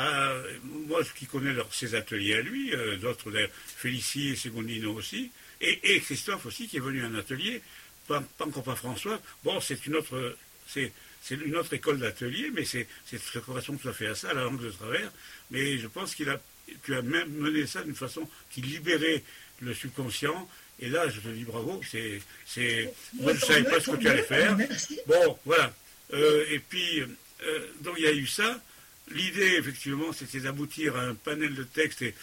moi, qui connais ses ateliers à lui, d'autres, Félicie et Segondino aussi, et Christophe aussi, qui est venu à un atelier, pas encore pas François. C'est une autre école d'atelier, mais ça correspond tout à fait à ça, la langue de travers. Mais je pense tu as même mené ça d'une façon qui libérait le subconscient. Et là, je te dis bravo. Moi, je ne savais pas ce que tu allais faire. Bon, voilà. Et puis, donc il y a eu ça. L'idée, effectivement, c'était d'aboutir à un panel de textes. Et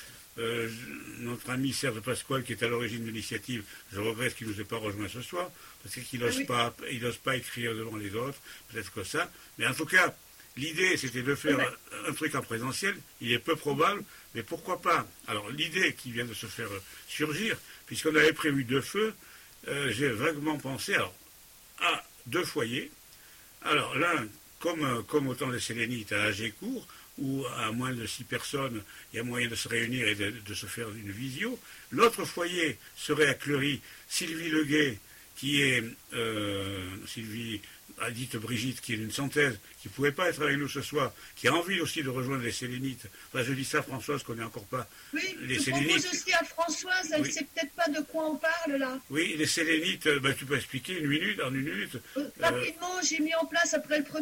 notre ami Serge Pasquale, qui est à l'origine de l'initiative, je regrette qu'il ne nous ait pas rejoint ce soir, parce qu'il n'ose pas écrire devant les autres, peut-être que ça. Mais en tout cas, l'idée, c'était de faire un truc en présentiel. Il est peu probable, mais pourquoi pas? Alors, l'idée qui vient de se faire surgir, puisqu'on avait prévu 2 feux, j'ai vaguement pensé à 2 foyers. Alors, l'un, comme au temps des Sélénites à Agécourt, où à moins de 6 personnes, il y a moyen de se réunir et de se faire une visio. L'autre foyer serait à Cleury, Sylvie Leguet, qui est Sylvie dite Brigitte, qui est une synthèse, qui ne pouvait pas être avec nous ce soir, qui a envie aussi de rejoindre les Sélénites. Enfin, je dis ça, Françoise, connaît encore pas les Sélénites. Je propose aussi à Françoise, elle ne sait peut-être pas de quoi on parle là. Oui, les Sélénites, tu peux expliquer en une minute. Rapidement, j'ai mis en place après le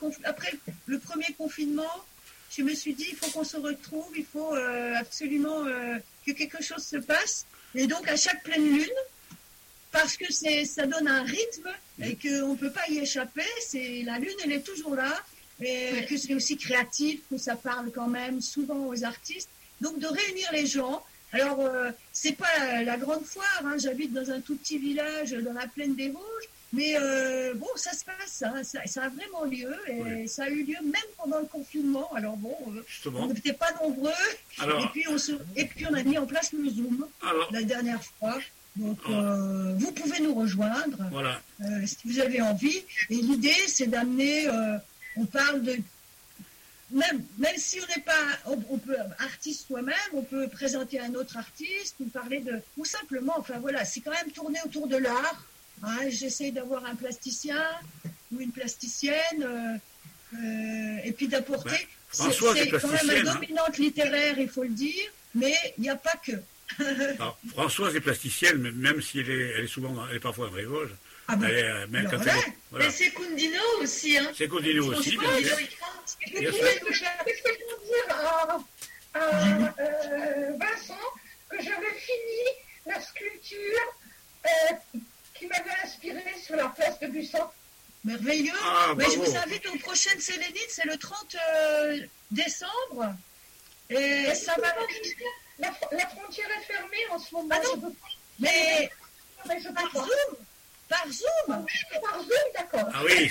premier confinement, je me suis dit, il faut qu'on se retrouve, il faut absolument que quelque chose se passe. Et donc, à chaque pleine lune, parce que ça donne un rythme et qu'on ne peut pas y échapper. La lune, elle est toujours là, et que c'est aussi créatif, que ça parle quand même souvent aux artistes. Donc, de réunir les gens. Alors, c'est pas la grande foire, hein, j'habite dans un tout petit village dans la plaine des Vosges, mais ça se passe, hein, ça a vraiment lieu, et ça a eu lieu même pendant le confinement. Alors on n'était pas nombreux, et puis on a mis en place le Zoom la dernière fois. Donc, vous pouvez nous rejoindre si vous avez envie. Et l'idée, c'est d'amener, on parle de... Même si on n'est pas... On peut artiste soi-même, on peut présenter un autre artiste, ou simplement, enfin voilà, c'est quand même tourné autour de l'art. Hein, j'essaie d'avoir un plasticien ou une plasticienne, et puis d'apporter... c'est quand même une dominante littéraire, il faut le dire, mais il n'y a pas que... Alors, Françoise est plasticienne, même si elle est parfois dans les Vosges. Mais Secundino aussi, hein. Secundino aussi, bien sûr. Qu'est-ce que je peux dire à Vincent que j'avais fini la sculpture qui m'avait inspiré sur la place de Busson. Merveilleux. Mais je vous invite aux prochaines Sélénites, c'est le 30 décembre. Et ça va... La frontière est fermée en ce moment. Ah non, mais par Zoom. Par Zoom, d'accord. Ah oui,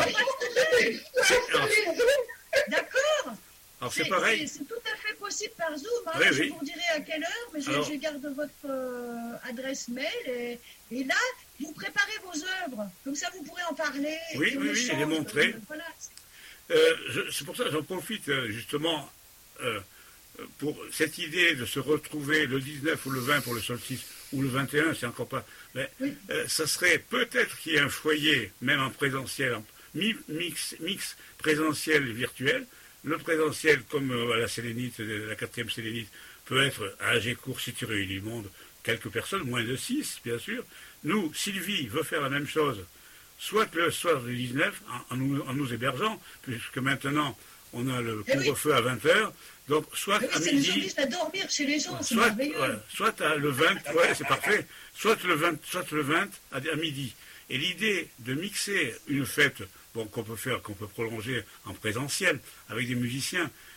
d'accord. Alors c'est pareil. C'est tout à fait possible par Zoom. Hein. Oui, je vous dirai à quelle heure, mais je garde votre adresse mail. Et là, vous préparez vos œuvres. Comme ça, vous pourrez en parler. Oui, et les montrer. Voilà. C'est pour ça que j'en profite justement pour cette idée de se retrouver le 19 ou le 20 pour le solstice, ou le 21, c'est encore pas... Mais ça serait peut-être qu'il y ait un foyer, même en présentiel, mix présentiel et virtuel. Le présentiel, comme à la Sélénite, la 4e Sélénite, peut être à Agécourt, si tu réunis le monde, quelques personnes, moins de 6, bien sûr. Nous, Sylvie veut faire la même chose, soit le soir du 19, en nous hébergeant, puisque maintenant, on a le couvre-feu à 20h, donc soit à ça midi... nous oblige à dormir chez les gens, c'est merveilleux. Soit le 20, c'est parfait, soit le 20 à midi. Et l'idée de mixer une fête qu'on peut prolonger en présentiel avec des musiciens,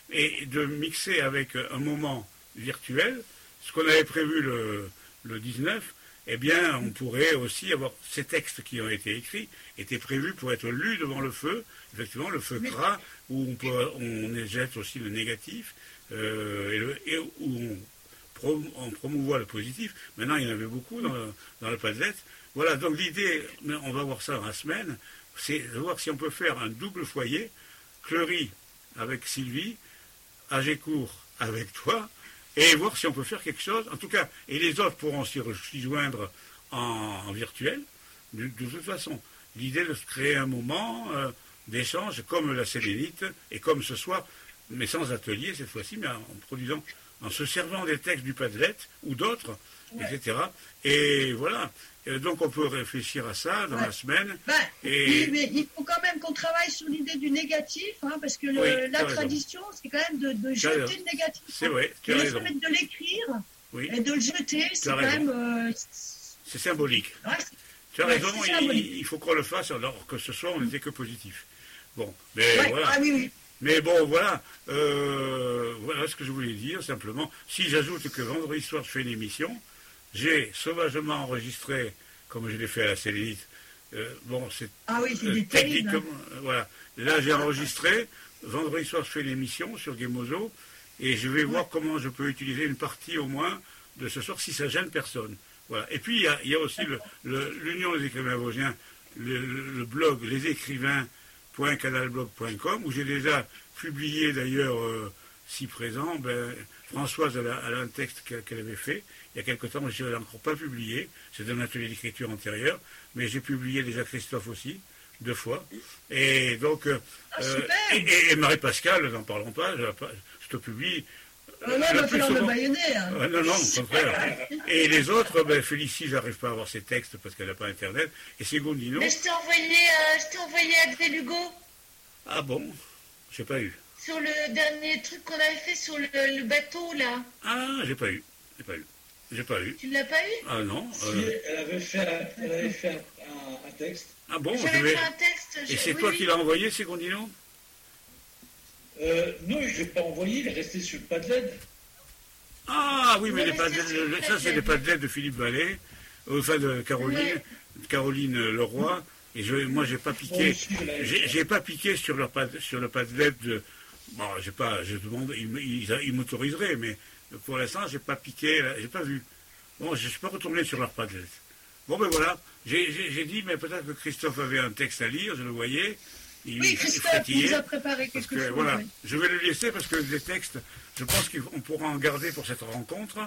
et de mixer avec un moment virtuel, ce qu'on avait prévu le 19, eh bien, on pourrait aussi avoir ces textes qui ont été écrits, étaient prévus pour être lus devant le feu, effectivement, le feu CRA, où on jette aussi le négatif, et où on promouvoit le positif. Maintenant, il y en avait beaucoup dans le Padlet. Voilà, donc l'idée, on va voir ça dans la semaine, c'est de voir si on peut faire un double foyer, Cleury avec Sylvie, Agécourt avec toi, et voir si on peut faire quelque chose, en tout cas, et les autres pourront s'y joindre en virtuel, de toute façon. L'idée de se créer un moment d'échange, comme la Sélénite, et comme ce soir, mais sans atelier cette fois-ci, mais en produisant, en se servant des textes du Padlet, ou d'autres, etc. Et voilà. Donc on peut réfléchir à ça dans la semaine. Oui, mais il faut quand même qu'on travaille sur l'idée du négatif, hein, parce que la tradition, c'est quand même de jeter le négatif. C'est vrai, tu as raison. De l'écrire et de le jeter, c'est quand même... c'est symbolique. Tu as raison, il faut qu'on le fasse, alors que ce soir, on n'était que positif. Bon, mais voilà. Ah oui. Mais bon, voilà. Voilà ce que je voulais dire, simplement. Si j'ajoute que vendredi soir, je fais une émission, j'ai sauvagement enregistré, comme je l'ai fait à la Sélénite, c'est technique. Voilà. Là, j'ai enregistré. Vendredi soir, je fais une émission sur Gemozo, et je vais voir comment je peux utiliser une partie au moins de ce soir, si ça gêne personne. Voilà. Et puis, il y a aussi l'Union des écrivains vosgiens, le blog lesécrivains.canalblog.com, où j'ai déjà publié d'ailleurs, si présent, Françoise, elle a un texte qu'elle avait fait il y a quelque temps, je ne l'ai encore pas publié, c'est un atelier d'écriture antérieur, mais j'ai publié déjà Christophe aussi, 2 fois. Et donc, et Marie-Pascale, n'en parlons pas, je te publie. Non, va falloir le baïonner. Non, au contraire. Et les autres, Félicie, j'arrive pas à avoir ses textes parce qu'elle n'a pas Internet. Et Ségondino. Mais je t'ai envoyé Adrien Lugo. Ah bon? J'ai pas eu. Sur le dernier truc qu'on avait fait sur le bateau, là. Ah, j'ai pas eu. Tu ne l'as pas eu? Ah non. Elle avait fait un texte. Ah bon? J'avais fait un texte. Et c'est toi qui l'as envoyé, Ségondino? Non, je ne l'ai pas envoyé, il est resté sur le Padlet. Ah oui, mais ça c'est les Padlets de Philippe Vallée, enfin de Caroline Leroy, et moi j'ai pas piqué, j'ai pas piqué sur le Padlet de, bon, je demande, ils m'autoriseraient, mais pour l'instant j'ai pas piqué, j'ai pas vu. Bon, je suis pas retourné sur leur Padlet. Bon ben voilà, j'ai dit, mais peut-être que Christophe avait un texte à lire, je le voyais. Christophe nous a préparé quelque chose. Voilà, je vais le laisser parce que des textes, je pense qu'on pourra en garder pour cette rencontre,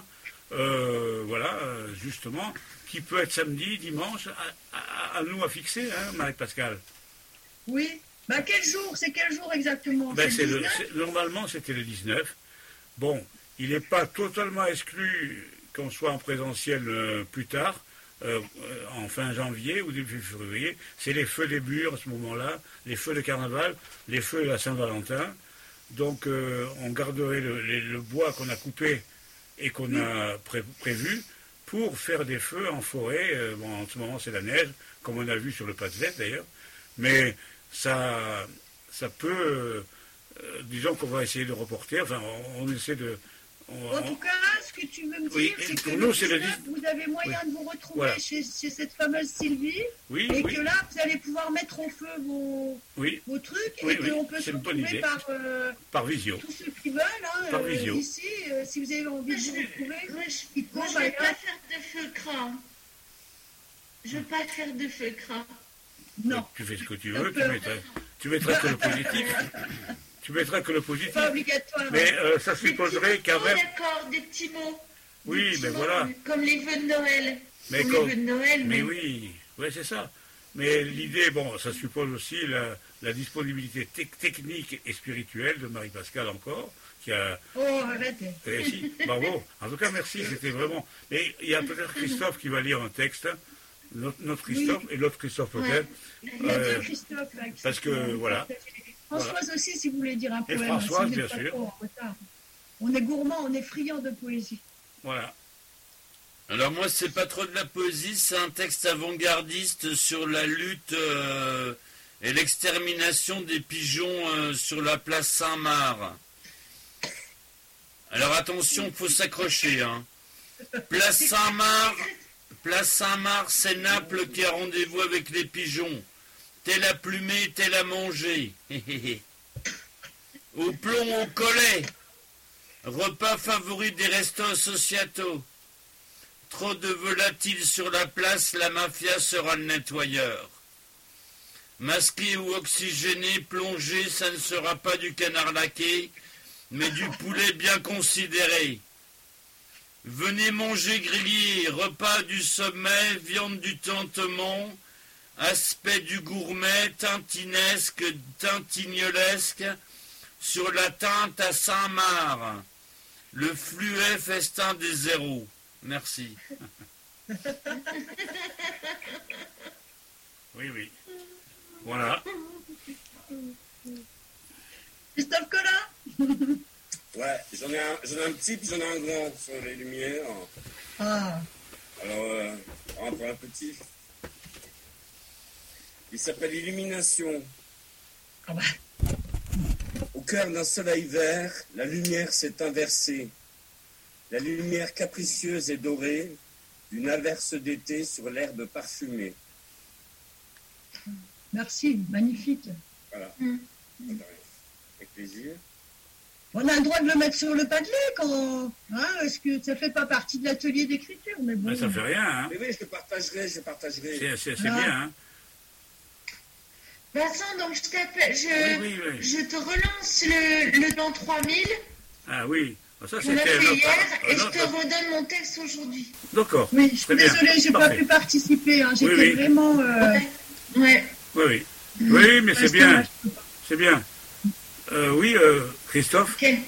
justement, qui peut être samedi, dimanche, à nous à fixer, hein, Marie-Pascale. Oui, quel jour? C'est quel jour exactement? Normalement, c'était le 19. Bon, il n'est pas totalement exclu qu'on soit en présentiel plus tard. En fin janvier ou début février, c'est les feux des Bures à ce moment-là, les feux de carnaval, les feux de la Saint-Valentin. Donc on garderait le bois qu'on a coupé et qu'on a prévu pour faire des feux en forêt. En ce moment c'est la neige, comme on a vu sur le Padlet d'ailleurs, mais ça peut, disons qu'on va essayer de reporter, enfin on essaie de... En tout cas, ce que tu veux me dire, c'est que nous, vous avez moyen de vous retrouver chez cette fameuse Sylvie, et que là, vous allez pouvoir mettre au feu vos trucs, et qu'on peut se retrouver par visio. Tous ceux qui veulent, ici, si vous avez envie de vous retrouver. Moi, je ne vais pas faire de feu craint. Je ne vais pas faire de feu craint. Non. Tu fais ce que tu veux, tu mettras que le positif. Tu mettras que le positif. Pas obligatoire. Mais ça supposerait quand même. D'accord, des petits mots. Oui, mais voilà. Comme les vœux de Noël. Les vœux de Noël. Mais oui, c'est ça. Mais l'idée, ça suppose aussi la disponibilité technique et spirituelle de Marie-Pascale encore, qui a. Oh, arrête. Si, bravo. En tout cas, merci. C'était vraiment. Mais il y a peut-être Christophe qui va lire un texte. Notre Christophe et l'autre Christophe peut-être. Christophe, parce que voilà. Françoise aussi, si vous voulez dire un poème. Et Françoise, bien sûr. On est gourmand, on est friand de poésie. Voilà. Alors moi, c'est pas trop de la poésie, c'est un texte avant-gardiste sur la lutte et l'extermination des pigeons sur la place Saint-Marc. Alors attention, faut s'accrocher. Hein. Place Saint-Marc, c'est Naples qui a rendez-vous avec les pigeons. Tel à plumer, tel à manger. Au plomb, au collet. Repas favori des restos associato. Trop de volatiles sur la place, la mafia sera le nettoyeur. Masqué ou oxygéné, plongé, ça ne sera pas du canard laqué, mais du poulet bien considéré. Venez manger grillé, repas du sommet, viande du tentement, aspect du gourmet, tintinesque, tintignolesque, sur la teinte à Saint-Marc. Le fluet festin des zéros. Merci. Oui. Voilà. Christophe Collin. Ouais, j'en ai un petit puis j'en ai un grand sur les lumières. Ah. Alors, on va prendre un petit. Il s'appelle Illumination. Ah bah. Au cœur d'un soleil vert, la lumière s'est inversée. La lumière capricieuse et dorée d'une averse d'été sur l'herbe parfumée. Merci, magnifique. Voilà. Avec plaisir. On a le droit de le mettre sur le Padlet quand... Hein, est-ce que ça fait pas partie de l'atelier d'écriture, mais bon. Ça fait rien, hein. Mais oui, je partagerai. C'est bien, hein. Vincent, donc je t'appelle, Oui. je te relance le dans 3000. Ah oui. Ça, On l'a fait hier et je te redonne mon texte aujourd'hui. D'accord. Oui, je suis désolée, j'ai pas pu participer. Hein. J'étais vraiment... Ouais. Oui, mais c'est bien. C'est bien. Oui, Christophe. Okay.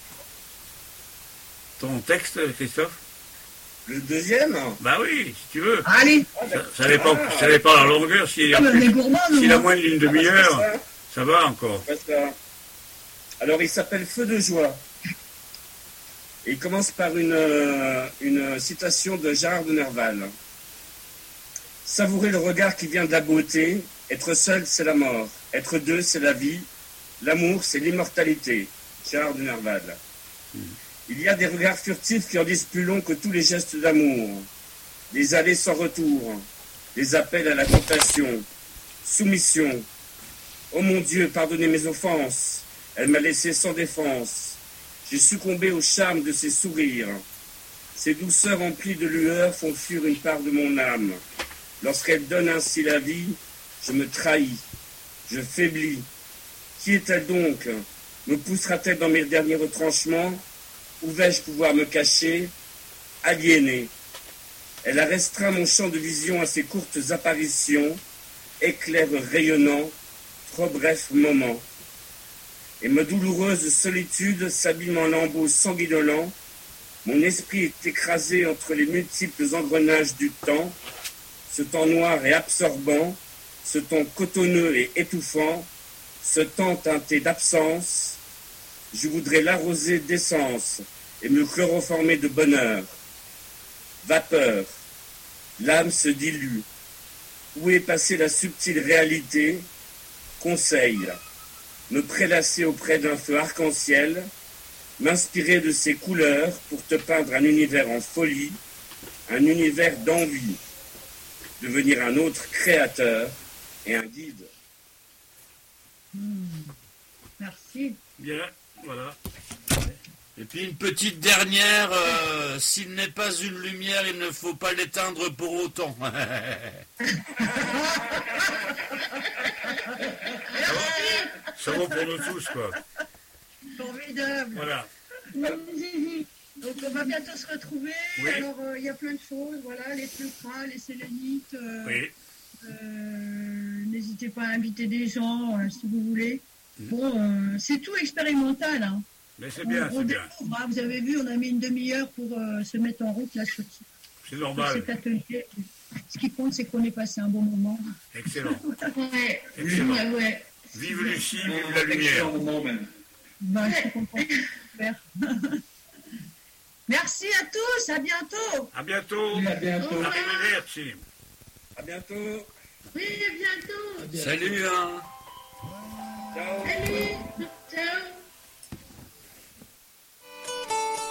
Ton texte, Christophe. Le deuxième? Bah oui, si tu veux. Allez. Ça dépend la longueur. S'il a moins d'une demi-heure, ça va encore. Alors, il s'appelle Feu de joie. Et il commence par une citation de Gérard de Nerval. Savourer le regard qui vient de la beauté. Être seul, c'est la mort. Être deux, c'est la vie. L'amour, c'est l'immortalité. Gérard de Nerval. Il y a des regards furtifs qui en disent plus long que tous les gestes d'amour. Des allées sans retour. Des appels à la tentation. Soumission. Oh mon Dieu, pardonnez mes offenses. Elle m'a laissé sans défense. J'ai succombé au charme de ses sourires. Ces douceurs emplies de lueur font fuir une part de mon âme. Lorsqu'elle donne ainsi la vie, je me trahis, je faiblis. Qui est-elle donc? Me poussera-t-elle dans mes derniers retranchements? Où vais-je pouvoir me cacher? Aliéné. Elle a restreint mon champ de vision à ses courtes apparitions, éclairs rayonnants, trop brefs moments. Et ma douloureuse solitude s'abîme en lambeaux sanguinolents. Mon esprit est écrasé entre les multiples engrenages du temps, ce temps noir et absorbant, ce temps cotonneux et étouffant, ce temps teinté d'absence. Je voudrais l'arroser d'essence et me chloroformer de bonheur. Vapeur, l'âme se dilue. Où est passée la subtile réalité? Conseil, me prélasser auprès d'un feu arc-en-ciel, m'inspirer de ses couleurs pour te peindre un univers en folie, un univers d'envie, devenir un autre créateur et un guide. Merci. Bien, voilà. Et puis une petite dernière, s'il n'est pas une lumière, il ne faut pas l'éteindre pour autant. Ça vaut pour nous tous, quoi. Formidable. Voilà. Donc on va bientôt se retrouver. Oui. Alors il y a plein de choses, voilà, les pleuras, les sélénites. Oui. N'hésitez pas à inviter des gens si vous voulez. Bon, c'est tout expérimental. Hein. Mais c'est bien, c'est bien. Découvre, hein. Vous avez vu, on a mis une demi-heure pour se mettre en route là sur C'est normal. cet atelier. Ce qui compte, c'est qu'on ait passé un bon moment. Excellent. Ouais. Excellent. Ouais. Vive Lucie, vive la lumière. Ben, je suis contente. Super. Merci à tous, à bientôt. À bientôt. À bientôt. Arrivederci. À bientôt. Oui, à bientôt. Salut, hein. Ciao. Salut. Ciao.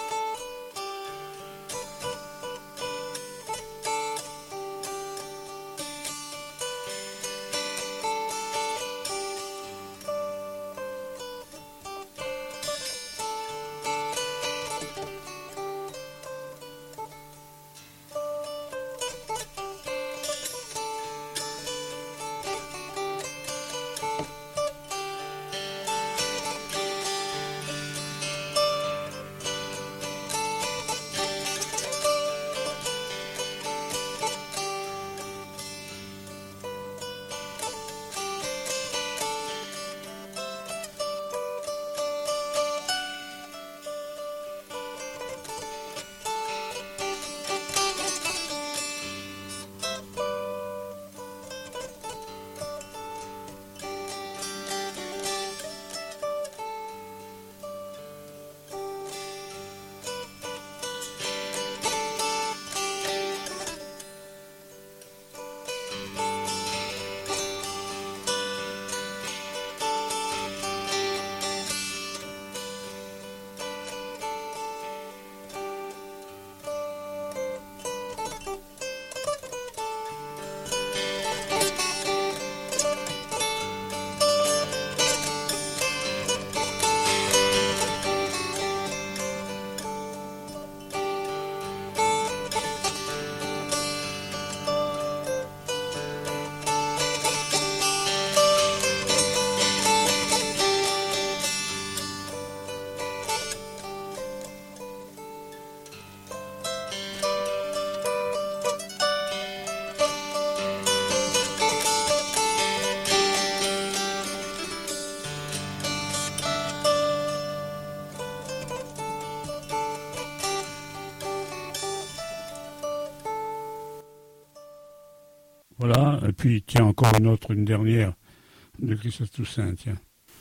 Voilà, et puis tiens, encore une dernière de Christophe Toussaint, tiens.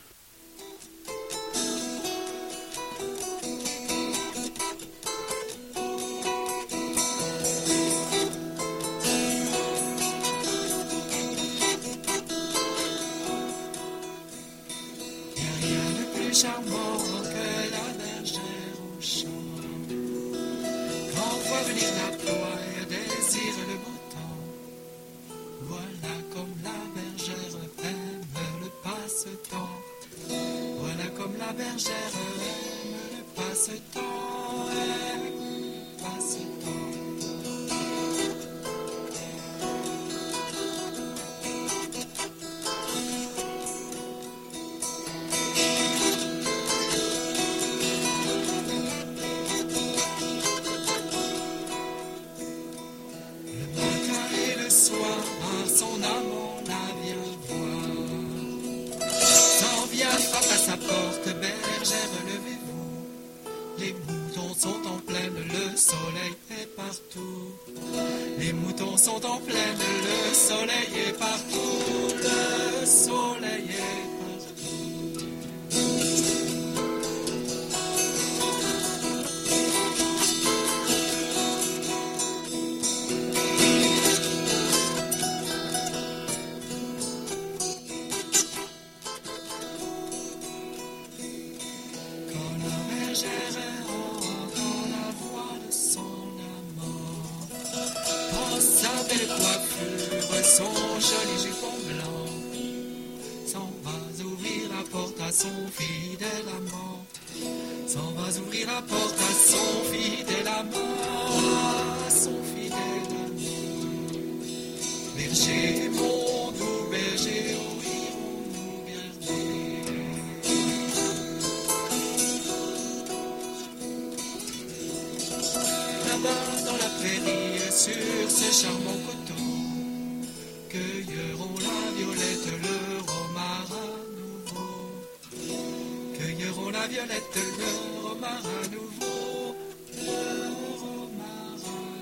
Charmant que la bergère au champ, quand voit venir la ploie et désire le beau temps. Voilà comme la bergère aime le passe-temps. Voilà comme la bergère aime le passe-temps. Aime le passe-temps. Son amant la vient voir. S'en vient, frappe à sa porte, bergère, levez-vous. Les moutons sont en plaine, le soleil est partout. Les moutons sont en plaine, le soleil est partout. Le soleil est partout. Son joli jupon blanc s'en va ouvrir la porte à son fidèle amant. S'en va ouvrir la porte à son fidèle amant. À son fidèle amant. Berger, mon doux berger, où irons-nous berger? Là-bas dans la prairie, sur ce charmant coteau, cueilleront la violette, le romarin nouveau. Cueilleront la violette, le romarin nouveau. Le romarin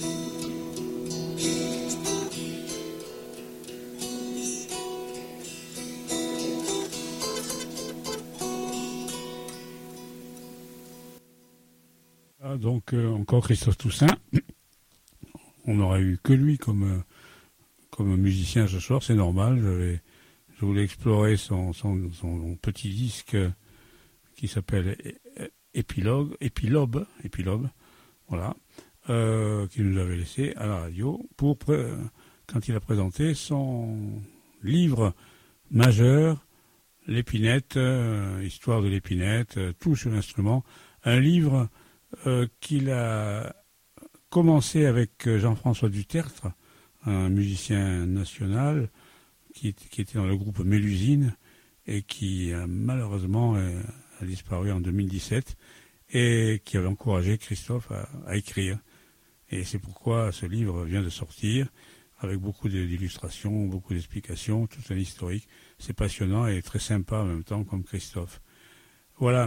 Ah, donc, encore Christophe Toussaint. On n'aurait eu que lui comme musicien ce soir, c'est normal. Je voulais explorer son petit disque qui s'appelle Épilogue, voilà, qu'il nous avait laissé à la radio quand il a présenté son livre majeur, l'épinette, histoire de l'épinette, tout sur l'instrument, un livre qu'il a commencé avec Jean-François Dutertre, un musicien national qui était dans le groupe Mélusine et qui malheureusement a disparu en 2017 et qui avait encouragé Christophe à écrire. Et c'est pourquoi ce livre vient de sortir avec beaucoup d'illustrations, beaucoup d'explications, tout un historique. C'est passionnant et très sympa en même temps comme Christophe. Voilà.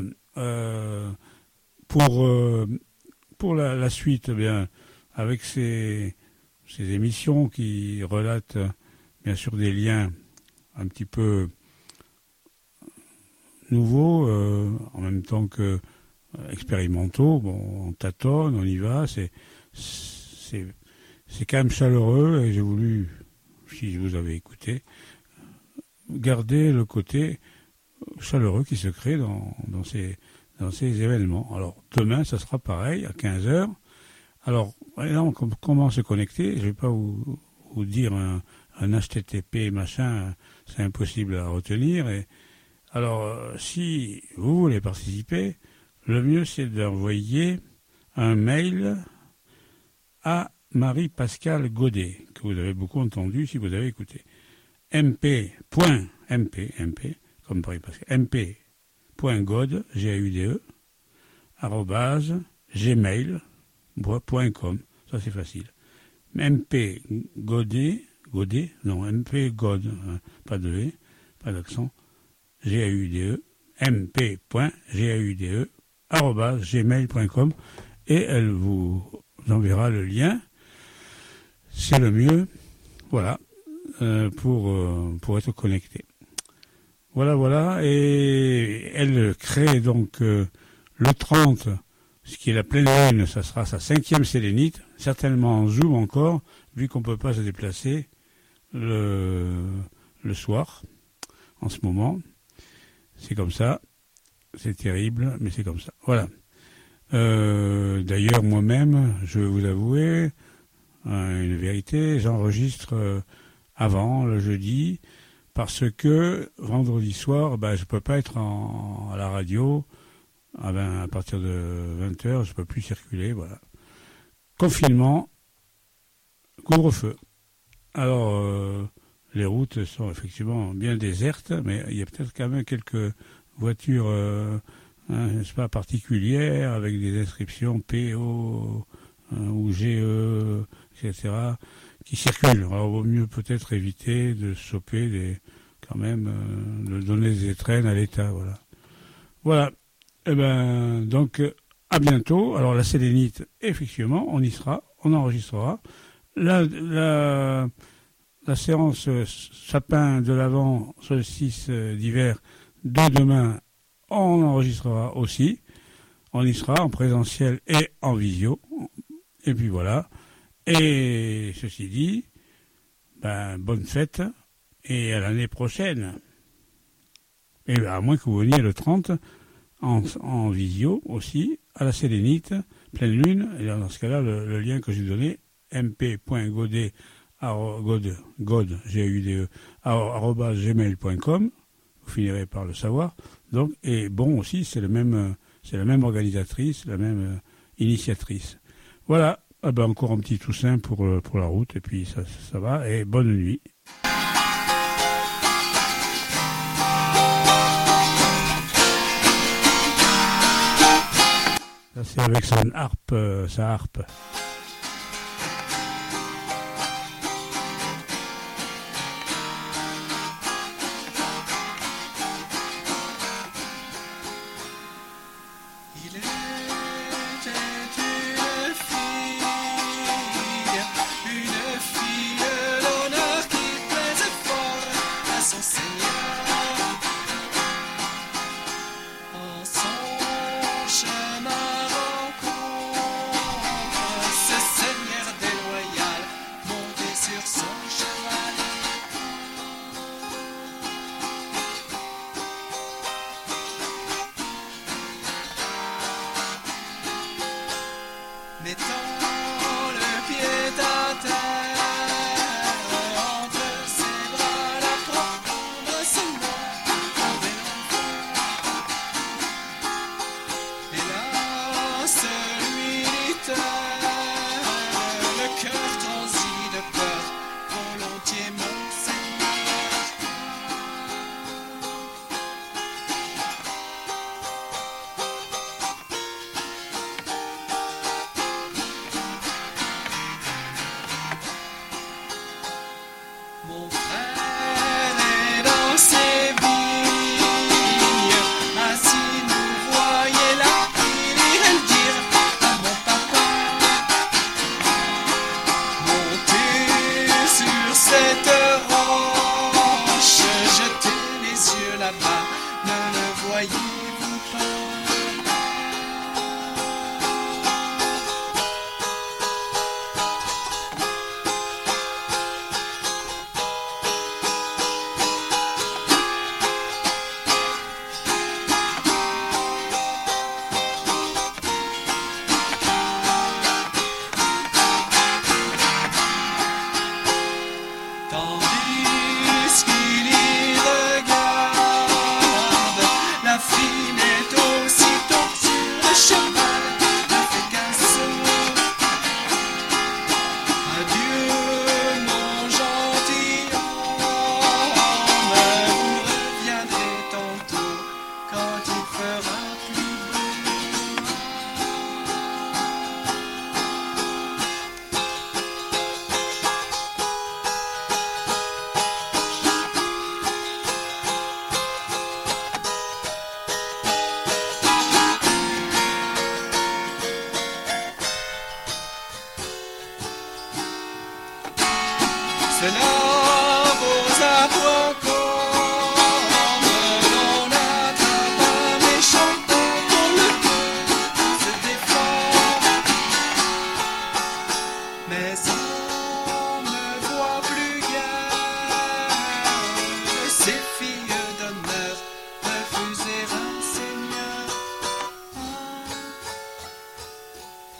Pour la suite, eh bien, avec ces émissions qui relatent bien sûr des liens un petit peu nouveaux, en même temps que expérimentaux. Bon, on tâtonne, on y va, c'est quand même chaleureux et j'ai voulu, si vous avez écouté, garder le côté chaleureux qui se crée dans ces événements. Alors demain, ça sera pareil, à 15h. Alors, là, comment se connecter? Je ne vais pas vous dire un HTTP machin, c'est impossible à retenir. Alors, si vous voulez participer, le mieux c'est d'envoyer un mail à Marie-Pascale Godet, que vous avez beaucoup entendu si vous avez écouté. mp, comme Marie-Pascale, mp.gode, G-A-U-D-E, @gmail.com, ça c'est facile. mpgode, pas de V, pas d'accent, G-A-U-D-E, mp.gaude, @gmail.com, et elle vous enverra le lien. C'est le mieux. Voilà, pour être connecté. Voilà, et elle crée donc le 30, ce qui est la pleine lune, ça sera sa 5e sélénite, certainement en Zoom encore, vu qu'on ne peut pas se déplacer le soir, en ce moment. C'est comme ça, c'est terrible, mais c'est comme ça. Voilà. D'ailleurs, moi-même, je vais vous avouer une vérité, j'enregistre avant, le jeudi, parce que vendredi soir, je peux pas être à la radio, à partir de 20h, je peux plus circuler, voilà. Confinement, couvre-feu. Alors, les routes sont effectivement bien désertes, mais il y a peut-être quand même quelques voitures, n'est-ce pas, particulières, avec des inscriptions PO ou GE, etc., qui circulent. Alors, il vaut mieux peut-être éviter de choper de donner des étrennes à l'État, voilà. Voilà. Donc, à bientôt. Alors, la sélénite, effectivement, on y sera, on enregistrera. La séance sapin de l'Avent, solstice d'hiver de demain, on enregistrera aussi. On y sera en présentiel et en visio. Et puis voilà. Et ceci dit, bonne fête et à l'année prochaine. Et à moins que vous veniez le 30 en visio aussi, à la sélénite, pleine lune. Et dans ce cas-là, le lien que j'ai donné, mp.godet, gmail.com, vous finirez par le savoir. Donc, et bon aussi, c'est la même organisatrice, la même initiatrice. Voilà. Encore un petit Toussaint pour la route, et puis ça va, et bonne nuit. Ça c'est avec sa harpe. là-bas, ne le voyez-vous pas?